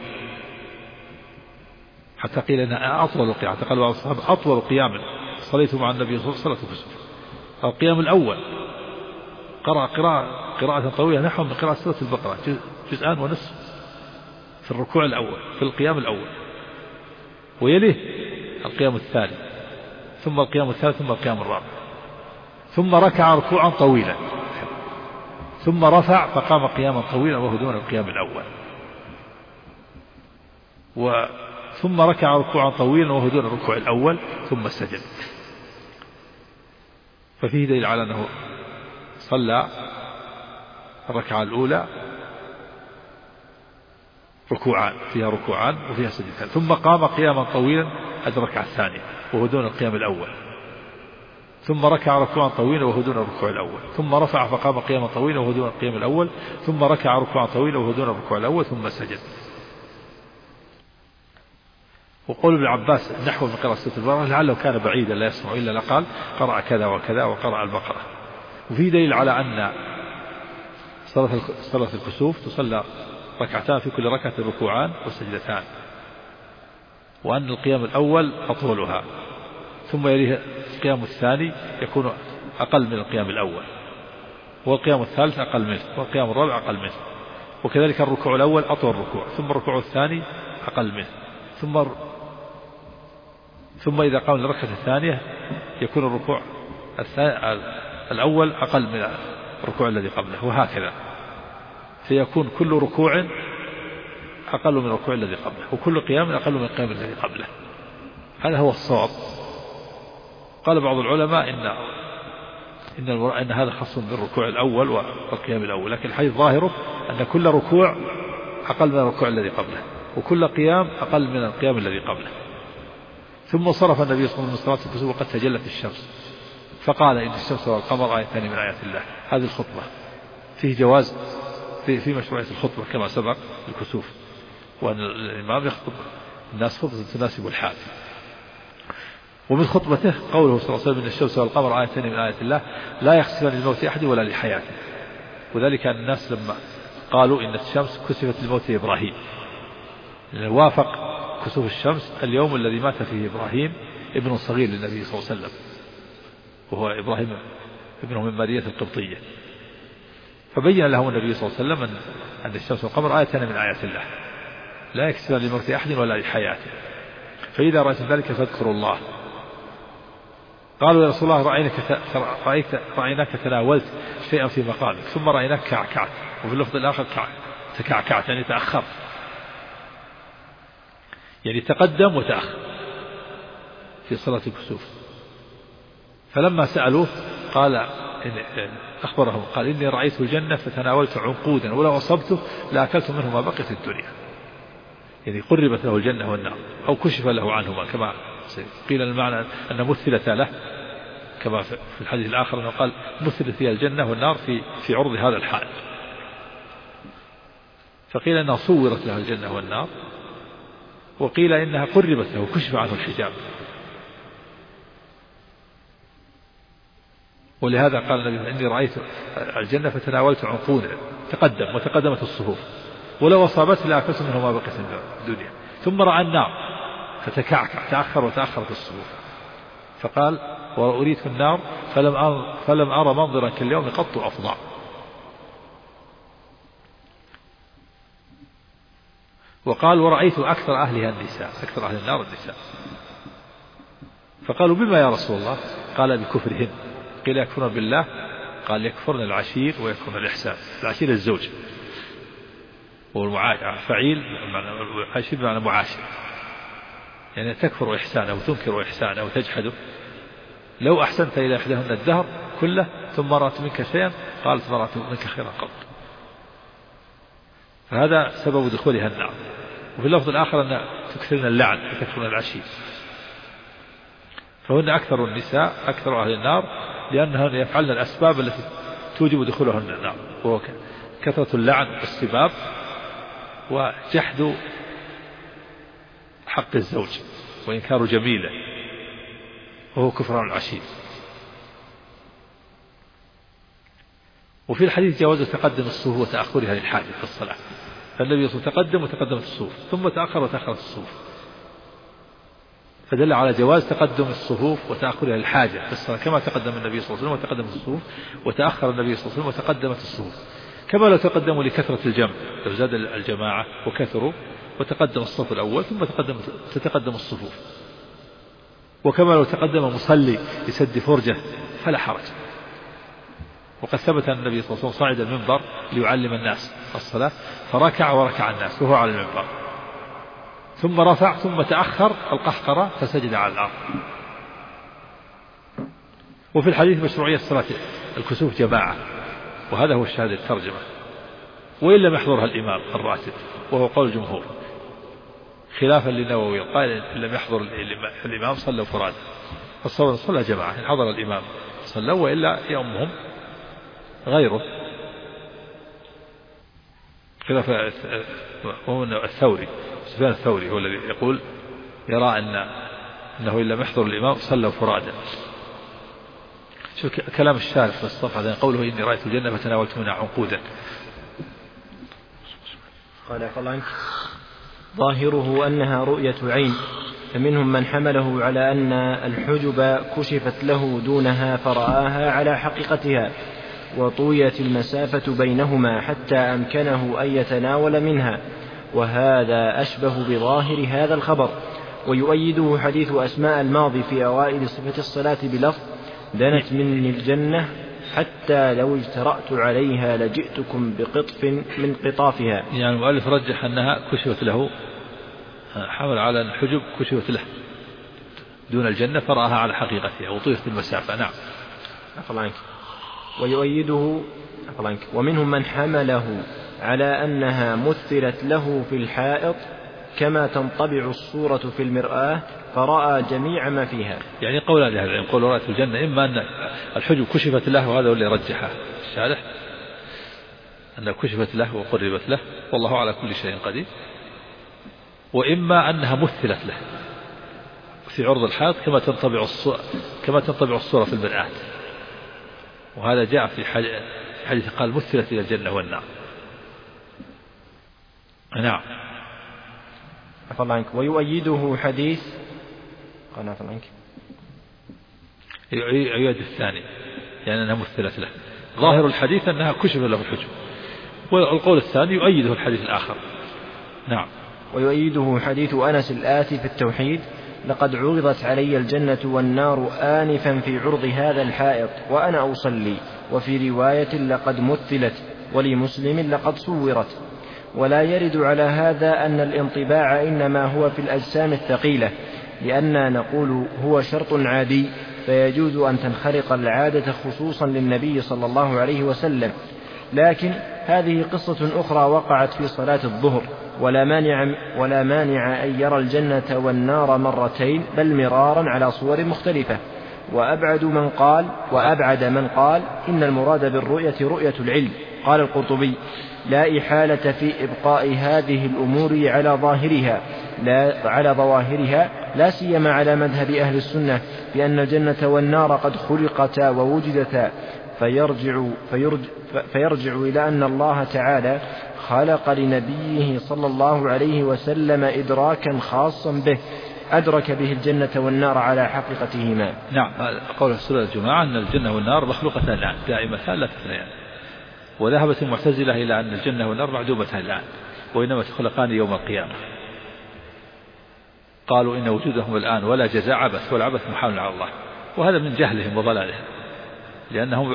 حتى قيل إنها أطول القيام، قال بعض الصحابة: أطول قيام صليت مع النبي صلى الله عليه وسلم صلاة الكسوف. القيام الأول قرأ قراءة طويلة نحو من قراءة سورة البقرة، جزءان ونصف في الركوع الأول في القيام الأول، ويليه القيام الثاني، ثم القيام الثالث، ثم القيام الرابع، ثم ركع ركوعا طويلا، ثم رفع فقام قياما طويلا وهو دون القيام الأول، ثم ركع ركوعا طويلا وهو دون الركوع الأول، ثم سجد. ففيه دليل على أنه صلى الركعة الأولى ركوعان، فيها ركوعان وفيها سجدتان، ثم قام قياما طويلا عند الركعة الثانية وهو دون القيام الأول، ثم ركع ركوعا طويلا وهو دون الركوع الأول، ثم رفع فقام قياما طويلا وهو دون القيام الأول، ثم ركع ركوعا طويلا وهو دون الركوع الأول، ثم سجد. وقول ابن عباس نحو من قراءة سورة البقرة لعله كان بعيدا لا يسمع إلا لقال قرأ كذا وكذا وقرأ البقرة. وفي دليل على أن صلاة الكسوف تصلى ركعتان في كل ركعة ركوعان وسجدتان، وأن القيام الأول أطولها، ثم يليه القيام الثاني يكون أقل من القيام الأول، والقيام الثالث أقل منه، والقيام الرابع أقل منه، وكذلك الركوع الأول أطول ركوع، ثم الركوع الثاني أقل منه، ثم إذا قام للركعة الثانية يكون الركوع الأول أقل من الركوع الذي قبله، وهكذا فيكون كل ركوع أقل من الركوع الذي قبله، وكل قيام أقل من القيام الذي قبله. هذا هو الصواب. قال بعض العلماء إن هذا خاص بالركوع الأول والقيام الأول، لكن الحديث ظاهره أن كل ركوع أقل من الركوع الذي قبله، وكل قيام أقل من القيام الذي قبله. ثم صرف النبي صلى الله عليه وسلم من صلاة الكسوف وقد تجلت الشمس فقال إن الشمس والقمر آيتان من آيات الله. هذه الخطبة فيه جواز في مشروعية الخطبة كما سبق الكسوف، وأن الإمام يخطب الناس خطبة تناسب الحال. ومن خطبته قوله صلى الله عليه وسلم إن الشمس والقمر آيتان من آيات الله لا يخسفان للموت أحد ولا لحياته. وذلك أن الناس لما قالوا إن الشمس كسفت لموت إبراهيم، لأنه وافق كسوف الشمس اليوم الذي مات فيه إبراهيم ابن صغير للنبي صلى الله عليه وسلم، وهو إبراهيم ابنه من مارية القبطية، فبين لهم النبي صلى الله عليه وسلم أن الشمس والقمر آيتان من آيات الله لا يكسفان لموت أحد ولا لحياته، فإذا رأيتم ذلك فاذكروا الله. قالوا يا رسول الله رأيناك تناولت شيئا في مقامك، ثم رأيناك كعكعت، وفي اللفظ الآخر تكعكعت يعني تأخرت، يعني تقدم وتأخر في صلاة الكسوف. فلما سألوه قال أخبرهم قال إني رأيت الجنة فتناولت عنقودا ولو أصبته لأكلت منه ما بقي في الدنيا، يعني قربت له الجنة والنار أو كشف له عنهما، كما قيل المعنى أن مثلت له كما في الحديث الآخر أنه قال مثلت فيها الجنة والنار في عرض هذا الحائط، فقيل أنها صورت له الجنة والنار، وقيل إنها قربت له كشف عنه الحجاب. ولهذا قال النبي إني رأيت الجنة فتناولت عنقودا تقدم وتقدمت الصفوف ولو أصابت لأكلت منه ما بقي في الدنيا، ثم رأى النار فتكعكع تأخر وتأخرت الصفوف، فقال وأريد النار فلم أرى منظرا كاليوم قط أفظع. وقال ورأيت أكثر أهلها النساء، أكثر أهل النار النساء. فقالوا بما يا رسول الله؟ قال بكفرهن. قيل يكفرن بالله؟ قال يكفرن العشير ويكفرن الإحسان. العشير الزوج، فعيل عشير بمعنى معاشر، يعني تكفر إحسانه وتنكر إحسانه وتجحده. لو أحسنت إلى إحداهن الدهر كله ثم رأت منك شيئا قالت ما رأت منك خيرا قط، فهذا سبب دخولها النار. وفي اللفظ الآخر أن تكثرن اللعن وتكفرن العشير، فهن أكثر النساء أكثر أهل النار لأنهن يفعلن الأسباب التي توجب دخولهن النار، وهو كثرة اللعن والسباب وجحد حق الزوج وإنكار جميله، وهو كفران العشير. وفي الحديث جواز تقدم الصفوف وتأخرها للحاجة في الصلاة، فالنبي يصل تقدم وتقدمت الصفوف ثم تأخر وتأخرت الصفوف، فدل على جواز تقدم الصفوف وتأخرها للحاجة في الصلاة، كما تقدم النبي صلى الله عليه وسلم وتقدمت الصفوف، وتأخر النبي صلى الله عليه وسلم وتقدمت الصفوف، كما لو تقدموا لكثرة الجمع، لو زاد الجماعة وكثروا وتقدم الصف الأول ثم تتقدم الصفوف، وكما لو تقدم مصلي لسد فرجة فلا حرج. وقد ثبت أن النبي صلى الله عليه وسلم صعد المنبر ليعلم الناس الصلاة فركع وركع الناس وهو على المنبر، ثم رفع ثم تأخر القهقرة فسجد على الأرض. وفي الحديث مشروعية صلاة الكسوف جماعة، وهذا هو الشاهد الترجمة، وإن لم يحضرها الإمام الراتب، وهو قول الجمهور خلافا للنووي قال إن لم يحضر الإمام صلوا فرادى. صلى جماعة إن حضر الإمام صلى وإلا يؤمهم غيره. خلاف الثوري سفيان الثوري هو الذي يقول يرى أنه إن لم يحضر الإمام صلى فرادا. شوف كلام الشارح في الصفحة قوله إني رأيت الجنة فتناولت منها عنقودا. قال فلان ظاهره أنها رؤية عين، فمنهم من حمله على أن الحجب كشفت له دونها فرآها على حقيقتها وطويت المسافة بينهما حتى أمكنه أن يتناول منها، وهذا أشبه بظاهر هذا الخبر. ويؤيده حديث أسماء الماضي في أوائل صفة الصلاة بلفظ دنت مني الجنة حتى لو اجترأت عليها لجئتكم بقطف من قطافها. يعني المؤلف رجح أنها كشفت له، حمل على الحجب كشفت له دون الجنة فرآها على حقيقتها وطويت المسافة. نعم. ويؤيده ومنهم من حمله على أنها مثلت له في الحائط كما تنطبع الصورة في المرآة فرأى جميع ما فيها. يعني قول هذا العلم قول رأيت الجنة إما أن الحجب كشفت له وهذا هو اللي رجحه الشارح أنها كشفت له وقربت له والله على كل شيء قدير، وإما أنها مثلت له في عرض الحائط كما تنطبع الصورة في المرآة، وهذا جاء في حديث قال مثلت إلى الجنة والنار. نعم. ويؤيده حديث يؤيد الثاني يعني أنها مثلت له. ظاهر الحديث أنها كشف له الحجب، والقول الثاني يؤيده الحديث الآخر. نعم. ويؤيده حديث أنس الآتي في التوحيد لقد عرضت علي الجنة والنار آنفا في عرض هذا الحائط وأنا أصلي، وفي رواية لقد مثلت، ولمسلم لقد صورت. ولا يرد على هذا أن الانطباع إنما هو في الأجسام الثقيلة، لأننا نقول هو شرط عادي فيجوز أن تنخرق العادة خصوصا للنبي صلى الله عليه وسلم. لكن هذه قصة أخرى وقعت في صلاة الظهر، ولا مانع أن يرى الجنة والنار مرتين بل مرارا على صور مختلفة. وأبعد من قال إن المراد بالرؤية رؤية العلم. قال القرطبي لا إحالة في إبقاء هذه الأمور على ظواهرها لا سيما على مذهب أهل السنة بأن الجنة والنار قد خلقتا ووجدتا، فيرجع إلى أن الله تعالى خلق لنبيه صلى الله عليه وسلم إدراكا خاصا به أدرك به الجنة والنار على حقيقتهما. نعم. قول السنة الجماعة أن الجنة والنار مخلوقتان الآن دائمتان لا تثنيان، وذهبت المعتزلة إلى أن الجنة والنار معدومتان الآن وإنما تخلقان يوم القيامة. قالوا إن وجودهم الآن ولا جزاء عبث، والعبث محال على الله، وهذا من جهلهم وضلالهم، لأنهم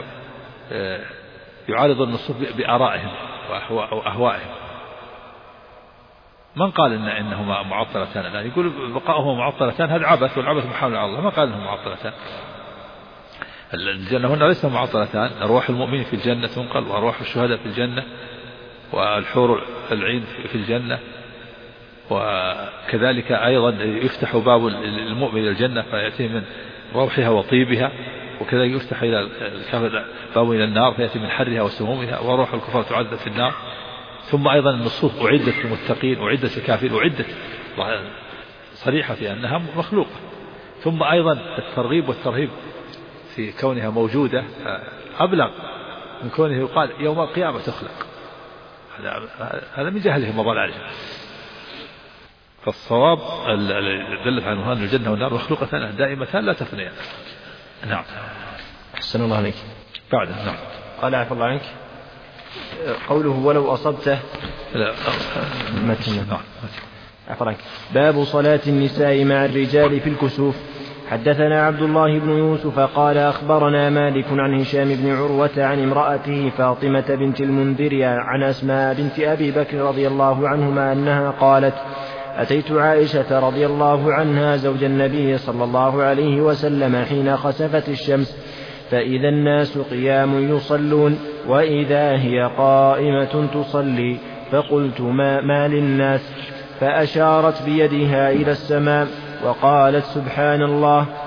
يعارض النصوص بآرائهم وأهوائهم. من قال إنهما معطلتان الآن؟ يقول بقاؤهما معطلتان هذا عبث، والعبث محال على الله. ما قال إنهما معطلتان. الجنة والنار ليس معطلتان، أرواح المؤمنين في الجنة تنقل، وأرواح الشهداء في الجنة، والحور العين في الجنة، وكذلك أيضا يفتح باب المؤمن إلى الجنة فيأتي من روحها وطيبها، وكذلك يفتح إلى الكافر باب إلى النار فيأتي من حرها وسمومها، وروح الكفار تعذب في النار. ثم أيضا النصوص أعدت للمتقين وأعدت للكافرين، أعدت صريحة في أنها مخلوقة. ثم أيضا الترغيب والترهيب في كونها موجودة أبلغ من كونه يقال يوم القيامة تخلق، هذا من جهلهم وضلالهم. فالصواب الذي دلت عنه أن الجنة والنار مخلوقتان دائمتان لا تفنيان. نعم. أحسن الله عليك. بعد. نعم. قال عفى الله عنك قوله ولو أصبته باب صلاة النساء مع الرجال في الكسوف. حدثنا عبد الله بن يوسف قال أخبرنا مالك عن هشام بن عروة عن امرأته فاطمة بنت المنذر عن أسماء بنت أبي بكر رضي الله عنهما أنها قالت أتيت عائشة رضي الله عنها زوج النبي صلى الله عليه وسلم حين خسفت الشمس فإذا الناس قيام يصلون وإذا هي قائمة تصلي، فقلت ما للناس؟ فأشارت بيدها إلى السماء وقالت سبحان الله،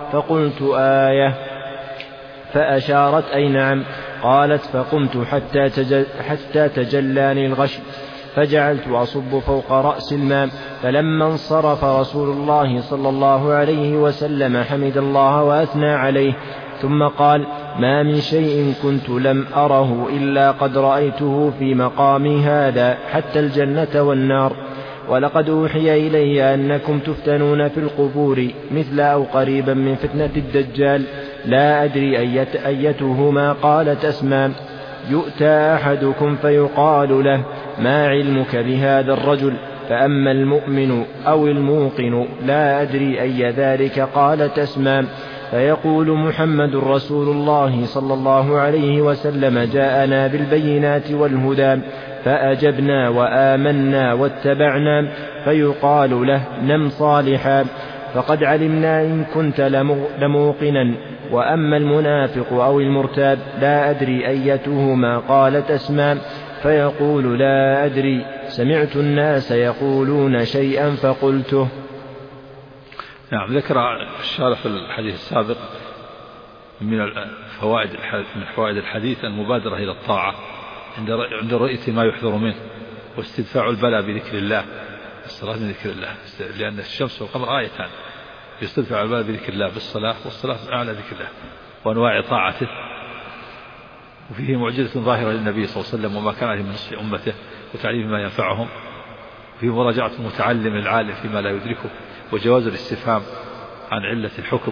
فقلت آية، فأشارت أي نعم. قالت فقمت حتى تجلاني الغشي، فجعلت أصب فوق رأس الماء، فلما انصرف رسول الله صلى الله عليه وسلم حمد الله وأثنى عليه، ثم قال: ما من شيء كنت لم أره إلا قد رأيته في مقامي هذا، حتى الجنة والنار. ولقد أوحي إلي أنكم تفتنون في القبور مثل أو قريبا من فتنة الدجال، لا أدري أيتهما. قالت أسماء: يؤتى أحدكم فيقال له: ما علمك بهذا الرجل؟ فأما المؤمن أو الموقن لا أدري أي ذلك. قالت أسماء: فيقول محمد رسول الله صلى الله عليه وسلم: جاءنا بالبينات والهدى، فأجبنا وآمنا واتبعنا. فيقال له: نم صالحا، فقد علمنا إن كنت لموقنا. وأما المنافق أو المرتاب لا أدري أيتهما. قالت أسماء: فيقول: لا أدري، سمعت الناس يقولون شيئا فقلته. نعم. ذكر الشارح في الحديث السابق من فوائد الحديث المبادرة إلى الطاعة عند رؤية ما يحذر منه، واستدفاع البلاء بذكر الله، الصلاة من ذكر الله، لأن الشمس والقمر آيتان، يستدفع البلاء بذكر الله بالصلاة، والصلاة من أعلى ذكر الله وأنواع طاعته. وفيه معجزة ظاهرة للنبي صلى الله عليه وسلم وما كان عليه من نصف أمته وتعليم ما ينفعهم، وفيه مراجعة المتعلم العالم فيما لا يدركه، وجواز الاستفهام عن علة الحكم.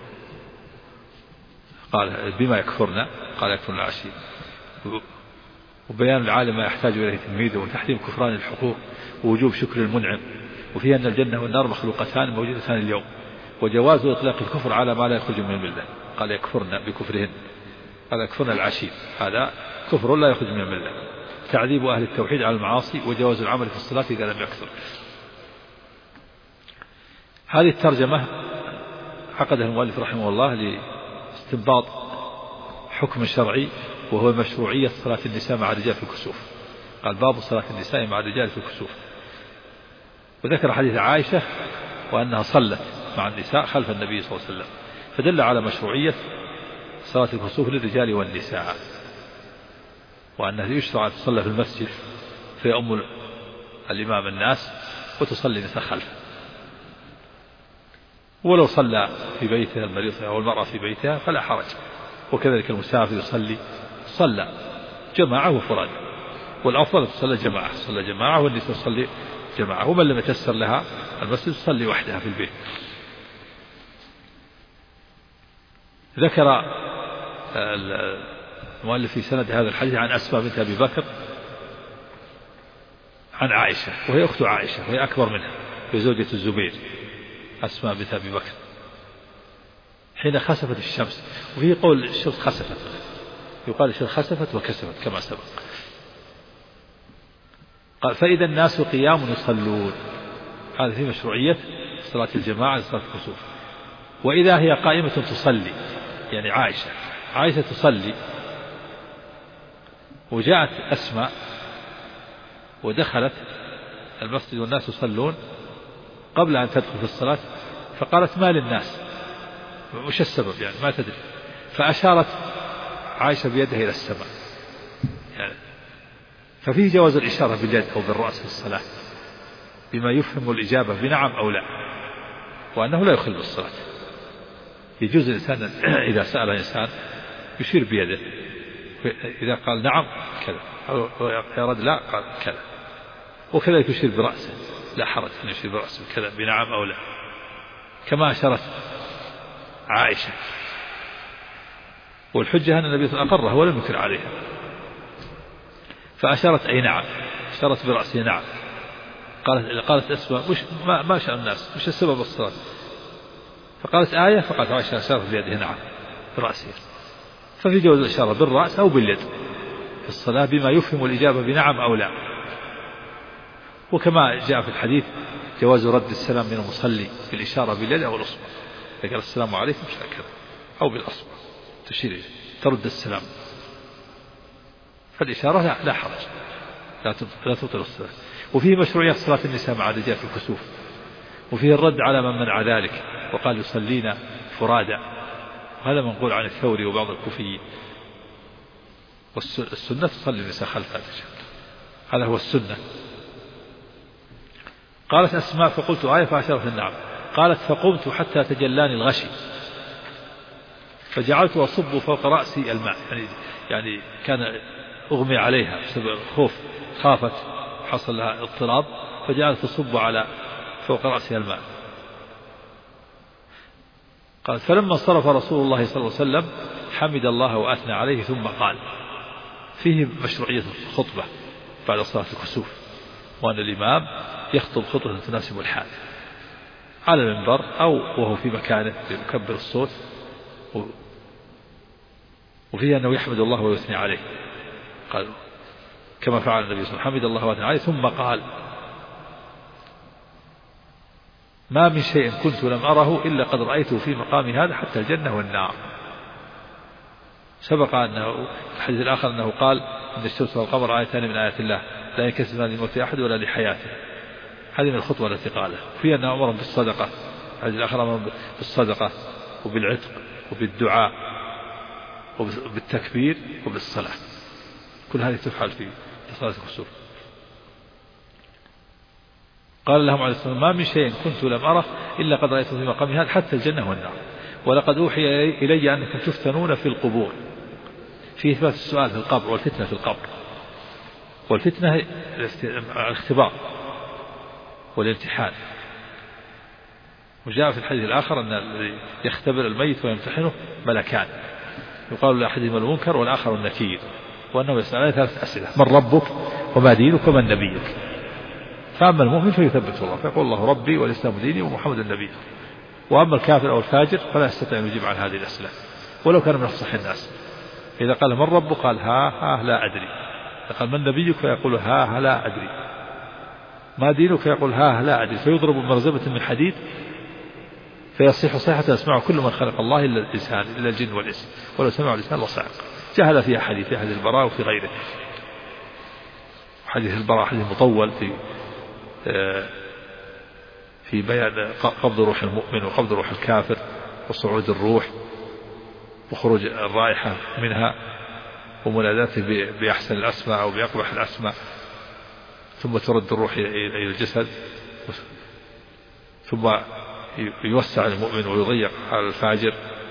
قال: بما يكفرنا؟ قال: يكفرنا العشي. وبيان العالم ما يحتاج إليه تلميذه، وتحريم كفران الحقوق، ووجوب شكر المنعم. وفيه أن الجنة والنار مخلوقتان موجودتان اليوم، وجواز إطلاق الكفر على ما لا يخرج من الملة. قال: يكفرنا بكفرهن. قال: يكفرنا العشي، هذا كفر لا يخرج من الملة. تعذيب أهل التوحيد على المعاصي، وجواز العمل في الصلاة إذا لم يكثر. هذه الترجمة عقدها المؤلف رحمه الله لاستنباط حكم شرعي، وهو مشروعية صلاة النساء مع الرجال في الكسوف. قال: باب صلاة النساء مع الرجال في الكسوف. وذكر حديث عائشة وأنها صلت مع النساء خلف النبي صلى الله عليه وسلم، فدل على مشروعية صلاة الكسوف للرجال والنساء، وأنه يشرع أن تصلى في المسجد فيؤم الإمام الناس وتصلي النساء خلفه، ولو صلى في بيته المريض أو المرأة في بيتها فلا حرج. وكذلك المسافر يصلي صلى جماعة وفراد، والأفضل تصلى جماعة، صلى جماعة والنساء تصلي جماعة، ومن لم يتيسر لها المسجد تصلي وحدها في البيت. ذكر المؤلف في سند هذا الحديث عن أسماء بنت أبي بكر عن عائشة، وهي أخت عائشة وهي أكبر منها، في زوجة الزبير أسماء بنت أبي بكر، حين خسفت الشمس. وفيه قول الشمس خسفت، يقال الشمس خسفت وكسفت كما سبق. قال: فإذا الناس قيام يصلون، هذا في مشروعية صلاة الجماعة صلاة الكسوف. وإذا هي قائمة تصلي، يعني عائشة تصلي، وجاءت أسماء ودخلت المسجد والناس يصلون قبل أن تدخل في الصلاة، فقالت: ما للناس؟ وش السبب؟ يعني ما تدري. فأشارت عائشة بيدها إلى السماء، يعني ففيه جواز الإشارة باليد أو بالرأس في الصلاة بما يفهم الإجابة بنعم أو لا، وأنه لا يخل بالصلاة. يجوز الإنسان إذا سأل إنسان يشير بيده، إذا قال نعم كذا، أو يرد لا قال كذا. وكذلك يشير برأسه، لا حرج أن يشير برأسه كذا بنعم أو لا، كما أشارت عائشة. والحجة أن النبي صلى الله عليه وسلم أقرها ولم ينكر عليها، فأشارت أي نعم، أشارت برأسه نعم. قالت أسماء: ما شاء الناس، مش السبب الصلاة؟ فقالت آية، فقالت عائشة: أشارت بيده نعم برأسه. ففي جواز الإشارة بالرأس أو باليد في الصلاة بما يفهم الإجابة بنعم أو لا. وكما جاء في الحديث جواز رد السلام من المصلي بالإشارة باليد أو الأصبع، فقال: السلام عليكم هكذا، أو بالأصبع تشير ترد السلام، فالإشارة لا حرج، لا تبطل الصلاة. وفيه مشروعية صلاة النساء مع الرجال في الكسوف، وفيه الرد على من منع ذلك وقال: يصلين فرادى، وهذا منقول عن الثوري وبعض الكوفيين. والسنة تصلي النساء خلف هذا هو السنة. قالت أسماء فقلت آية فأشارت النعم. قالت فقمت حتى تجلاني الغشي فجعلت أصب فوق رأسي الماء، يعني كان أغمي عليها بسبب الخوف، خافت حصل لها اضطراب فجعلت تصب على فوق رأسها الماء. قالت فلما انصرف رسول الله صلى الله عليه وسلم حمد الله وأثنى عليه ثم قال. فيه مشروعية الخطبة بعد صلاة الكسوف، وأن الإمام يخطب خطبة تناسب الحال على المنبر أو وهو في مكانه يكبر الصوت، وفيه أنه يحمد الله ويثني عليه، قال كما فعل النبي صلى الله عليه وسلم حمد الله وأثنى عليه ثم قال ما من شيء كنت لم أره إلا قد رأيته في مقام هذا حتى الجنة والنار. سبق أنه في الحديث الآخر أنه قال إن الشمس والقمر آيتان من آيات الله لا ينكسف لموت أحد ولا لحياته. هذه من الخطوة التي قالها. فيها أنه أمر بالصدقة، الحديث الآخر أمر بالصدقة وبالعتق وبالدعاء وبالتكبير وبالصلاة، كل هذه تفعل في صلاة الكسوف. قال لهم عليه الصلاة والسلام ما من شيء كنت لم أره إلا قد رأيته في مقام هذا حتى الجنة والنار، ولقد أوحي إلي أنكم تفتنون في القبور، في إثبات السؤال في القبر والفتنة في القبر. والفتنة الاختبار والامتحان. وجاء في الحديث الآخر أن الذي يختبر الميت ويمتحنه ملكان، يقال لأحدهما المنكر والآخر النكير، وأنه يسألان 3 أسئلة: من ربك وما دينك ومن نبيك. فأما المؤمن فيثبت الله فيقول الله ربي والإسلام ديني ومحمد النبي. وأما الكافر أو الفاجر فلا يستطيع أن يجيب عن هذه الأسئلة ولو كان من أفصح الناس. إذا قال من ربك قال ها لا أدري. إذا قال من نبيك فيقول ها لا أدري. ما دينك يقول ها لا أدري، فيضرب بمرزبة من حديد فيصيح صيحة يسمعه كل من خلق الله إلا الإنسان إلا الجن والإنس، ولو سمعوا الإنسان لصعق. جاء هذا في حديث البراء وفي غيره. حديث البراء حديث مطول في بيان قبض روح المؤمن وقبض روح الكافر وصعود الروح وخروج الرائحة منها ومناداته بأحسن الأسماء أو بأقبح الأسماء، ثم ترد الروح إلى الجسد، ثم يوسع المؤمن ويضيق على الفاجر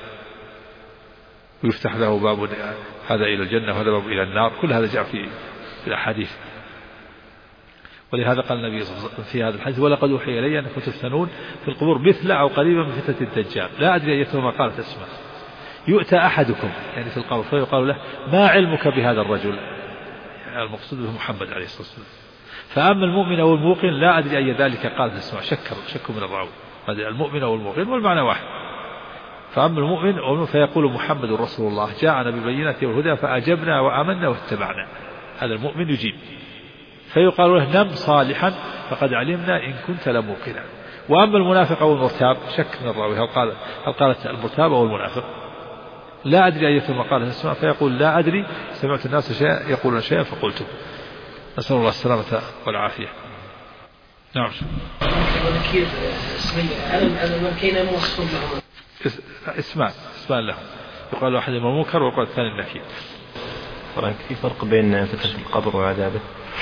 ويفتح له باب هذا إلى الجنة وهذا باب إلى النار. كل هذا جاء في الأحاديث. ولهذا قال النبي صلى الله عليه وسلم في هذا الحديث ولقد أوحي إلي أنكم تفتنون في القبور مثل أو قريبا من فتنة الدجال لا أدري أيتهما قالت أسماء. يؤتى أحدكم يعني في القبر فيقال له ما علمك بهذا الرجل، يعني المقصود به محمد عليه الصلاة والسلام. فأما المؤمن أو الموقن لا أدري أي ذلك قالت أسماء. شك من الراوي، هذا المؤمن أو الموقن والمعنى واحد. فأما المؤمن فيقول محمد رسول الله جاءنا بالبينات والهدى فأجبنا وآمنا واتبعنا. هذا المؤمن يجيب. فيقال له نم صالحا فقد علمنا إن كنت لموقنا. وأما المنافق أو المرتاب شك من الراوي هل قالت المرتاب أو المنافق لا أدري أيتهما قالت أسماء، فيقول لا أدري سمعت الناس شيئا يقولون شيئا فقلته. نسأل الله السلامة والعافية. نعم. اسمان لهم، يقال له أحدهما المنكر ويقال الثاني النكير. في فرق بين فتنة القبر وعذابه؟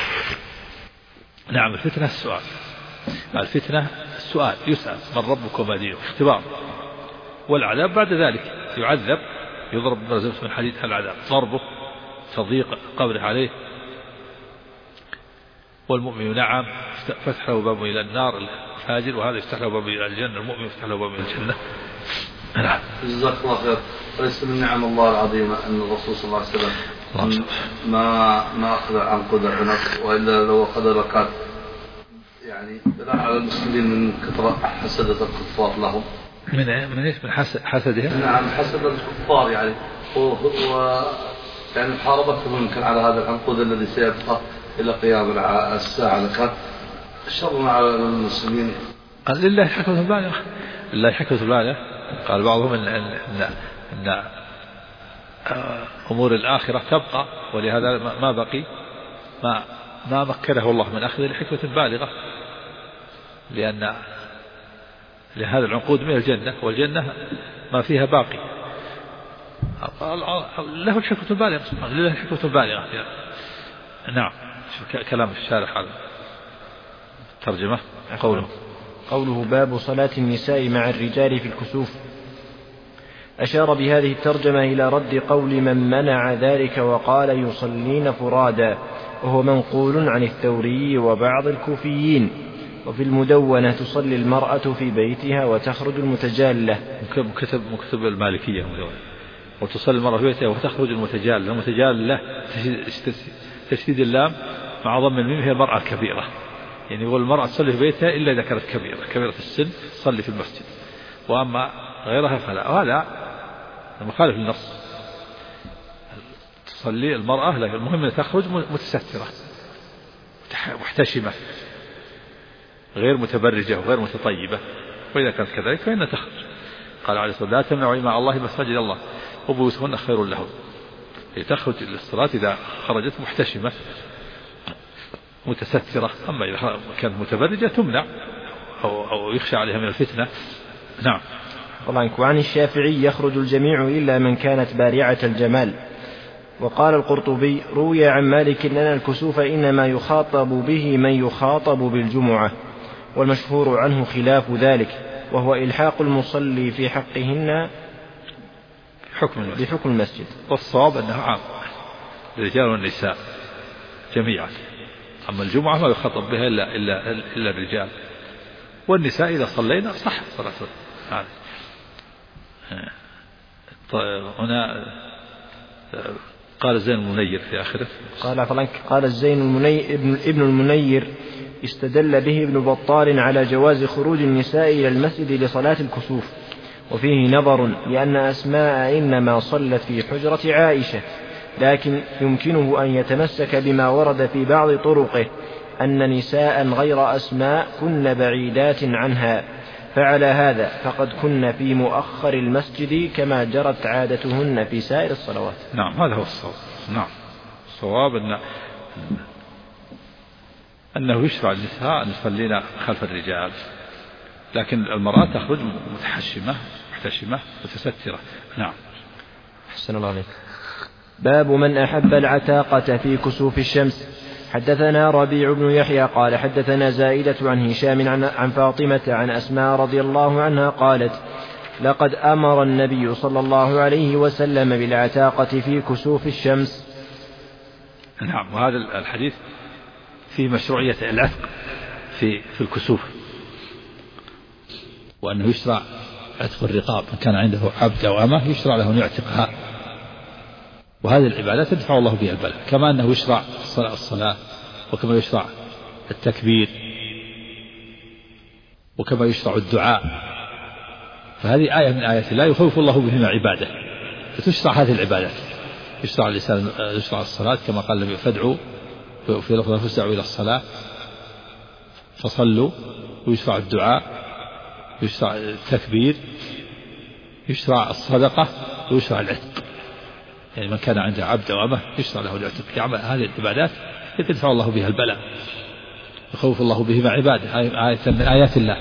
نعم. الفتنة السؤال، الفتنة السؤال يسأل من ربك وما دينك، اختبار. والعذاب بعد ذلك يعذب، يضرب برزمة من حديد. العذاب ضربه تضييق قبره عليه. والمؤمن نعم فتح له باب إلى النار الفاجر، وهذا يفتح له باب إلى الجنة. المؤمن يفتح له باب إلى الجنة. نعم. جزاك الله خير. وليس من نعم الله العظيمة أن الرسول صلى الله عليه وسلم ما أخذ عن قدر نفس، وإلا لو أخذ لكان يعني بلا على المسلمين من كثرة حسدة الكفار لهم. من ايش؟ من حسدهم؟ نعم، حسد الكفار يعني يعني محاربتهم يمكن على هذا العنقود الذي سيبقى إلى قيام الساعة. لكن الشر على المسلمين. قال لله حكمة البالغة. لله حكمة البالغة. قال بعضهم إن أمور الآخرة تبقى، ولهذا ما بقي ما مكنه الله من أخذ لحكمة بالغة، لأن لهذا العنقود من الجنة، والجنة ما فيها باقي له الحكمة البالغة سبحانه، لله الحكمة البالغة. نعم. كلام الشارح على الترجمة. قوله باب صلاة النساء مع الرجال في الكسوف، أشار بهذه الترجمة إلى رد قول من منع ذلك وقال يصلين فرادا، وهو منقول عن الثوري وبعض الكوفيين. وفي المدونة تصلي المرأة في بيتها وتخرج المتجالة. مكتب المالكية وتصلي المرأة في بيتها وتخرج المتجالة. المتجالة تشديد اللام مع ضم الميم هي المرأة الكبيرة، يعني يقول المرأة تصلي في بيتها إلا إذا كانت كبيرة السن تصلي في المسجد، وأما غيرها فلا. وهذا مخالف للنص. تصلي المرأة لكن المهم أن تخرج متسترة محتشمة غير متبرجة وغير متطيبة، وإذا كانت كذلك فإنها تخرج. قال عليه الصلاة والسلام لا تمنعوا إماء الله مساجد الله وبيوتهن خير لهم. تخرج للصلاة إذا خرجت محتشمة متسترة، أما إذا كانت متبرجة تمنع أو يخشى عليها من الفتنة. نعم. وعن الشافعي يخرج الجميع إلا من كانت بارعة الجمال. وقال القرطبي روي عن مالك أن الكسوف إنما يخاطب به من يخاطب بالجمعة، والمشهور عنه خلاف ذلك، وهو إلحاق المصلي في حقهن بحكم المسجد. والصواب أنه عام الرجال والنساء جميعا، أما الجمعة ما يخاطب بها إلا الرجال، والنساء إذا صلينا صح صلاة. هنا قال الزين المنير في آخره. قال الزين ابن المنير استدل به ابن بطال على جواز خروج النساء إلى المسجد لصلاة الكسوف، وفيه نظر لأن أسماء إنما صلت في حجرة عائشة، لكن يمكنه أن يتمسك بما ورد في بعض طرقه أن نساء غير أسماء كن بعيدات عنها، فعلى هذا فقد كن في مؤخر المسجد كما جرت عادتهن في سائر الصلوات. نعم هذا هو الصواب. نعم الصواب أنه يشرع النساء أن يصلين خلف الرجال، لكن المرأة تخرج متحشمة محتشمة متسترة. نعم. أحسن الله عليك. باب من أحب العتاقة في كسوف الشمس. حدثنا ربيع بن يحيى قال حدثنا زائدة عن هشام عن فاطمة عن أسماء رضي الله عنها قالت لقد أمر النبي صلى الله عليه وسلم بالعتاقة في كسوف الشمس. نعم. وهذا الحديث في مشروعية العتق في الكسوف، وأنه يشرع عتق الرقاب، من كان عنده عبد أو أمة يشرع له أن يعتقها، وهذه العبادات يدفع الله بها البلاء، كما أنه يشرع الصلاة، وكما يشرع التكبير، وكما يشرع الدعاء. فهذه آية من آيات الله يخوف الله بهما عباده، فتشرع هذه العبادات. يشرع الإنسان يشرع الصلاة كما قال النبي فادعوا في لفظ فاسعوا إلى الصلاة فصلوا، ويشرع الدعاء، يشرع التكبير، يشرع الصدقة، ويشرع العتق. يعني من كان عنده عبد أو أمة يشرع له العتق. يعمل هذه العبادات يدفع الله بها البلاء، يخوف الله بهما عباده، آية من آيات الله.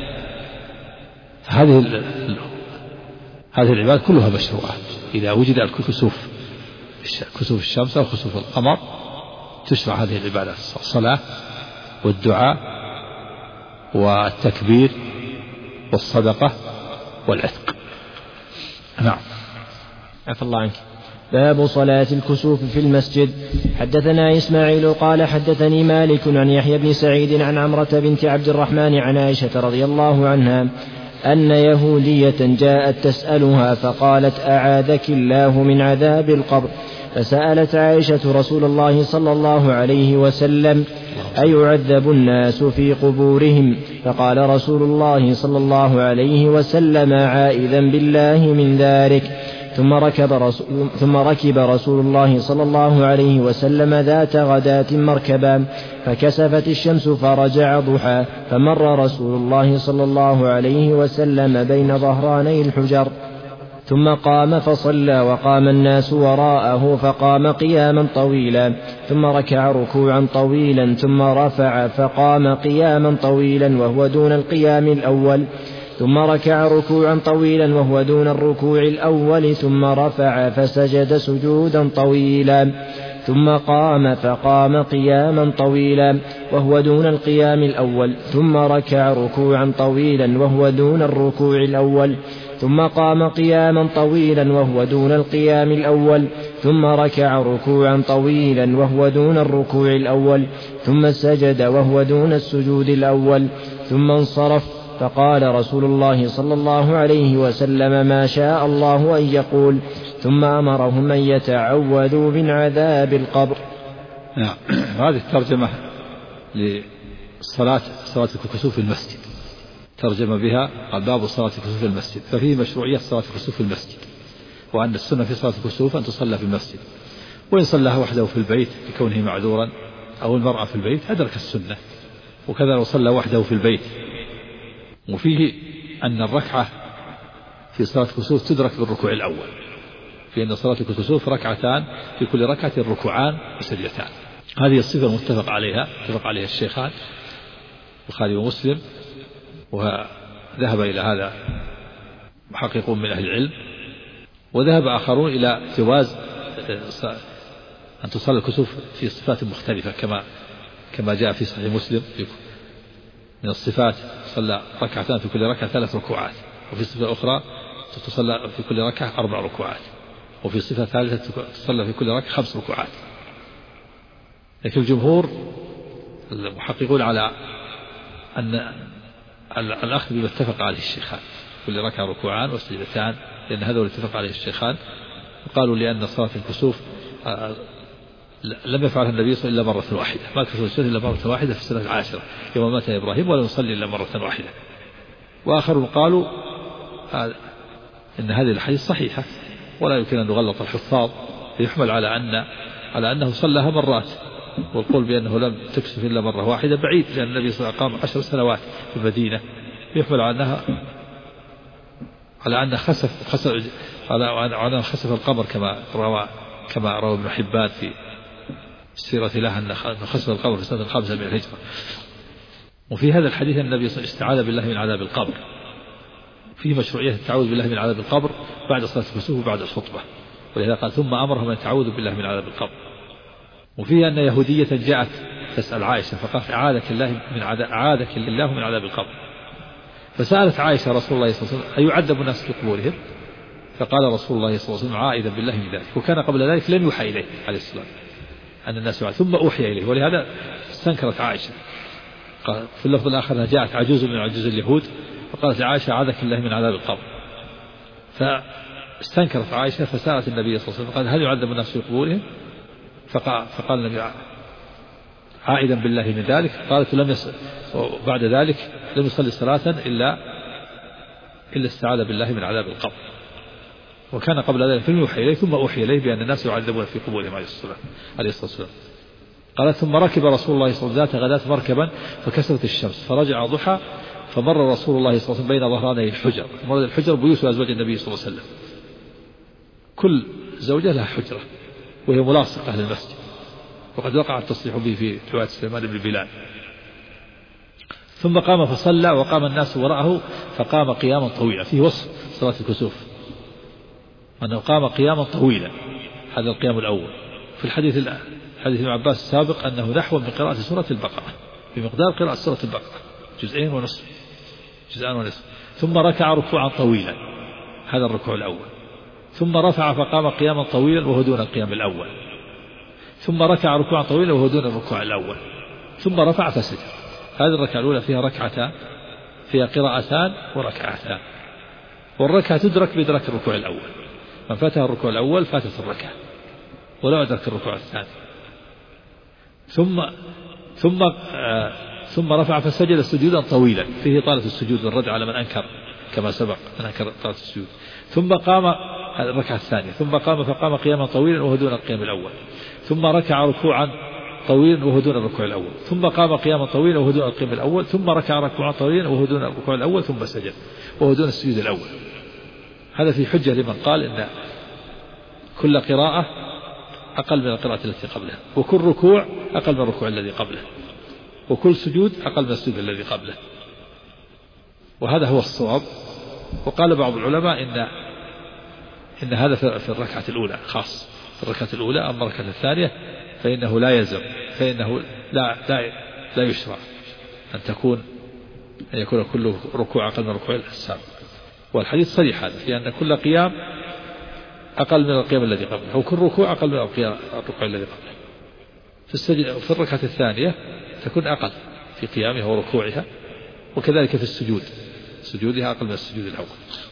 هذه العبادات كلها مشروعة إذا وجد الكسوف، كسوف الشمس أو كسوف القمر، تشرع هذه العبادات: الصلاة والدعاء والتكبير والصدقة والعتق. نعم. عفى الله عنك. باب صلاة الكسوف في المسجد. حدثنا إسماعيل قال حدثني مالك عن يحيى بن سعيد عن عمرة بنت عبد الرحمن عن عائشة رضي الله عنها أن يهودية جاءت تسألها فقالت أعاذك الله من عذاب القبر، فسألت عائشة رسول الله صلى الله عليه وسلم أيعذب الناس في قبورهم؟ فقال رسول الله صلى الله عليه وسلم عائذا بالله من ذلك. ثم ركب رسول الله صلى الله عليه وسلم ذات غداة مركبا، فكسفت الشمس فرجع ضحى، فمر رسول الله صلى الله عليه وسلم بين ظهراني الحجر، ثم قام فصلى وقام الناس وراءه، فقام قياما طويلا، ثم ركع ركوعا طويلا، ثم رفع فقام قياما طويلا وهو دون القيام الأول، ثم ركع ركوعا طويلا وهو دون الركوع الأول ثم رفع فسجد سجودا طويلا ثم قام فقام قياما طويلا وهو دون القيام الأول ثم ركع ركوعا طويلا وهو دون الركوع الأول ثم قام قياما طويلا وهو دون القيام الأول ثم ركع ركوعا طويلا وهو دون الركوع الأول ثم سجد وهو دون السجود الأول ثم انصرف فقال رسول الله صلى الله عليه وسلم ما شاء الله أن يقول ثم أمرهم أن يتعوذوا من عذاب القبر. هذه الترجمة لصلاة الكسوف في المسجد، ترجم بها باب صلاة الكسوف في المسجد، ففيه مشروعية صلاة الكسوف في المسجد، وأن السنة في صلاة الكسوف أن تصلى في المسجد، وإن صلاها وحده في البيت لكونه معذورا أو المرأة في البيت أدرك السنة، وكذا لو صلى وحده في البيت. وفيه أن الركعة في صلاة الكسوف تدرك بالركوع الأول، في أن صلاة الكسوف ركعتان في كل ركعة ركوعان وسجدتان. هذه الصفة المتفق عليها، اتفق عليها الشيخان البخاري ومسلم، وذهب إلى هذا محققون من أهل العلم، وذهب آخرون إلى جواز أن تصلى الكسوف في صفات مختلفة كما جاء في صحيح مسلم من الصفات صلى ركعتان في كل ركعة 3 ركوعات، وفي صفة أخرى تصلى في كل ركعة 4 ركوعات، وفي صفة ثالثة تصلى في كل ركعة 5 ركوعات. لكن الجمهور المحققون على أن الأخذ بما اتفق عليه الشيخان، كل ركعة ركوعان وسجدتان، لأن هذا هو اتفق عليه الشيخان. وقالوا لأن صلاة الكسوف لم يفعلها النبي صلى الله عليه وسلم إلا مرة واحدة، ما كسر السنة إلا مرة واحدة في السنة العاشرة يوم مات إبراهيم، ولم يصلي إلا مرة واحدة. وآخرون قالوا إن هذه الحديث صحيحة ولا يمكن أن نغلط الحفاظ، يحمل على أنه صلىها مرات، والقول بأنه لم تكسف إلا مرة واحدة بعيد، لأن النبي صلى الله عليه وسلم قام 10 سنوات في المدينة، يحمل على أن خسف القمر كما روى ابن حبان في السيرة له أن خسف القمر في سنة 5 من الهجرة. وفي هذا الحديث النبي صلى الله عليه وسلم استعاذ بالله من عذاب القبر، فيه مشروعية التعوذ بالله من عذاب القبر بعد صلاة الكسوف وبعد الخطبة، ولهذا قال ثم أمرهم أن يتعوذوا بالله من عذاب القبر. وفيه أن يهودية جاءت تسأل عائشة فقالت أعاذك الله من عذاب القبر، فسألت عائشة رسول الله صلى الله عليه وسلم أيعذب الناس في قبورهم؟ فقال رسول الله صلى الله عليه وسلم عائذا بالله من ذلك، وكان قبل ذلك لم يوحى إليه عليه السلام أن الناس يعذب، ثم أوحي إليه، ولهذا استنكرت عائشة. قال في اللفظ الآخر أنها جاءت عجوز من عجوز اليهود فقالت لعائشة أعاذك الله من عذاب القبر، فاستنكرت عائشة فسألت النبي صلى الله عليه وسلم قال هل يعذب الناس في قبورهم؟ فقال النبي عائدا بالله من ذلك. قالت بعد ذلك لم يصلي صلاة إلا استعاذ بالله من عذاب القبر، وكان قبل ذلك لم يوحي إليه ثم أوحي إليه بأن الناس يعذبون في قبورهم عليه الصلاة والسلام. قالت ثم ركب رسول الله صلى الله عليه وسلم ذات غداة مركبا فكسرت الشمس فرجع ضحى فمر رسول الله صلى الله عليه وسلم بين ظهراني الحجر، مرد الحجر بيوت أزواج النبي صلى الله عليه وسلم، كل زوجة لها حجرة وهي ملاصقة للمسجد، وقد وقع التصريح به في رواية سليمان بن بلال. ثم قام فصلى وقام الناس وراءه فقام قياما طويلا، فيه وصف صلاة الكسوف أنه قام قياما طويلا، هذا القيام الأول. في حديث ابن عباس السابق أنه نحو من قراءة سورة البقرة، بمقدار قراءة سورة البقرة 2 ونصف. ثم ركع ركوعا طويلا، هذا الركوع الأول. ثم رفع فقام قياما طويلا وهو دون القيام الأول. ثم ركع ركوعا طويلا وهو دون الركوع الأول. ثم رفع فسجد. هذه الركعة الأولى فيها ركعتان، فيها قراءتان وركعتان، والركعة تدرك بإدراك الركوع الأول، من فاتها الركوع الأول فاتت الركعة ولو أدرك الركوع الثاني. ثم رفع فسجد سجودا طويلا، فيه طالة السجود والرد على من أنكر كما سبق من أنكر طالة السجود. ثم قام الركعة الثانية، ثم قام فقام قياما طويلا وهو دون القيام الأول. ثم ركع ركوعا طويلا وهو دون الركوع الأول. ثم قام قياما طويلا وهو دون القيام الأول. ثم ركع ركوعا طويلا وهو دون الركوع الأول. ثم سجد وهو دون السجود الأول. هذا في حجة لمن قال إن كل قراءة أقل من القراءة التي قبلها، وكل ركوع أقل من الركوع الذي قبله، وكل سجود أقل من السجود الذي قبله. وهذا هو الصواب. وقال بعض العلماء إن هذا في الركعة الأولى خاص، في الركعة الأولى. أما الركعة الثانية فإنه لا يلزم، فإنه لا يشرع أن يكون كل ركوع أقل من ركوع السابق. والحديث صريح هذا، لأن كل قيام أقل من القيام الذي قبله، وكل ركوع أقل من الركوع الذي قبله. في الركعة الثانية تكون أقل في قيامها وركوعها، وكذلك في السجود، سجودها أقل من السجود الأول.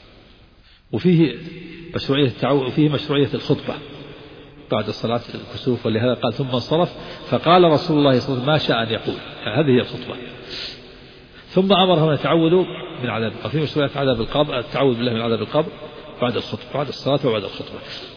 وفيه مشروعية التعوذ، وفيه مشروعية الخطبة بعد صلاة الكسوف. ولهذا قال ثم انصرف فقال رسول الله صلى الله عليه وسلم ما شاء أن يقول، يعني هذه هي الخطبة. ثم أمرهم أن يتعوذوا من عذاب القبر، في مشروعية عذاب القبر، التعوذ بالله من عذاب القبر بعد الخطبة، بعد الصلاة وبعد الخطبة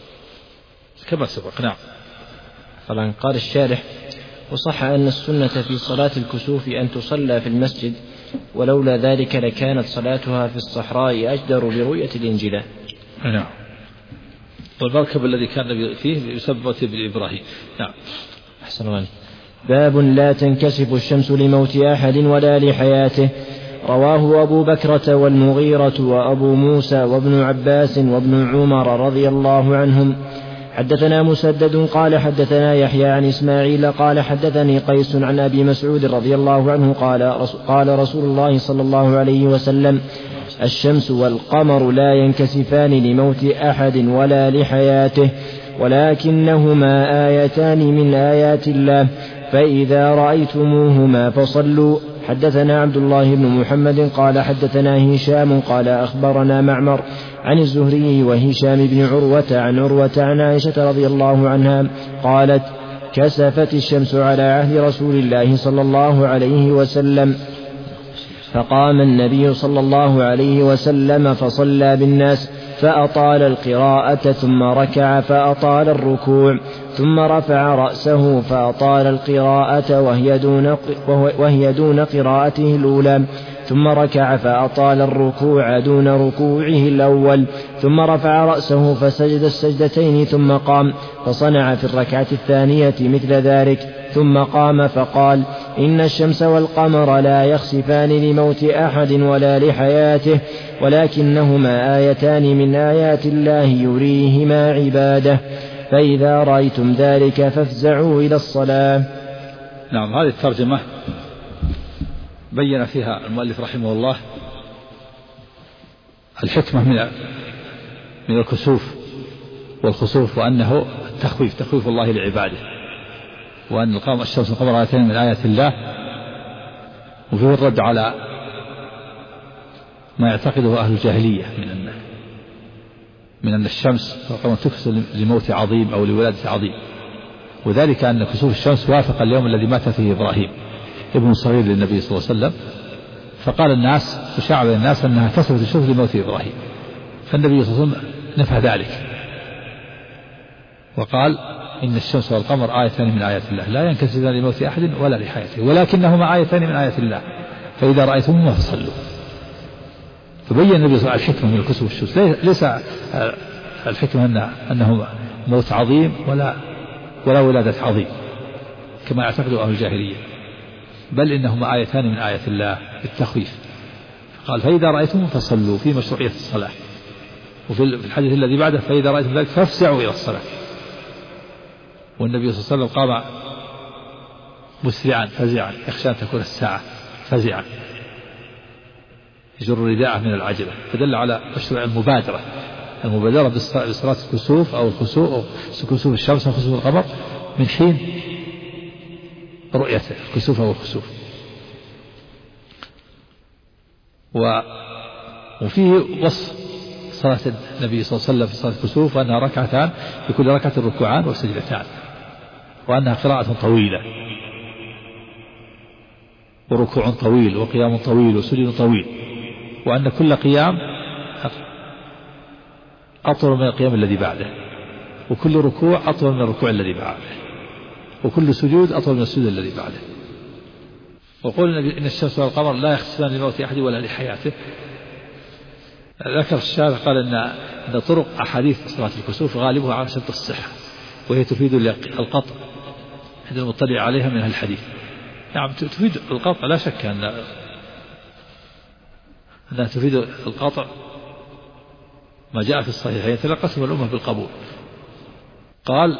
كما سبق. نعم. طبعا قال الشارح: وصح أن السنة في صلاة الكسوف أن تصلى في المسجد، ولولا ذلك لكانت صلاتها في الصحراء أجدر برؤية الإنجيل. نعم. والمركب الذي كان فيه يسمى بالإبراهيم. نعم. أحسن الله. باب لا تنكسف الشمس لموت أحد ولا لحياته. رواه أبو بكرة والمغيرة وأبو موسى وابن عباس وابن عمر رضي الله عنهم. حدثنا مسدد قال حدثنا يحيى عن إسماعيل قال حدثني قيس عن أبي مسعود رضي الله عنه قال رسول الله صلى الله عليه وسلم: الشمس والقمر لا ينكسفان لموت أحد ولا لحياته، ولكنهما آيتان من آيات الله، فإذا رأيتموهما فصلوا. حدثنا عبد الله بن محمد قال حدثنا هشام قال أخبرنا معمر عن الزهري وهشام بن عروة عن عن عائشة رضي الله عنها قالت: كسفت الشمس على عهد رسول الله صلى الله عليه وسلم، فقام النبي صلى الله عليه وسلم فصلى بالناس، فأطال القراءة ثم ركع فأطال الركوع، ثم رفع رأسه فأطال القراءة وهي دون قراءته الأولى، ثم ركع فأطال الركوع دون ركوعه الأول، ثم رفع رأسه فسجد السجدتين ثم قام، فصنع في الركعة الثانية مثل ذلك، ثم قام فقال: إن الشمس والقمر لا يخسفان لموت أحد ولا لحياته، ولكنهما آيتان من آيات الله يريهما عباده، فإذا رأيتم ذلك فافزعوا إلى الصلاة. نعم. هذه الترجمة بين فيها المؤلف رحمه الله الحكمة من الكسوف والخسوف، وأنه تخويف الله لعباده، وأن الشمس والقمر آيتين من آيات الله. وفيه الرد على ما يعتقده أهل الجاهلية من أن الشمس والقمر تكسر لموت عظيم أو لولادة عظيم، وذلك أن كسوف الشمس وافق اليوم الذي مات فيه إبراهيم ابن صغير للنبي صلى الله عليه وسلم، فقال الناس وشاع بين الناس أنها كسفت الشمس لموت إبراهيم، فالنبي صلى الله عليه وسلم نفى ذلك وقال: إن الشمس والقمر آيتان من آيات الله لا ينكسفان لموت أحد ولا لحياته، ولكنهما آيتان من آيات الله، فإذا رأيتموهما فصلوا. فبين النبي صلى الله عليه وسلم الحكمة من الكسوف الشمس، ليس الحكمة أنه موت عظيم ولا ولادة عظيم كما يعتقد أهل الجاهلية، بل إنهما آيتان من آيات الله بالتخويف. قال: فإذا رأيتم فصلوا، في مشروعية الصلاة. وفي الحديث الذي بعده: فإذا رأيتم ذلك فافزعوا إلى الصلاة. والنبي صلى الله عليه وسلم قام مسرعا فزعا يخشى أن تكون الساعة فزعا يجر رداءه من العجلة، فدل على مشروع المبادرة بصلاة الكسوف أو كسوف الشمس وكسوف القمر من حين رؤية الكسوف أو الخسوف. وفيه وصف صلاة النبي صلى الله عليه وسلم في صلاة الكسوف وأنها ركعتان، في كل ركعة ركوعان وسجدتان، وأنها قراءة طويلة وركوع طويل وقيام طويل وسجود طويل، وأن كل قيام أطول من القيام الذي بعده، وكل ركوع أطول من الركوع الذي بعده، وكل سجود أطول من السجود الذي بعده. وقول النبي: إن الشمس والقمر لا يخسفان لموت أحد ولا لحياته. ذكر الشارح قال إن طرق أحاديث صلاة الكسوف غالبها على شرط الصحة، وهي تفيد القطع عند المطلع عليها من الحديث. نعم تفيد القطع، لا شك أنها تفيد القطع ما جاء في الصحيحين تلقتهم الأمة بالقبول. قال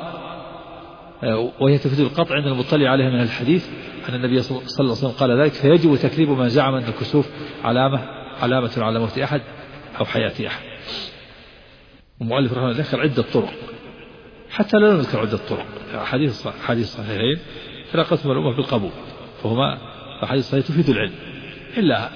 وهي تفيد القطع عند المطلع عليها من الحديث أن النبي صلى الله عليه وسلم قال ذلك، فيجب تكذيب من زعم أن الكسوف علامة على موت أحد أو حياة أحد. المؤلف رحمه الله ذكر عدة طرق، حتى لا نذكر عدة طرق. حديث صحيحين تلقتهم الأمة بالقبول، فهما حديث صحيح تفيد العلم، إلا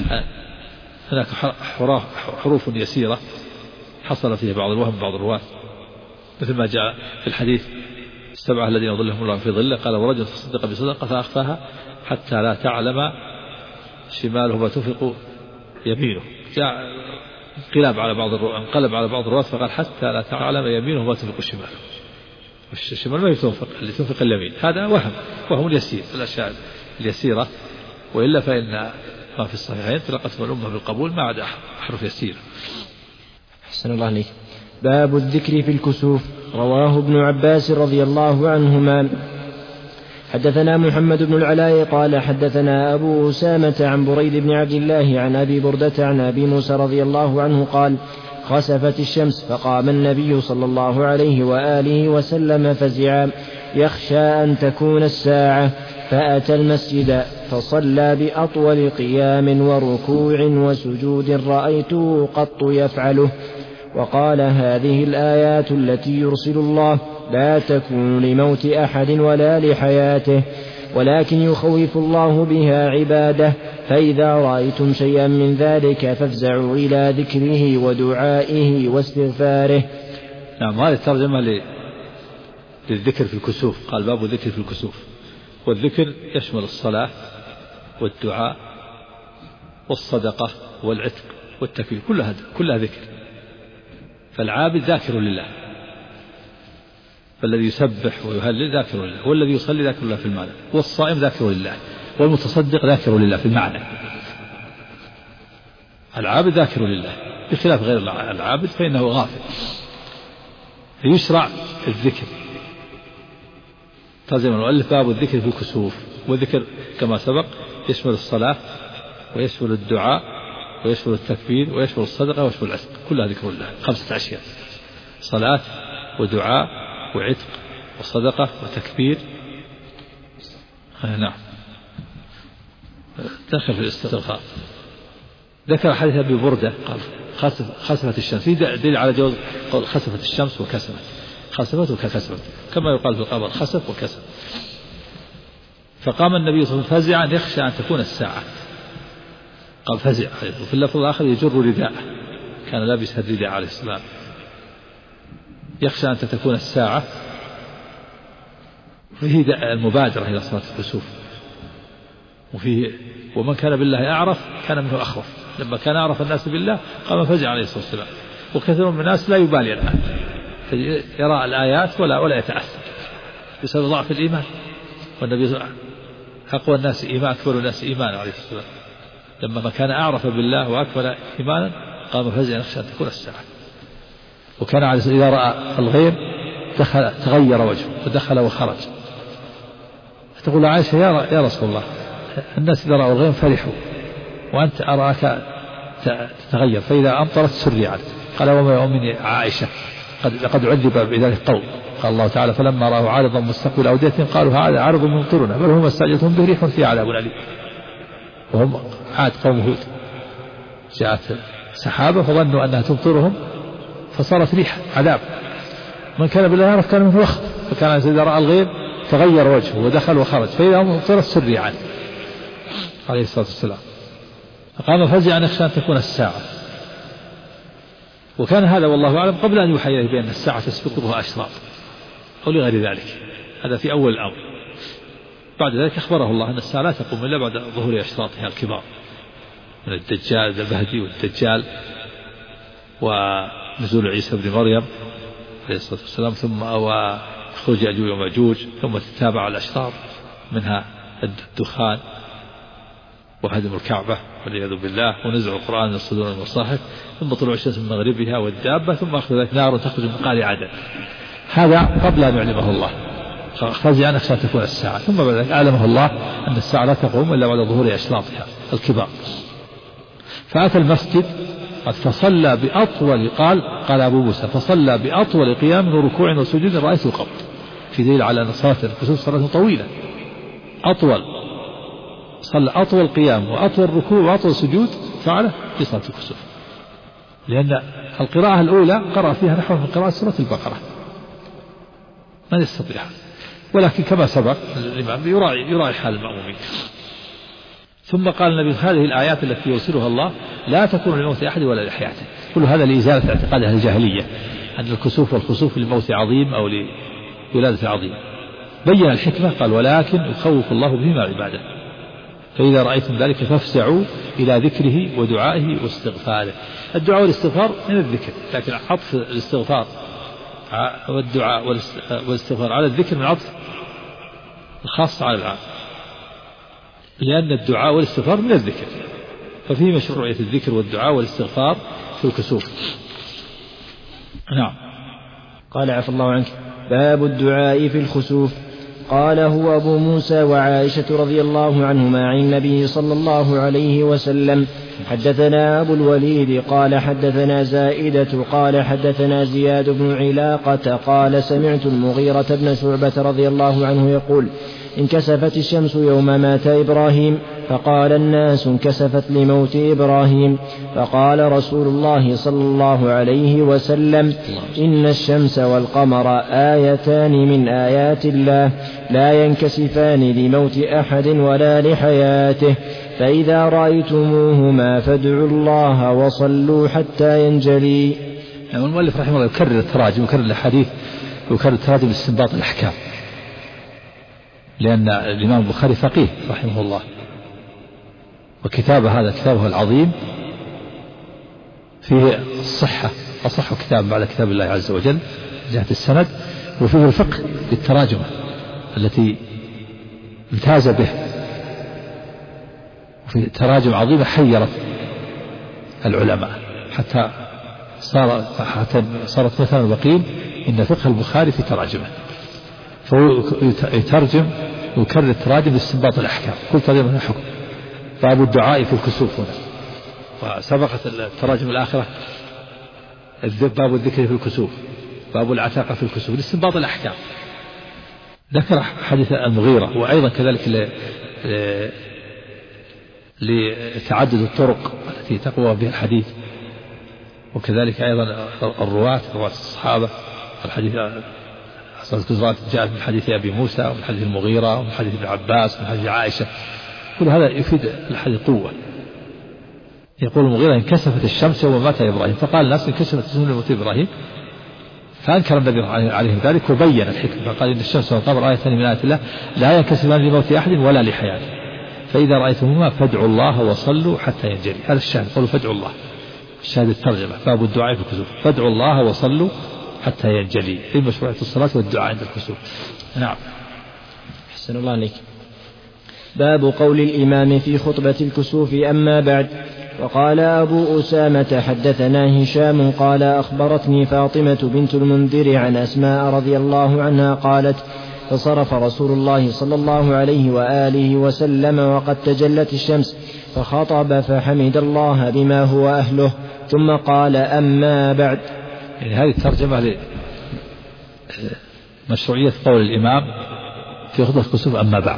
هناك حروف يسيرة حصل فيها بعض الوهم بعض الرواة، مثل ما جاء في الحديث 7 الذين يظلهم الله في ظله، قال ورجل تصدق بصدقة فأخفاها حتى لا تعلم شماله ما تنفق يمينه. جاء انقلب على بعض الرواة فقال حتى لا تعلم يمينه ما تنفق شماله. الشمال ما تنفق، اللي تنفق اليمين. هذا وهم يسير، الأشياء اليسيرة، وإلا فإن ما في الصحيحين تلقتهم الأمة بالقبول ما عدا حرف يسير. أحسن الله عليك. باب الذكر في الكسوف. رواه ابن عباس رضي الله عنهما. حدثنا محمد بن العلاء قال حدثنا أبو أسامة عن بريد بن عبد الله عن أبي بردة عن أبي موسى رضي الله عنه قال خسفت الشمس فقام النبي صلى الله عليه وآله وسلم فزعا يخشى أن تكون الساعة، فأتى المسجد فصلى بأطول قيام وركوع وسجود رأيته قط يفعله، وقال هذه الآيات التي يرسل الله لا تكون لموت أحد ولا لحياته، ولكن يخوف الله بها عباده، فإذا رأيتم شيئا من ذلك فافزعوا إلى ذكره ودعائه واستغفاره. نعم، هذه الترجمة للذكر في الكسوف. قال باب الذكر في الكسوف، والذكر يشمل الصلاة والدعاء والصدقة والعتق والتكبير، كلها ذكر. فالعابد ذاكر لله، فالذي يسبح ويهلل ذاكر لله، والذي يصلي ذاكر لله في المعنى، والصائم ذاكر لله، والمتصدق ذاكر لله في المعنى. العابد ذاكر لله بخلاف غير العابد فإنه غافل. فيشرع الذكر. ترجم المؤلف باب الذكر في الكسوف. والذكر كما سبق يشمل الصلاة ويشمل الدعاء ويشمل التكبير ويشمل الصدقة ويشمل العتق، كلها ذكر الله. 5 أشياء: صلاة ودعاء وعتق وصدقة وتكبير. نعم. دخل في الاسترخاء. ذكر حديث أبي بردة قال خسفت الشمس، في دليل على جواز قول خسفت الشمس وكسفت، خسفت وكسفت، كما يقال في القبر خسف وكسف. فقام النبي صلى الله عليه وسلم فزعا يخشى أن تكون الساعة. قال فزع، وفي اللفظ الآخر يجر رداءه، كان لابس الرداء عليه السلام. يخشى أن تكون الساعة، فيه المبادرة إلى صلاة الكسوف، وفيه ومن كان بالله أعرف كان منه أخوف. لما كان أعرف الناس بالله قام فزع عليه الصلاة والسلام. وكثير من الناس لا يبالي الآن، يرى الآيات ولا يتأثر بسبب ضعف الإيمان. والنبي أقوى الناس إيمان أكبر الناس إيمانا عليه الصلاة والسلام، لما كان أعرف بالله وأكبر إيمانا قام فزع يخشى أن تكون الساعة. وكان عليه الصلاة والسلام إذا رأى الغير تغير وجهه ودخل وخرج. تقول عائشة يا رسول الله، الناس إذا رأوا الغير فرحوا وأنت أراك تتغير، فإذا أمطرت سرعت. قال وما يؤمن عائشة لقد عذب بذلك قوم. قال الله تعالى فلما رأوا عارضا مستقبل أوديتهم قالوا هذا عارض ممطرنا بل هم استعجلتهم به ريح فيها عذاب أليم. وهم عاد قوم هود، جاءت سحابة فظنوا أنها تمطرهم فصارت ريح عذاب. من كان بالله يعرف كان منه وخر، فكان إذا رأى الغيب تغير وجهه ودخل وخرج، فإذا أمطرت سرعت عليه الصلاة والسلام. فقام فزعا يخشى أن تكون الساعة. وكان هذا والله أعلم قبل أن يوحى إليه بأن الساعة تسبقها أشراط أو لغير ذلك، هذا في أول الأمر. بعد ذلك أخبره الله أن الساعة لا تقوم إلا بعد ظهور أشراطها الكبار من الدجال المهدي والدجال ونزول عيسى بن مريم عليه الصلاة والسلام، ثم خروج يأجوج ومأجوج، ثم تتابع الأشراط منها الدخان وهدم الكعبة والعياذ بالله ونزع القرآن من الصدور والمصاحف، ثم طلوع الشمس من مغربها والدابة، ثم أخذ ذلك نار تخرج من قعر عدن. هذا قبل أن يعلمه الله فزع يخشى أن تكون الساعة. ثم بعد ذلك أعلمه الله أن الساعة لا تقوم إلا بعد ظهور أشراطها الكبار. فأتى المسجد فصلى بأطول قال أبو موسى فصلى بأطول قيام وركوع وسجود رأيت القبض، في دليل على أن صلاة الكسوف صلاة طويلة، صلى أطول قيام وأطول ركوع وأطول سجود فعله في صلاة الكسوف، لأن القراءة الأولى قرأ فيها نحو من قراءة سورة البقرة، ما يستطيع، ولكن كما سبق الإمام يراعي حال المأمومين. ثم قال النبي هذه الآيات التي يرسلها الله لا تكون لموت أحد ولا لحياته، كل هذا لإزالة اعتقاد أهل الجاهلية أن الكسوف والخسوف للموت عظيم أو لولادة عظيم. بين الحكمة قال ولكن يخوف الله بهما عباده، فإذا رأيتم ذلك فافزعوا إلى ذكره ودعائه واستغفاره. الدعاء والاستغفار من الذكر، لكن عطف الاستغفار والدعاء والاستغفار على الذكر من عطف الخاص على العام، لأن الدعاء والاستغفار من الذكر، ففيه مشروعية الذكر والدعاء والاستغفار في الكسوف. نعم. قال عفى الله عنك: باب الدعاء في الخسوف. قال هو أبو موسى وعائشة رضي الله عنهما عن النبي صلى الله عليه وسلم. حدثنا أبو الوليد قال حدثنا زائدة قال حدثنا زياد بن علاقة قال سمعت المغيرة بن شعبة رضي الله عنه يقول: انكسفت الشمس يوم مات إبراهيم، فقال الناس: انكسفت لموت إبراهيم. فقال رسول الله صلى الله عليه وسلم: إن الشمس والقمر آيتان من آيات الله لا ينكسفان لموت أحد ولا لحياته، فإذا رأيتموهما فادعوا الله وصلوا حتى ينجلي. يعني المؤلف رحمه الله يكرر التراجم، يكرر الحديث، يكرر التراجم لاستنباط الأحكام، لأن الإمام البخاري فقيه رحمه الله، وكتابه هذا كتابه العظيم فيه الصحة، أصح كتاب بعد كتاب الله عز وجل من جهة السند، وفيه الفقه بالتراجم التي امتاز به، وفي تراجم عظيمة حيرت العلماء حتى صارت مثلا وقيل إن فقه البخاري في تراجمه، فهو يترجم ويكرر التراجم لاستنباط الأحكام، كل ترجمة لها حكم. باب الدعاء في الكسوف هنا، وسبقت التراجم الآخرة باب الذكر في الكسوف، باب العتاقة في الكسوف لاستنباط الأحكام. ذكر حديث المغيرة، وأيضا كذلك لتعدد الطرق التي تقوى بها الحديث، وكذلك أيضا رواة الصحابة. الحديث الكسوف جاءت من حديث أبي موسى ومن حديث المغيرة ومن حديث ابن عباس ومن حديث عائشة، كل هذا يفيد الحديث قوة. يقول المغيرة: انكسفت الشمس يوم مات إبراهيم، فقال الناس: انكسفت الشمس يوم مات إبراهيم، فأنكر النبي عليه ذلك وبين الحكمة، فقال: إن الشمس والقمر آيتان من آيات الله لا ينكسفان لموت أحد ولا لحياته، فإذا رأيتموهما فادعوا الله وصلوا حتى ينجلي. هذا الشاهد، قولوا فادعوا الله، الشاهد الترجمة، باب الدعاء في الكسوف، فادعوا الله وصلوا حتى ينجلي، في مشروعية الصلاة والدعاء عند الكسوف. نعم. أحسن الله عليك. باب قول الإمام في خطبة الكسوف: أما بعد. وقال أبو أسامة: حدثنا هشام قال أخبرتني فاطمة بنت المنذر عن أسماء رضي الله عنها قالت: فصرف رسول الله صلى الله عليه وآله وسلم وقد تجلت الشمس، فخطب فحمد الله بما هو أهله، ثم قال: أما بعد. يعني هذه الترجمة لمشروعية قول الإمام في خطبة الكسوف: أما بعد.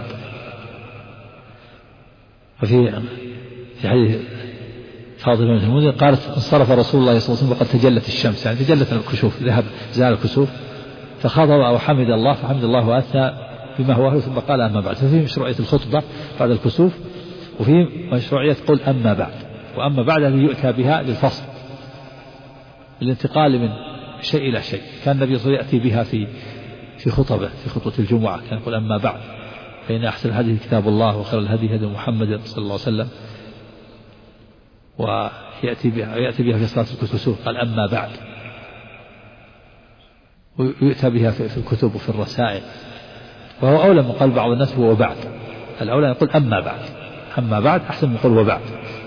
وفي حديث فاطمة بنت المنذر قالت: انصرف رسول الله صلى الله عليه وسلم وقد تجلت الشمس، يعني تجلت الكسوف، زال الكسوف، فخطب وحمد الله، فحمد الله وأثنى بما هو أهله، ثم قال: أما بعد. ففي مشروعية الخطبة بعد الكسوف، وفي مشروعية قول أما بعد. وأما بعد هذه يؤتى بها للفصل، الانتقال من شيء إلى شيء. كان النبي صلى الله عليه وسلم يأتي بها في خطبة الجمعة، كان يقول: أما بعد فإن أحسن الهدي كتاب الله وخير الهدي هدي محمد صلى الله عليه وسلم، ويأتي بها في صلاة الكسوف قال: أما بعد. ويؤتى بها في الكتب وفي الرسائل، وهو أولى من قال بعض الناس هو وبعد، الأولى يقول أما بعد، أما بعد أحسن من يقول وبعد.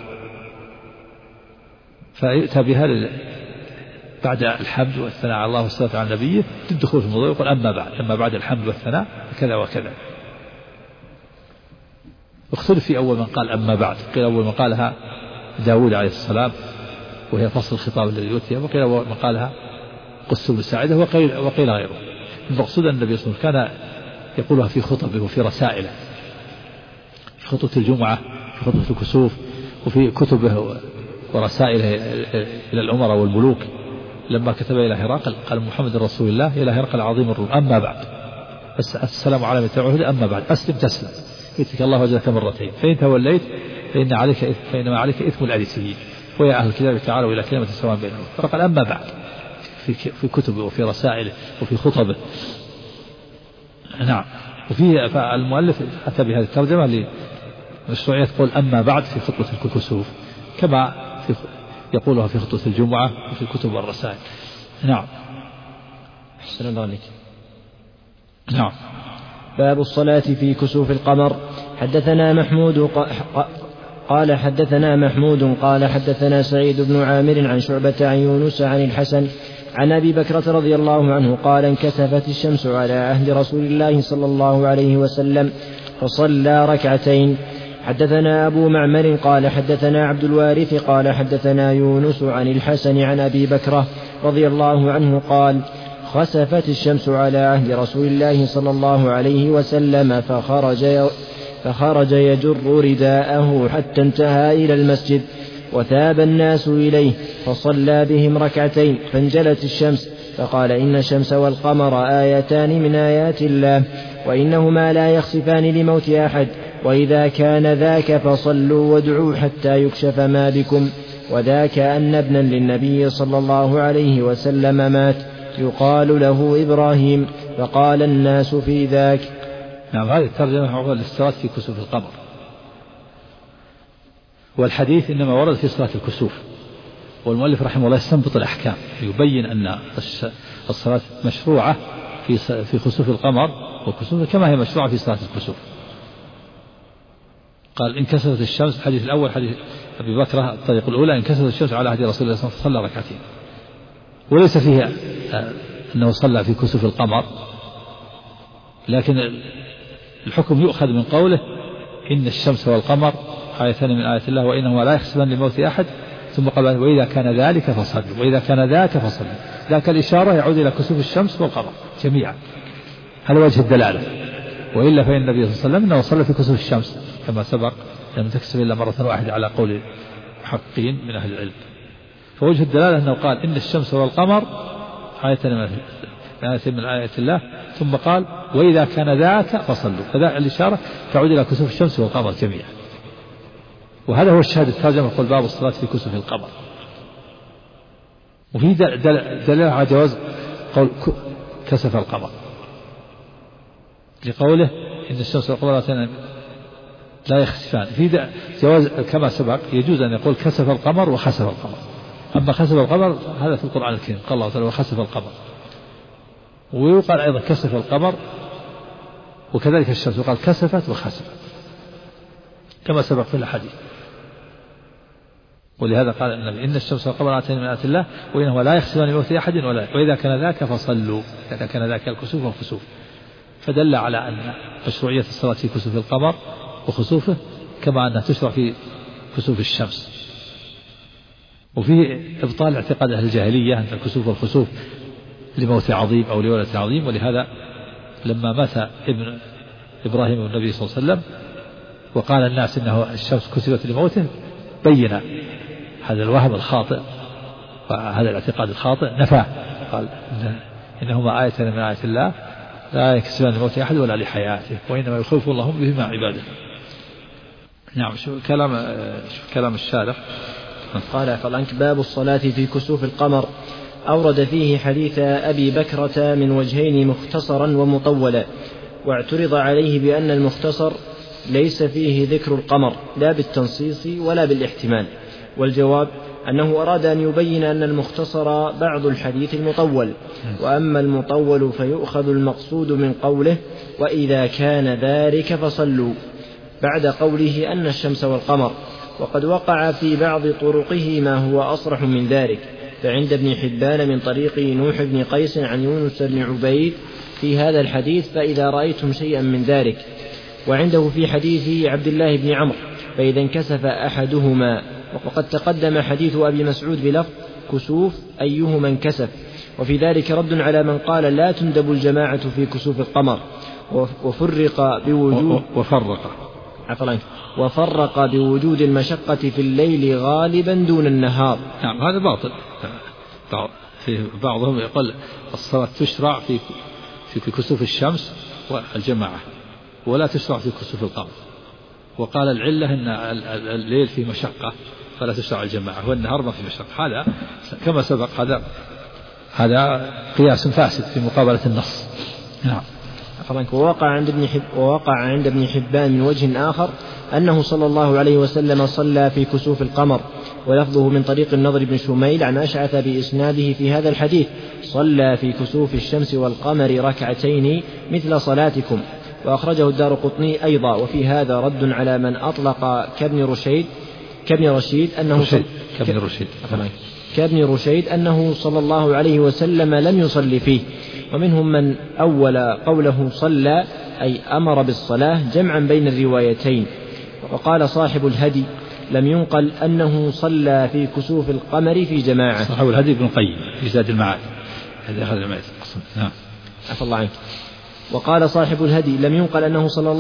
فيؤتى بها بعد الحمد والثناء على الله والصلاة على نبيه للدخول في الموضوع، يقول أما بعد، أما بعد الحمد والثناء كذا وكذا. اختلف في أول من قال أما بعد، قيل أول من قالها داود عليه السلام وهي فصل الخطاب الذي يؤتي، وقيل مقالها قس بن ساعدة وقيل غيره. المقصود أن النبي صلى الله عليه وسلم كان يقولها في خطبه وفي رسائله، في خطبة الجمعة، في خطبة الكسوف، وفي كتبه ورسائله إلى الأمراء والملوك. لما كتب إلى هرقل قال محمد رسول الله إلى هرقل عظيم الروم أما بعد السلام على من تبعه أما بعد أسلم تسلم يؤتك الله أجرك مرتين فإن توليت فإنما عليك إثم الأريسيين ويا أهل الكتاب تعالوا إلى كلمة سواء بينهم. فقال أما بعد في كتبه وفي رسائله وفي خطبه. نعم. وفي المؤلف أتى بهذه الترجمة لمشروعية قول أما بعد في خطبة الكسوف كما يقولها في خطبة الجمعة وفي كتب الرسائل. نعم. أحسن الله عليك. نعم. باب الصلاة في كسوف القمر. حدثنا محمود قال حدثنا محمود قال حدثنا سعيد بن عامر عن شعبة عن يونس عن الحسن عن أبي بكرة رضي الله عنه قال انكسفت الشمس على عهد رسول الله صلى الله عليه وسلم فصلى ركعتين. حدثنا أبو معمر قال حدثنا عبد الوارث قال حدثنا يونس عن الحسن عن أبي بكرة رضي الله عنه قال خسفت الشمس على عهد رسول الله صلى الله عليه وسلم فخرج يجر رداءه حتى انتهى إلى المسجد وثاب الناس إليه فصلى بهم ركعتين فانجلت الشمس فقال إن الشمس والقمر آيتان من آيات الله وإنهما لا يخسفان لموت أحد وإذا كان ذاك فصلوا وادعوا حتى يكشف ما بكم وذاك أن ابنا للنبي صلى الله عليه وسلم مات يقال له إبراهيم فقال الناس في ذاك. نعم. هذه الترجمة هو الاستراد في كسوف القمر، والحديث إنما ورد في صلاة الكسوف، والمؤلف رحمه الله يستنبط الأحكام يبين أن الصلاة مشروعة في خسوف القمر وكسوف كما هي مشروعة في صلاة الكسوف. قال انكسفت الشمس، الحديث الأول حديث أبي بكرة الطريق الأولى انكسفت الشمس على عهد رسول الله صلى الله عليه وسلم صلى ركعتين، وليس فيها أنه صلى في كسوف القمر، لكن الحكم يؤخذ من قوله إن الشمس والقمر آيتان من آيات الله وإنهما لا يخسفان لموت أحد، ثم قال وإذا كان ذلك فصلوا وإذا كان ذاك فصلوا. ذاك الإشارة يعود إلى كسوف الشمس والقمر جميعا، هذا وجه الدلالة. وإلا فإن النبي صلى الله عليه وسلم إنه صلى في كسوف الشمس كما سبق لم تكسف إلا مرة واحدة على قول محققين من أهل العلم. فوجه الدلالة أنه قال إن الشمس والقمر آيتان من آيات الله، ثم قال وإذا كان ذاك فصلوا، فذا الإشارة تعود إلى كسوف الشمس والقمر جميعا. وهذا هو الشاهد الترجمة يقول باب الصلاة في كسوف القمر. وفي دليل على جواز قول كسف القمر لقوله إن الشمس والقمر لا يخسفان. في جواز كما سبق يجوز أن يقول كسف القمر وخسف القمر. أما خسف القمر هذا في القرآن الكريم قال الله تعالى وخسف القمر، ويقال أيضا كسف القمر وكذلك الشمس يقال كسفت وخسفت كما سبق في الحديث. ولهذا قال النبي إن الشمس والقمر آيتان من آيات الله وإنهما لا يخسفان لموت أحد وإذا كان ذاك فصلوا، إذا كان ذاك الكسوف والخسوف، فدل على أن مشروعية الصلاة في كسوف القمر وخسوفه كما أنها تشرع في كسوف الشمس. وفيه إبطال اعتقاد أهل الجاهلية أن الكسوف والخسوف لموت عظيم أو لولد عظيم، ولهذا لما مات ابن إبراهيم النبي صلى الله عليه وسلم وقال الناس إنه الشمس كسفت لموته بين هذا الوهم الخاطئ وهذا الاعتقاد الخاطئ، نفاه قال إنهما آيتان من آيات الله لا يكسفان لموت أحد ولا لحياته وإنما يخوف الله بهما عباده. نعم. شو كلام الشارح. قال فالأنك باب الصلاة في كسوف القمر. أورد فيه حديث أبي بكرة من وجهين مختصرا ومطولا، واعترض عليه بأن المختصر ليس فيه ذكر القمر لا بالتنصيص ولا بالاحتمال، والجواب أنه أراد أن يبين أن المختصر بعض الحديث المطول، وأما المطول فيؤخذ المقصود من قوله وإذا كان ذلك فصلوا بعد قوله أن الشمس والقمر. وقد وقع في بعض طرقه ما هو أصرح من ذلك، فعند ابن حبان من طريق نوح بن قيس عن يونس بن عبيد في هذا الحديث فإذا رأيتم شيئا من ذلك، وعنده في حديث عبد الله بن عمرو فإذا انكسف أحدهما وقد تقدم حديث أبي مسعود بلفظ كسوف أيهما انكسف، وفي ذلك رد على من قال لا تندب الجماعة في كسوف القمر وفرق بوجود المشقة في الليل غالبا دون النهار. نعم هذا باطل. في بعضهم يقول الصلاة تشرع في كسوف الشمس والجماعة ولا تشرع في كسوف القمر، وقال العلة أن الليل فيه مشقة فلا تشرع الجماعة والنهار ما فيه مشقة. هذا كما سبق هذا قياس فاسد في مقابلة النص. نعم. ووقع عند ابن حبان من وجه آخر أنه صلى الله عليه وسلم صلى في كسوف القمر، ولفظه من طريق النضر بن شميل عن أشعث بإسناده في هذا الحديث: صلى في كسوف الشمس والقمر ركعتين مثل صلاتكم. وأخرجه الدارقطني أيضا. وفي هذا رد على من أطلق كابن رشيد أنه صلى الله عليه وسلم لم يصلي فيه. ومنهم من أول قوله صلى أي أمر بالصلاة جمعا بين الروايتين. وقال صاحب الهدي: لم ينقل أنه صلى في كسوف القمر في جماعة. صاحب الهدي ابن القيم في زاد المعاد. هذا أخذ المعاد. عفى الله عنك. وقال صاحب الهدي: لم ينقل أنه صلى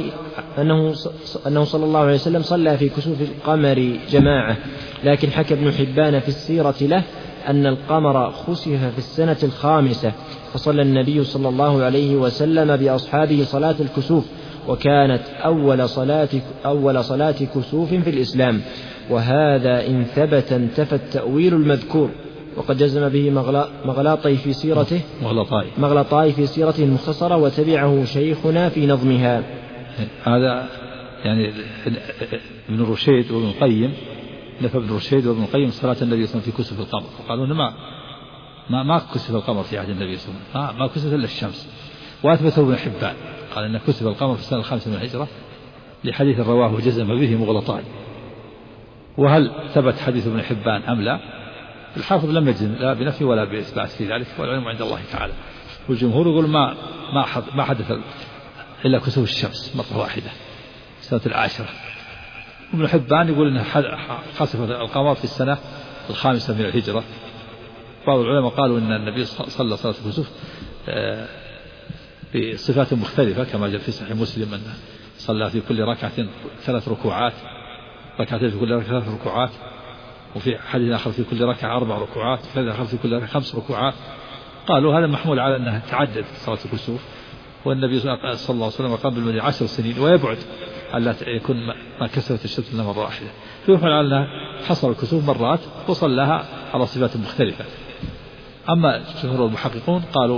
الله عليه وسلم صلى في كسوف القمر جماعة، لكن حكى ابن حبان في السيرة له أن القمر خسف في السنة 5، فصلى النبي صلى الله عليه وسلم بأصحابه صلاة الكسوف، وكانت أول صلاة كسوف في الإسلام. وهذا إن ثبت انتفى التأويل المذكور. وقد جزم به مغلاطي في سيرته المختصرة، وتبعه شيخنا في نظمها. هذا يعني ابن رشيد وابن القيم نفى ابن رشيد وابن القيم صلاة النبي صلى الله عليه وسلم في كسوف القمر، وقالوا إنه ما كسف القمر في عهد النبي صلى الله عليه وسلم، ما كسف إلا الشمس. وأثبته ابن حبان قال إن كسف القمر في السنة 5 من الهجرة لحديث رواه وجزم به مغلطان. وهل ثبت حديث ابن حبان أم لا؟ الحافظ لم يجزم لا بنفي ولا بإثبات في ذلك، والعلم عند الله تعالى. والجمهور يقول ما حدث إلا كسوف الشمس مرة واحدة سنة 10. ابن حبان يقول إنه خسف القمر في السنة 5 من الهجرة. بعض العلماء قالوا إن النبي صلى صلاة الكسوف بصفات مختلفة كما جاء في صحيح مسلم أنه صلى في كل ركعة 3 ركوعات، ركعتين في كل ركعة 3 ركوعات، وفي حديث آخر في كل ركعة 4 ركوعات، في حديث آخر في كل ركعة 5 ركوعات. قالوا هذا محمول على أنها تعدد صلاة الكسوف، والنبي صلى الله عليه وسلم قام بالمدينة 10 سنين، ويبعد ألا يكون ما كسرت الشمس إلا مرة واحدة، فيحمل على أنها حصل الكسوف مرات وصلىها على صفات مختلفة. أما جمهور المحققون قالوا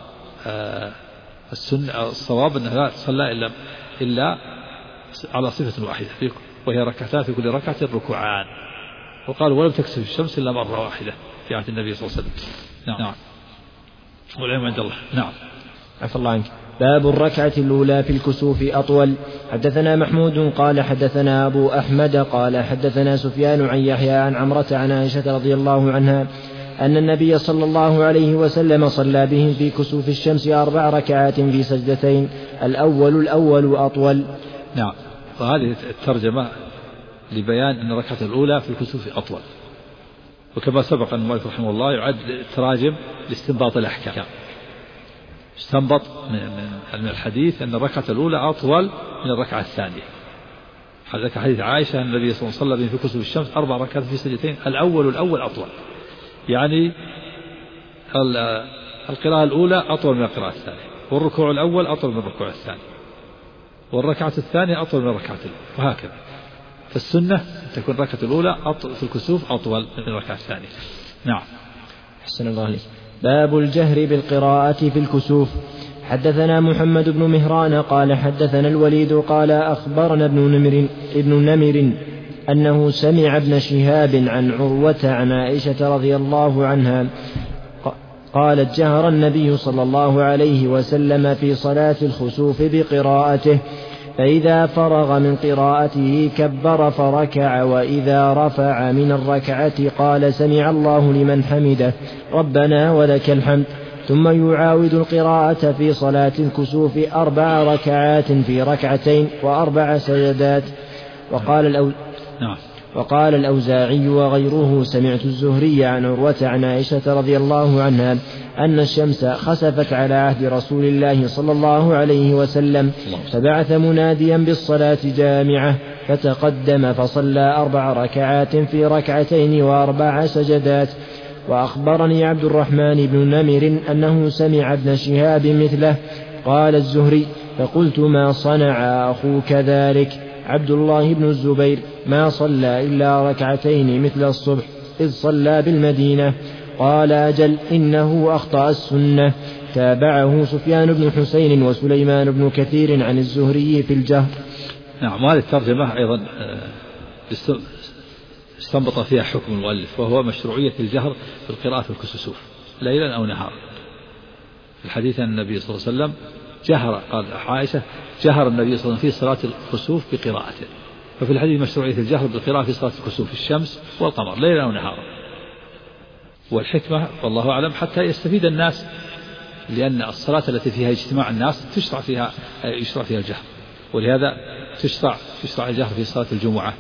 الصواب أنها لا تصلى إلا على صفة واحدة، وهي ركعتان في كل ركعة ركوعان. وقالوا ولم تكسف الشمس إلا مرة واحدة في عهد النبي صلى الله عليه وسلم. نعم. والعلم عند الله. نعم. عفى الله عنك. باب الركعة الأولى في الكسوف أطول. حدثنا محمود قال حدثنا أبو أحمد قال حدثنا سفيان عن يحيى عن عمرة عن عائشة رضي الله عنها أن النبي صلى الله عليه وسلم صلى بهم في كسوف الشمس 4 ركعات في سجدتين، الأول أطول. نعم. وهذه الترجمة لبيان أن الركعة الأولى في الكسوف أطول، وكما سبق أن المؤلف رحمه الله يعد تراجم لاستنباط الأحكام. استنبط من الحديث أن الركعة الأولى أطول من الركعة الثانية. حدث حديث عائشة أن النبي صلى الله عليه وسلم في كسوف الشمس 4 ركعات في سجدتين، الأول أطول، يعني القراءة الأولى أطول من القراءة الثانية، والركوع الأول أطول من الركوع الثاني، والركعة الثانية أطول من الركعة الأولى، وهكذا. فالسنة تكون الركعة الأولى في الكسوف أطول من الركعة الثانية. نعم. حسن الله عليك. باب الجهر بالقراءة في الكسوف. حدثنا محمد بن مهران قال حدثنا الوليد قال أخبرنا ابن نمر أنه سمع ابن شهاب عن عروة عن عائشة رضي الله عنها قالت جهر النبي صلى الله عليه وسلم في صلاة الخسوف بقراءته، فإذا فرغ من قراءته كبر فركع، وإذا رفع من الركعة قال سمع الله لمن حمده ربنا ولك الحمد، ثم يعاود القراءة في صلاة الكسوف وقال الأوزاعي وغيره سمعت الزهري عن عروة عن عائشة رضي الله عنها أن الشمس خسفت على عهد رسول الله صلى الله عليه وسلم فبعث مناديا بالصلاة جامعة فتقدم فصلى 4 ركعات في 2 و4 سجدات. وأخبرني عبد الرحمن بن نمر أنه سمع ابن شهاب مثله. قال الزهري فقلت ما صنع أخوك ذلك؟ عبد الله بن الزبير ما صلى إلا 2 مثل الصبح إذ صلى بالمدينة. قال أجل إنه أخطأ السنة. تابعه سفيان بن حسين وسليمان بن كثير عن الزهري في الجهر. نعم. هذه الترجمة أيضا استنبط فيها حكم المؤلف وهو مشروعية الجهر بالقراءة في الكسوف ليلا أو نهارا. في الحديث عن النبي صلى الله عليه وسلم جهر، قال عائشة جهر النبي صلى الله عليه وسلم في صلاة الكسوف بقراءته، ففي الحديث مشروعية الجهر بالقراءة في صلاة الكسوف الشمس والقمر ليلا أو نهارا. والحكمة والله أعلم حتى يستفيد الناس، لأن الصلاة التي فيها اجتماع الناس يشرع فيها الجهر، ولهذا تشرع الجهر في صلاة الجمعة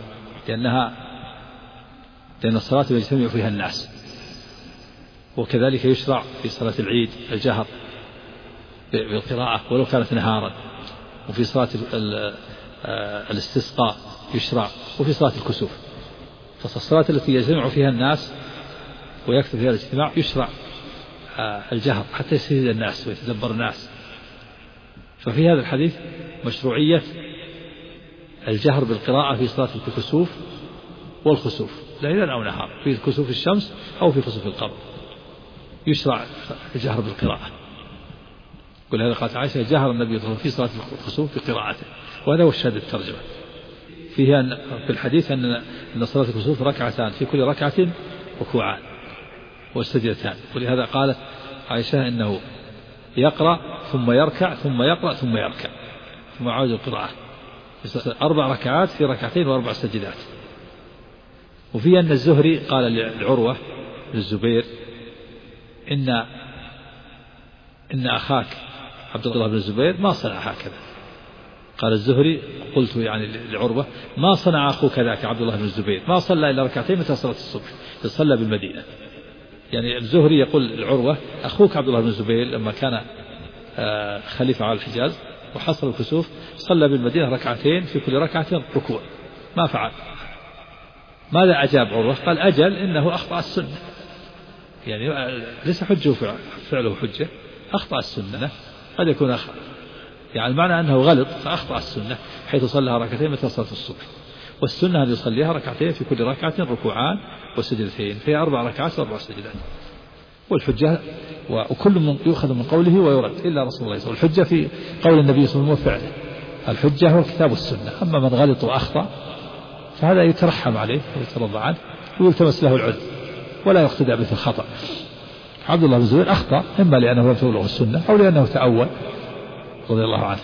لأن الصلاة يجتمع فيها الناس. وكذلك يشرع في صلاة العيد الجهر بالقراءة ولو كانت نهارا، وفي صلاة الاستسقاء يشرع، وفي صلاة الكسوف. فالصلاة التي يجتمع فيها الناس ويكثر فيها الاجتماع يشرع الجهر حتى يستفيد الناس ويتدبر الناس. ففي هذا الحديث مشروعية الجهر بالقراءة في صلاة الكسوف والخسوف ليلا أو نهار، في كسوف الشمس أو في خسوف القمر يشرع الجهر بالقراءة. ولهذا قالت عائشة جهر النبي صلى الله عليه وسلم في صلاة الخسوف بقراءته، وهذا هو الشاهد الترجمة. فيها في الحديث أن صلاة الكسوف 2 في كل ركعة ركوعان والسجدتان، ولهذا قالت عائشة إنه يقرأ ثم يركع ثم يقرأ ثم يركع ثم يعود القراءة 4 ركعات في 2 و4 سجدات. وفي أن الزهري قال لعروة بن الزبير إن أخاك عبد الله بن الزبير ما صنع هكذا. قال الزهري قلت يعني لعروة ما صنع أخوك ذاك عبد الله بن الزبير، ما صلى إلا 2 متى صلاة الصبح صلى بالمدينة. يعني الزهري يقول لعروة أخوك عبد الله بن الزبير لما كان خليفة على الحجاز وحصل الكسوف صلى بالمدينة 2 في كل ركعة ركوع، ما فعل. ماذا أجاب عروة؟ قال أجل إنه أخطأ السنة. يعني ليس حجه فعله حجة، أخطأ السنة قد يكون يعني المعنى أنه غلط فأخطأ السنة حيث صلىها 2 متى صلاة الصبح، والسنة أن يصليها 2 في كل ركعة ركوعان وسجدتين، فهي 4 ركعات و4 سجدات. والحجة وكل من يؤخذ من قوله ويرد إلا رسول الله صلى الله عليه وسلم. الحجة في قول النبي صلى الله عليه وسلم وفعله، الحجة هو الكتاب والسنة. أما من غلط وأخطأ فهذا يترحم عليه ويترضى عنه ويلتمس له العذر ولا يقتدى به في الخطأ. عبد الله بن الزبير أخطأ إما لأنه لم تبلغه السنة أو لأنه تأول رضي الله عنه،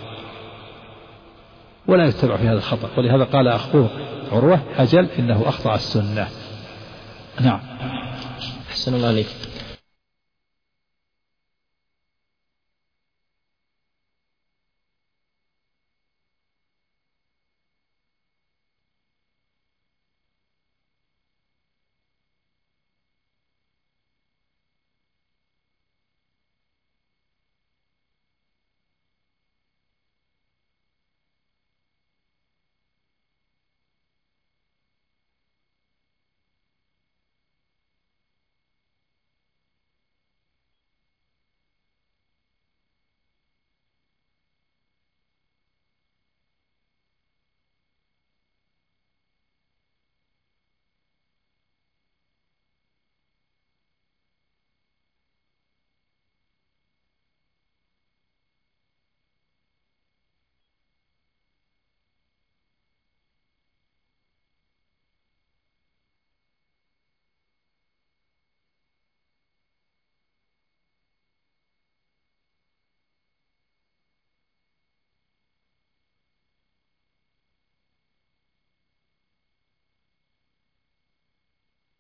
ولا يتبع في هذا الخطأ. ولهذا قال أخوه عروة أجل إنه أخطأ السنة. نعم. أحسن الله عليك.